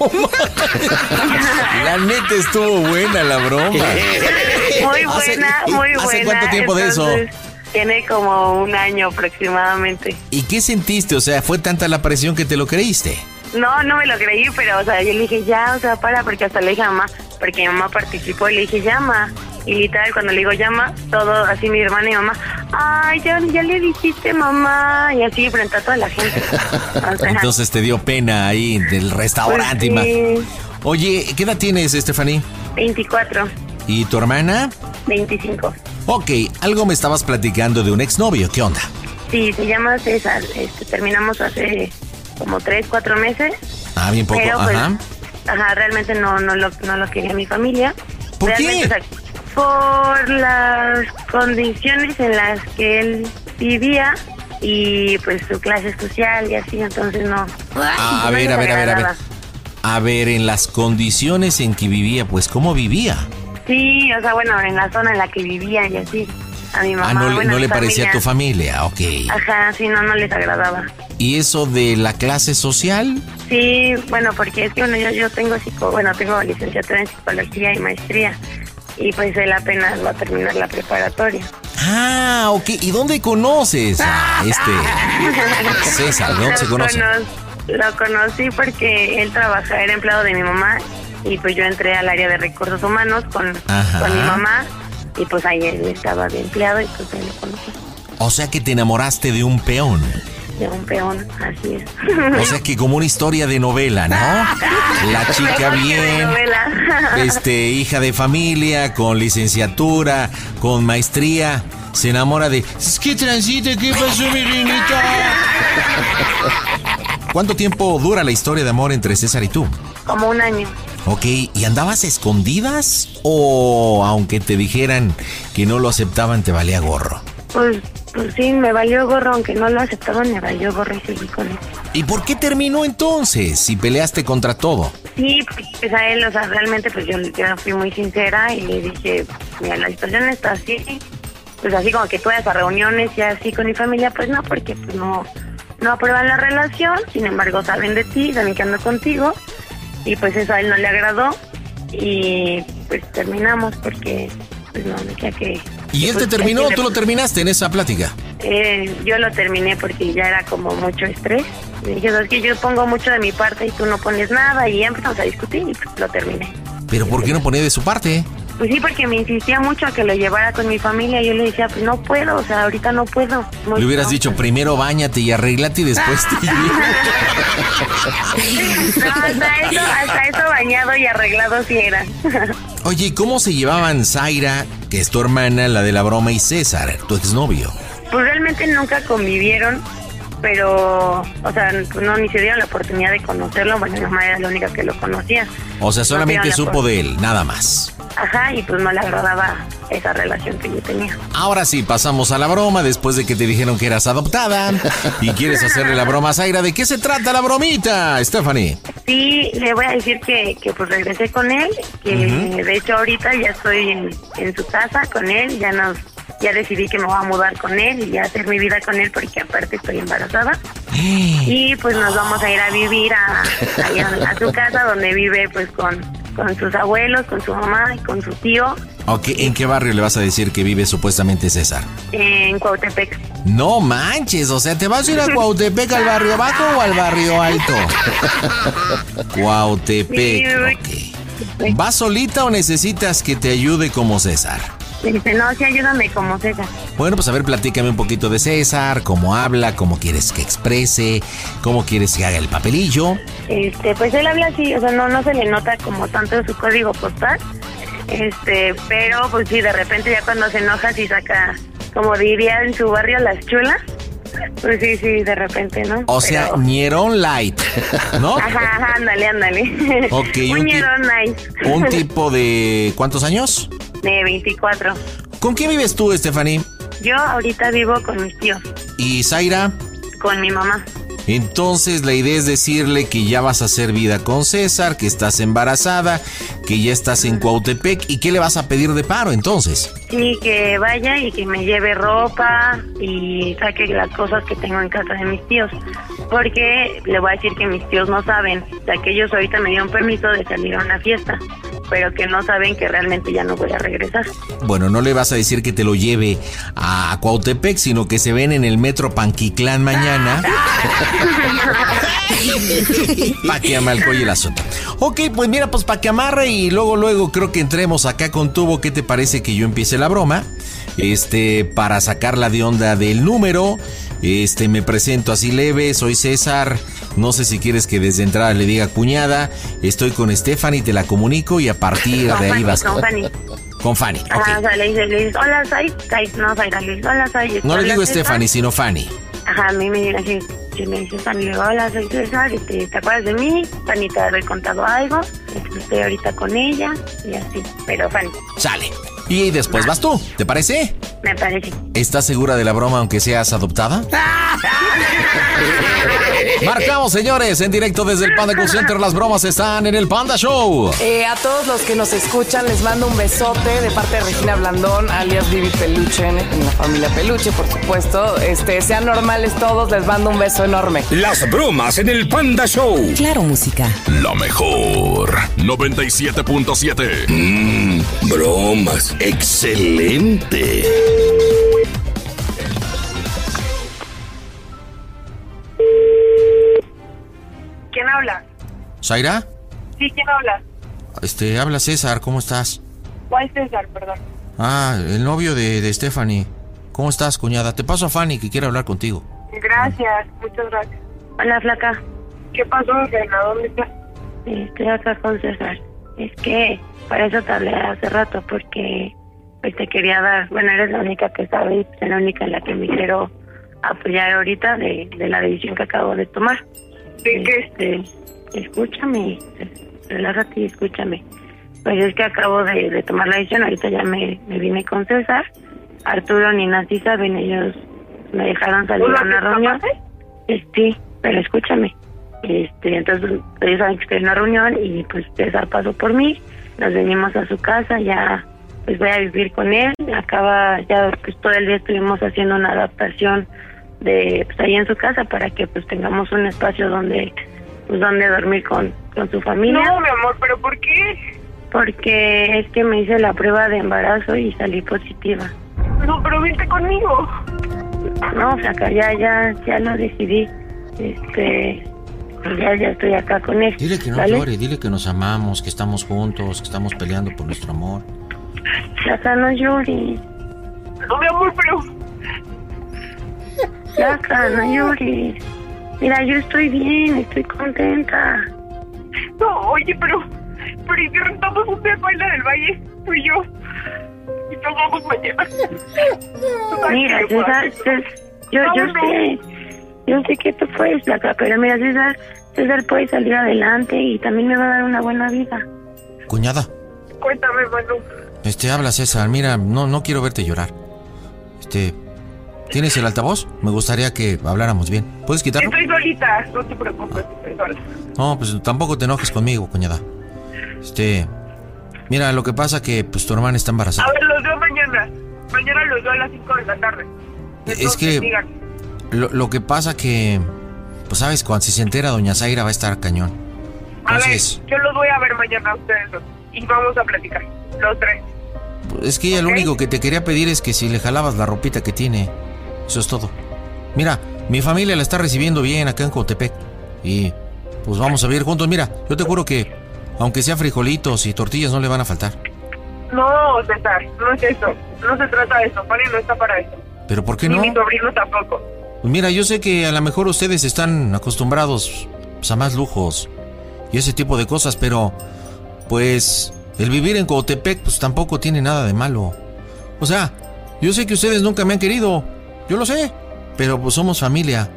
la neta estuvo buena la broma. Muy buena, muy buena. ¿Hace cuánto tiempo Entonces, de eso? Tiene como un año aproximadamente. ¿Y qué sentiste? O sea, ¿fue tanta la presión que te lo creíste? No, no me lo creí, pero, o sea, yo le dije, ya, o sea, para, porque hasta le dije a mamá, porque mi mamá participó y le dije, llama. Y literal, cuando le digo llama, todo así mi hermana y mamá, ay, ya, ya le dijiste mamá, y así frente a toda la gente. O sea, entonces te dio pena ahí del restaurante. Pues sí. Oye, ¿qué edad tienes, Stephanie? veinticuatro. ¿Y tu hermana? veinticinco. Ok, algo me estabas platicando de un exnovio, ¿qué onda? Sí, se llama César, este, terminamos hace como tres, cuatro meses. Ah, bien poco, pero, pues, ajá. Ajá, realmente no, no, lo, no lo quería mi familia. ¿Por realmente, qué? O sea, por las condiciones en las que él vivía y pues su clase social y así, entonces no. Ah, a no ver, a ver, a ver, a ver. agradaba. A ver, en las condiciones en que vivía, pues, ¿cómo vivía? Sí, o sea, bueno, en la zona en la que vivía y así. A mi mamá, Ah, no, le- bueno, no a le mi parecía a familia. tu familia, ok. Ajá, sí, no, no les agradaba. ¿Y eso de la clase social? Sí, bueno, porque es que bueno, yo, yo tengo psico, bueno, tengo licenciatura en psicología y maestría y pues él apenas va a terminar la preparatoria. Ah, ok. ¿Y dónde conoces a este César? ¿Dónde se Lo conoce? cono- Lo conocí porque él trabaja, era empleado de mi mamá y pues yo entré al área de recursos humanos con, Ajá. con mi mamá y pues ahí él estaba de empleado y pues ahí lo conocí, O sea que te enamoraste de un peón. de un peón, así es. O sea que como una historia de novela, ¿no? La chica Mejor que de bien, novela. este, hija de familia, con licenciatura, con maestría, se enamora de... ¿Qué transita? ¿Qué pasó, mi reinita? ¿Cuánto tiempo dura la historia de amor entre César y tú? Como un año. Ok, ¿y andabas escondidas o aunque te dijeran que no lo aceptaban te valía gorro? Pues, pues sí, me valió gorro, aunque no lo aceptaban, me valió gorro y seguí con él. ¿Y por qué terminó entonces si peleaste contra todo? Sí, pues a él, o sea, realmente pues yo, yo fui muy sincera y le dije, mira, la situación está así, pues así como que tú vayas a reuniones y así con mi familia, pues no, porque pues no, no aprueban la relación, sin embargo saben de ti, saben que ando contigo, y pues eso a él no le agradó, y pues terminamos porque pues no, me queda que... ¿Y él te pues, terminó es o que tú lo terminaste en esa plática? Eh, yo lo terminé porque ya era como mucho estrés. Le dije, es que yo pongo mucho de mi parte y tú no pones nada, y ya empezamos a discutir y pues, lo terminé. ¿Pero por qué no ponía de su parte? Pues sí, porque me insistía mucho a que lo llevara con mi familia y yo le decía, pues no puedo, o sea, ahorita no puedo. Muy Le hubieras no. dicho, primero báñate y arréglate y después te llevo. No, hasta eso, hasta eso bañado y arreglado sí era. Oye, ¿y cómo se llevaban Zaira, que es tu hermana, la de la broma, y César, tu exnovio? Pues realmente nunca convivieron, pero, o sea, no, ni se dieron la oportunidad de conocerlo. Bueno, mi mamá era la única que lo conocía. O sea, No solamente dieron la supo opor- de él, nada más. Ajá, y pues no le agradaba esa relación que yo tenía. Ahora sí, pasamos a la broma después de que te dijeron que eras adoptada y quieres hacerle la broma a Zaira. ¿De qué se trata la bromita, Stephanie? Sí, le voy a decir que, que pues regresé con él, que Ujú. de hecho ahorita ya estoy en, en su casa con él, ya nos, ya decidí que me voy a mudar con él y ya hacer mi vida con él porque aparte estoy embarazada. Y pues nos vamos a ir a vivir a, allá a su casa donde vive pues con, con sus abuelos, con su mamá y con su tío. Ok, ¿en qué barrio le vas a decir que vive supuestamente César? En Cuautepec. No manches, o sea, ¿te vas a ir a Cuautepec al barrio bajo o al barrio alto? Cuautepec, Sí, ok. ¿Vas solita o necesitas que te ayude como César? Dice, no, sí, ayúdame como César. Bueno, pues a ver, platícame un poquito de César, cómo habla, cómo quieres que exprese, cómo quieres que haga el papelillo. Este, pues él habla así, o sea, no, no se le nota como tanto su código postal. Este, pero pues sí, de repente ya cuando se enoja sí saca, como diría en su barrio, las chulas. Pues sí, sí, de repente, ¿no? O sea, Pero... ñerón light, ¿no? Ajá, ajá, ándale, ándale. Ok, un un, ti- ñerón nice. un tipo de... ¿cuántos años? De veinticuatro. ¿Con quién vives tú, Stephanie? Yo ahorita vivo con mis tíos, ¿Y Zaira? con mi mamá. Entonces la idea es decirle que ya vas a hacer vida con César, que estás embarazada, que ya estás en Cuautepec. ¿Y qué le vas a pedir de paro entonces? Sí, que vaya y que me lleve ropa y saque las cosas que tengo en casa de mis tíos. Porque le voy a decir que mis tíos no saben, o sea, que ellos ahorita me dieron permiso de salir a una fiesta, pero que no saben que realmente ya no voy a regresar. Bueno, no le vas a decir que te lo lleve a Cuautepec, sino que se ven en el metro Panquitlán mañana. Pa' que amalcoye el asunto. Ok, pues mira, pues pa' que amarre y luego, luego creo que entremos acá con tubo. ¿Qué te parece que yo empiece la broma? Este, para sacarla de onda del número. Este, me presento así leve, soy César. No sé si quieres que desde entrada le diga cuñada. Estoy con Stephanie, te la comunico y a partir Con de ahí Fanny, vas. con Fanny. Con Fanny, ok. Ajá, o sea, le dices, le dices, hola, Sai, Sai, no, Sai, le dices, hola, Sai. No le hola, digo César. Stephanie, sino Fanny. Ajá, a mí me llega así, si me dices, Fanny, le digo, hola, soy César, este, ¿te acuerdas de mí? Fanny, te había contado algo, este, estoy ahorita con ella, y así, pero Fanny, Sale. Y después vas tú, ¿te parece? me parece. ¿Estás segura de la broma aunque seas adoptada? Marcamos, señores, en directo desde el Panda Call Center. Las bromas están en el Panda Show. Eh, a todos los que nos escuchan les mando un besote de parte de Regina Blandón, alias Vivi Peluche, en, en la familia Peluche, por supuesto. Este, sean normales todos, les mando un beso enorme. Las bromas en el Panda Show. Claro, música. La mejor. noventa y siete punto siete. Mmm, bromas. Excelente. ¿Quién habla? ¿Zaira? Sí, ¿quién habla? Este, habla César, ¿cómo estás? ¿Cuál César, perdón? Ah, el novio de, de Stephanie. ¿Cómo estás, cuñada? Te paso a Fanny, que quiere hablar contigo. Gracias, muchas gracias. Hola, flaca. ¿Qué pasó, Reina? ¿Dónde estás? Estoy acá con César. Es que para eso te hablé hace rato, porque pues te quería dar, bueno, eres la única que sabe, es la única en la que me quiero apoyar ahorita de, de la decisión que acabo de tomar. ¿De qué? Este, escúchame, relájate y escúchame. Pues es que acabo de, de tomar la decisión, ahorita ya me, me vine con César. Arturo ni Nancy saben, ellos me dejaron salir a una reunión. Eh, Sí, pero escúchame. Este, entonces ellos saben que estoy en una reunión y pues César pasó por mí, nos venimos a su casa, ya pues voy a vivir con él. Acaba, ya pues todo el día estuvimos haciendo una adaptación de pues ahí en su casa para que pues tengamos un espacio donde pues donde dormir con, con su familia. No, mi amor, ¿pero por qué? Porque es que me hice la prueba de embarazo y salí positiva. No, pero vente conmigo. No, flaca, ya, ya, ya lo decidí. Este, ya, ya estoy acá con él. Dile que no ¿vale? llore, dile que nos amamos, que estamos juntos, que estamos peleando por nuestro amor. Flaca, no llores. No, mi amor, pero... Flaca, no llores. Mira, yo estoy bien, estoy contenta. No, oye, pero... Pero ¿y si rentamos un día a Isla del Valle? Tú y yo. Y nos vamos mañana. Mira, César, César, yo, yo sé, yo sé que tú puedes, flaca, pero mira, César, César puede salir adelante y también me va a dar una buena vida. Cuñada, Cuéntame, Manu. este, habla César, mira, no, no quiero verte llorar. Este, ¿tienes el altavoz? Me gustaría que habláramos bien. ¿Puedes quitarlo? Estoy solita, no te preocupes, estoy sola. No, pues tampoco te enojes conmigo, cuñada. Este, mira, lo que pasa que pues tu hermana está embarazada. A ver, los veo mañana. Mañana los veo a las cinco de la tarde. Es que Digan. lo, lo que pasa que, pues sabes, cuando si se entera doña Zaira va a estar cañón. Entonces, A ver, yo los voy a ver mañana a ustedes dos. Y vamos a platicar, los tres. Es que ella lo único que te quería pedir es que si le jalabas la ropita que tiene. Eso es todo. Mira, mi familia la está recibiendo bien acá en Coatepec. Y pues vamos a vivir juntos. Mira, yo te juro que aunque sea frijolitos y tortillas no le van a faltar. No, César, no es eso. No se trata de eso. Fanny no está para eso. ¿Pero por qué Ni no? mi sobrino tampoco. Pues mira, yo sé que a lo mejor ustedes están acostumbrados pues, a más lujos y ese tipo de cosas, pero pues el vivir en Coatepec pues tampoco tiene nada de malo. O sea, yo sé que ustedes nunca me han querido, yo lo sé, pero pues somos familia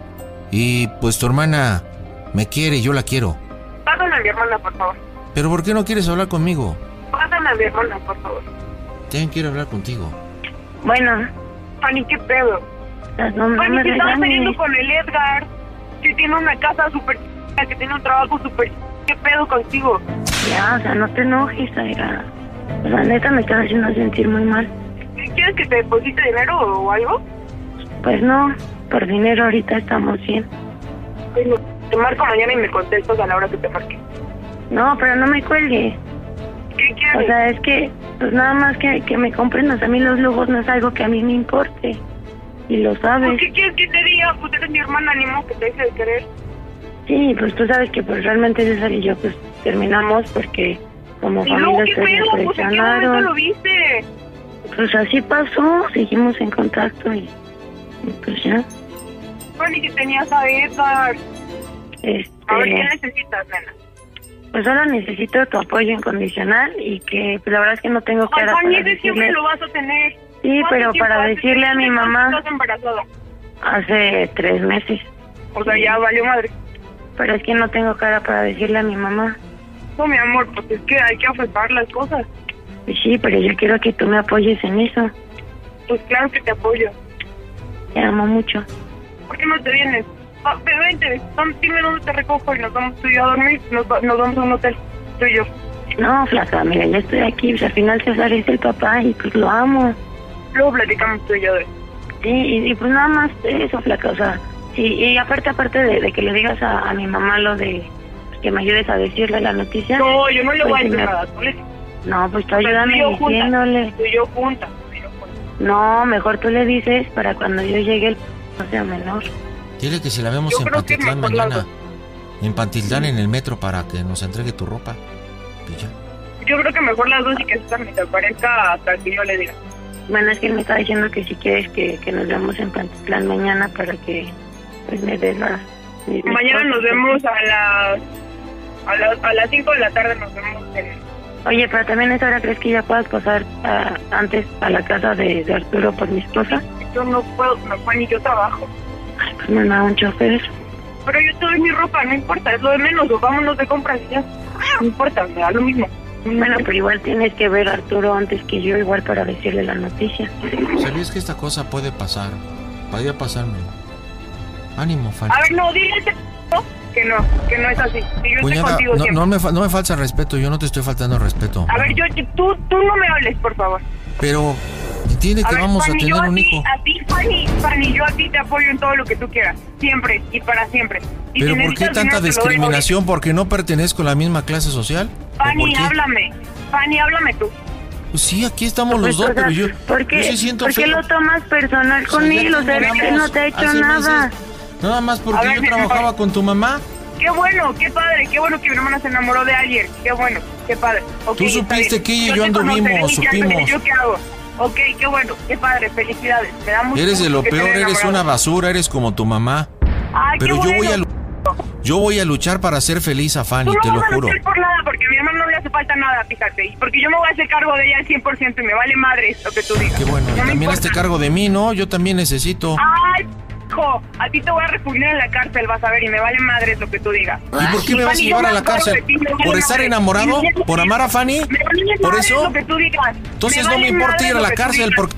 y pues tu hermana me quiere y yo la quiero. Pásame a mi hermana, por favor. ¿Pero por qué no quieres hablar conmigo? Pásame a mi hermana, por favor. También quiero hablar contigo. Bueno. Fanny, ¿qué pedo? No, no Fanny, me que estaba regañes. saliendo con el Edgar, que tiene una casa súper ch- que tiene un trabajo súper ch- ¿qué pedo contigo? Ya, o sea, no te enojes, Zaira. O sea, neta me estás haciendo sentir muy mal. ¿Quieres que te deposite dinero o algo? Pues no, por dinero ahorita estamos bien. Bueno, te marco mañana y me contestas a la hora que te marque. No, pero no me cuelgues. ¿Qué quieres? O sea, es que, pues nada más que, que me compren, o sea, a mí los lujos no es algo que a mí me importe. Y lo sabes. ¿Por qué quieres que te diga? Pues eres mi hermana, ni modo que te deje de querer. Sí, pues tú sabes que pues realmente César y yo pues terminamos porque como ¿Y luego familia qué ustedes pedo? me Pues en qué momento presionaron. lo viste. Pues así pasó, seguimos en contacto y, y pues ya. Fanny, que tenías a Edgar. Este, A ver, ¿qué necesitas, nena? Pues solo necesito tu apoyo incondicional y que pues la verdad es que no tengo Ay, cara Fanny, para ese siempre decirle. lo vas a tener. Sí, ¿Cuánto pero tiempo para hace decirle a mi que mamá estás embarazada? hace tres meses. O sea, ya valió madre. Pero es que no tengo cara para decirle a mi mamá. No, mi amor, pues es que hay que afrontar las cosas. Pues sí, pero yo quiero que tú me apoyes en eso. Pues claro que te apoyo. Te amo mucho. ¿Por qué no te vienes? Ah, ven, vente, Dam- dime dónde te recojo y nos vamos tú y yo a dormir. Nos, va- nos vamos a un hotel, tú y yo. No, flaca, mira, ya estoy aquí. Pues al final César es el papá y pues lo amo. Luego platicamos tú y yo de Sí, y, y pues nada más eso, flaca, o sea, sí, y aparte, aparte de, de que le digas a, a mi mamá lo de pues, que me ayudes a decirle la noticia. No, yo no le pues, voy a si decir me- nada. Tú le... No, pues tú O sea, ayúdame tú y yo juntas, diciéndole. Tú y yo juntas. tú y yo juntas. No, mejor tú le dices para cuando yo llegue el no sea menor. Dile que si la vemos Yo en creo que Pantitlán mejor mañana. las En Pantitlán en el metro para que nos entregue tu ropa. Y ya. Yo creo que mejor las dos y que César me desaparezca hasta que yo le diga. Bueno, es que él me está diciendo que si quieres que, que nos veamos en Pantitlán mañana para que pues me des la... mi- mi Mañana cosa. nos vemos a las a las a las cinco de la tarde nos vemos en... Oye, pero también a esa hora crees que ya puedas pasar ah, antes a la casa de, de Arturo por mi esposa. Yo no puedo, no, Fanny, yo trabajo. Ay, pues me da un chofer. Pero yo te doy mi ropa, no importa, es lo de menos, o vámonos de compras y ya. No importa, me da lo mismo. Bueno, pero igual tienes que ver a Arturo antes que yo, igual para decirle la noticia. ¿Sabías que esta cosa puede pasar? Podría pasarme. Ánimo, Fanny. A ver, no, dile a ese p- que no, que no es así. Que yo estoy Cuñada, contigo no, siempre. no me, fa- no me falta respeto, yo no te estoy faltando respeto. A ver, yo, tú, tú no me hables, por favor. Pero entiende A que ver, vamos Fanny, a yo tener un ti, hijo. A ti, Fanny, Fanny, yo a ti te apoyo en todo lo que tú quieras. Siempre y para siempre. Y ¿Pero si por qué necesitas tanta dinero, te lo doy discriminación? ¿Porque no pertenezco a la misma clase social? ¿O ahorita. por Fanny, qué? háblame. Fanny, háblame tú. Pues sí, aquí estamos los Pues, dos, o sea, pero yo, ¿por qué, yo sí siento ¿por qué feo. lo tomas personal con O sea, ya él? O sea, terminamos él no te ha hecho hace nada. meses. Nada más A porque ver, yo mi trabajaba amor. con tu mamá. Qué bueno, qué padre, qué bueno que mi hermana se enamoró de alguien. Qué bueno, qué padre. Ok, Tú está supiste bien. que ella y yo te anduvimos, conoceré y ya veré supimos. ¿Yo qué hago? Ok, qué bueno, qué padre, felicidades. Me da mucho Eres de gusto lo que te peor, haya eres enamorado. una basura, eres como tu mamá. Ay, Pero qué yo voy a bueno. lu- yo voy a luchar para hacer feliz a Fanny, Tú te no lo vas a juro. luchar por nada, porque a mi hermano no le hace falta nada, fíjate. Y porque yo me voy a hacer cargo de ella al cien por ciento y me vale madre lo que tú digas. Qué bueno, y No me también importa. hazte cargo de mí, ¿no? Yo también necesito. Ay, hijo, a ti te voy a refugiar en la cárcel, vas a ver, y me vale madre lo que tú digas. ¿Y por qué me vas a Fanny, llevar yo a me la acuerdo cárcel? de ti, me vale ¿Por estar madre. enamorado? Y me- ¿Por amar a Fanny? Me vale ¿Por madre eso? lo que tú digas. Entonces Me no me vale importa madre ir a lo la que tú cárcel digas. porque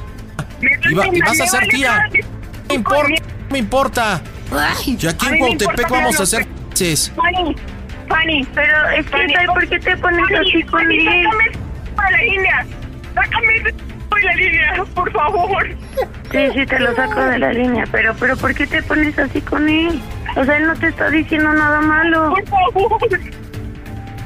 Me y, va- y vale vas a ser madre, tía. madre. No me importa, no me importa. Y aquí A en mí me Cuautepec importa vamos a lo hacer que- felices. Fanny, Fanny, Pero es que, Fanny, ¿sabes por qué te pones Fanny, así con Fanny, él? sácame de la línea. Sácame de la línea, por favor. Sí, sí, te lo saco de la línea, pero, pero ¿por qué te pones así con él? O sea, él no te está diciendo nada malo. Por favor.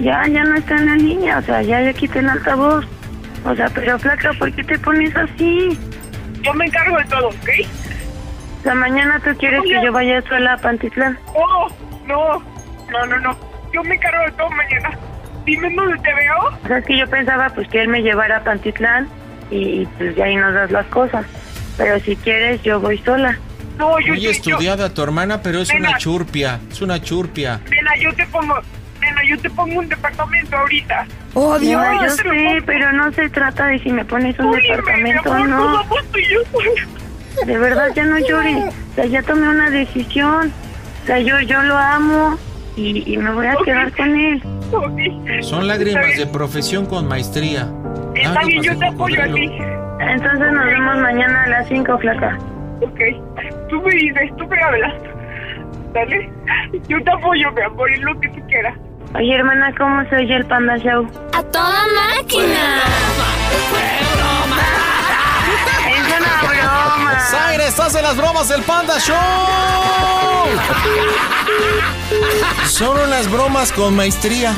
Ya, ya no está en la línea, o sea, ya le quité el altavoz. O sea, pero flaca, ¿por qué te pones así? Yo me encargo de todo, ¿ok? O sea, mañana tú quieres Oye. que yo vaya sola a Pantitlán. Oh, no, no, no, no. Yo me encargo de todo mañana. Dime en dónde te veo. O sea, es que yo pensaba pues que él me llevara a Pantitlán y, y pues ya ahí nos das las cosas. Pero si quieres, yo voy sola. No, yo Muy yo- estudiada tu hermana, pero es Nena. una churpia. Es una churpia. Nena, yo te pongo, nena, yo te pongo un departamento ahorita. Oh, Dios, No, yo te lo sé, pongo. pero no se trata de si me pones un Oye, mi departamento amor, o no. nos vamos tú y yo. De verdad, ya no llores. O sea, ya tomé una decisión. O sea, yo, yo lo amo y, y me voy a quedar con él. Son lágrimas de profesión con maestría. Está Lágrimas bien, yo de te apoyo a ti. Entonces nos vemos mañana a las cinco, flaca. Ok, tú me dices, tú me hablas. ¿Dale? Yo te apoyo, mi amor, en lo que tú quieras. Oye, hermana, ¿cómo se oye el Panda Show? ¡A toda máquina! ¡Es una broma! ¡Zaire, estás en las bromas del Panda Show! Son unas bromas con maestría.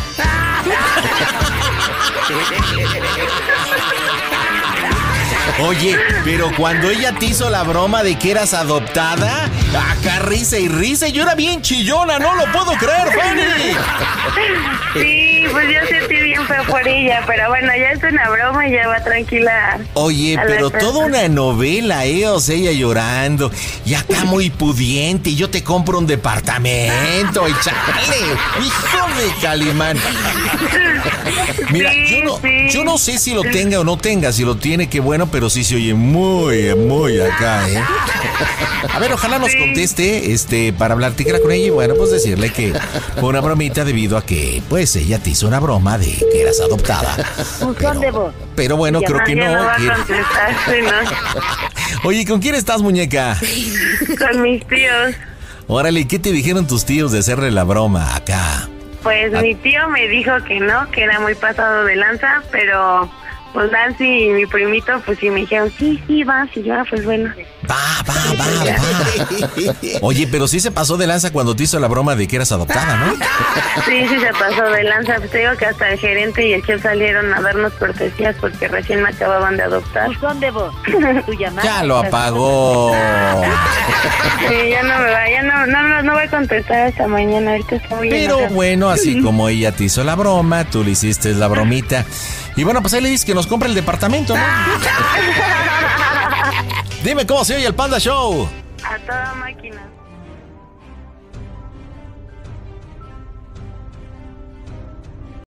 Oye, pero cuando ella te hizo la broma de que eras adoptada, acá risa y risa, y yo era bien chillona, no lo puedo creer, Fanny. Sí, pues yo sentí bien feo por ella, pero bueno, ya es una broma y ya va tranquila. Oye, a la pero casa. toda una novela, ¿eh? O sea, ella llorando, y acá muy pudiente, y yo te compro un departamento, y chale, hijo de Calimán. Mira, yo no, yo no sé si lo tenga o no tenga, si lo tiene, qué bueno, pero sí se oye muy, muy acá, ¿eh? A ver, ojalá nos conteste, este, para hablar tigre con ella, y bueno, pues decirle que fue una bromita debido a que, pues, ella te hizo una broma de que eras adoptada. Buzón de voz. Pero bueno, Y creo que además ya no. no va a que- contestar, sí, ¿no? Oye, ¿con quién estás, muñeca? Con mis tíos. Órale, ¿qué te dijeron tus tíos de hacerle la broma acá? Pues Ah. mi tío me dijo que no, que era muy pasado de lanza, pero pues Nancy y mi primito pues sí me dijeron, sí, sí, vas, y yo, ah, pues bueno. Va, va, va, va. Oye, pero sí se pasó de lanza cuando te hizo la broma de que eras adoptada, ¿no? Sí, sí se pasó de lanza, pues te digo que hasta el gerente y el chef salieron a darnos cortesías porque recién me acababan de adoptar. Buzón de voz. Tu llamada. Ya lo apagó. Sí, ya no me va, ya no, no, no, no voy a contestar hasta mañana, ahorita está muy Pero enojada. bueno, así como ella te hizo la broma, tú le hiciste la bromita. Y bueno, pues ahí le dices que nos compre el departamento, ¿no? Dime cómo se oye el Panda Show. A toda máquina.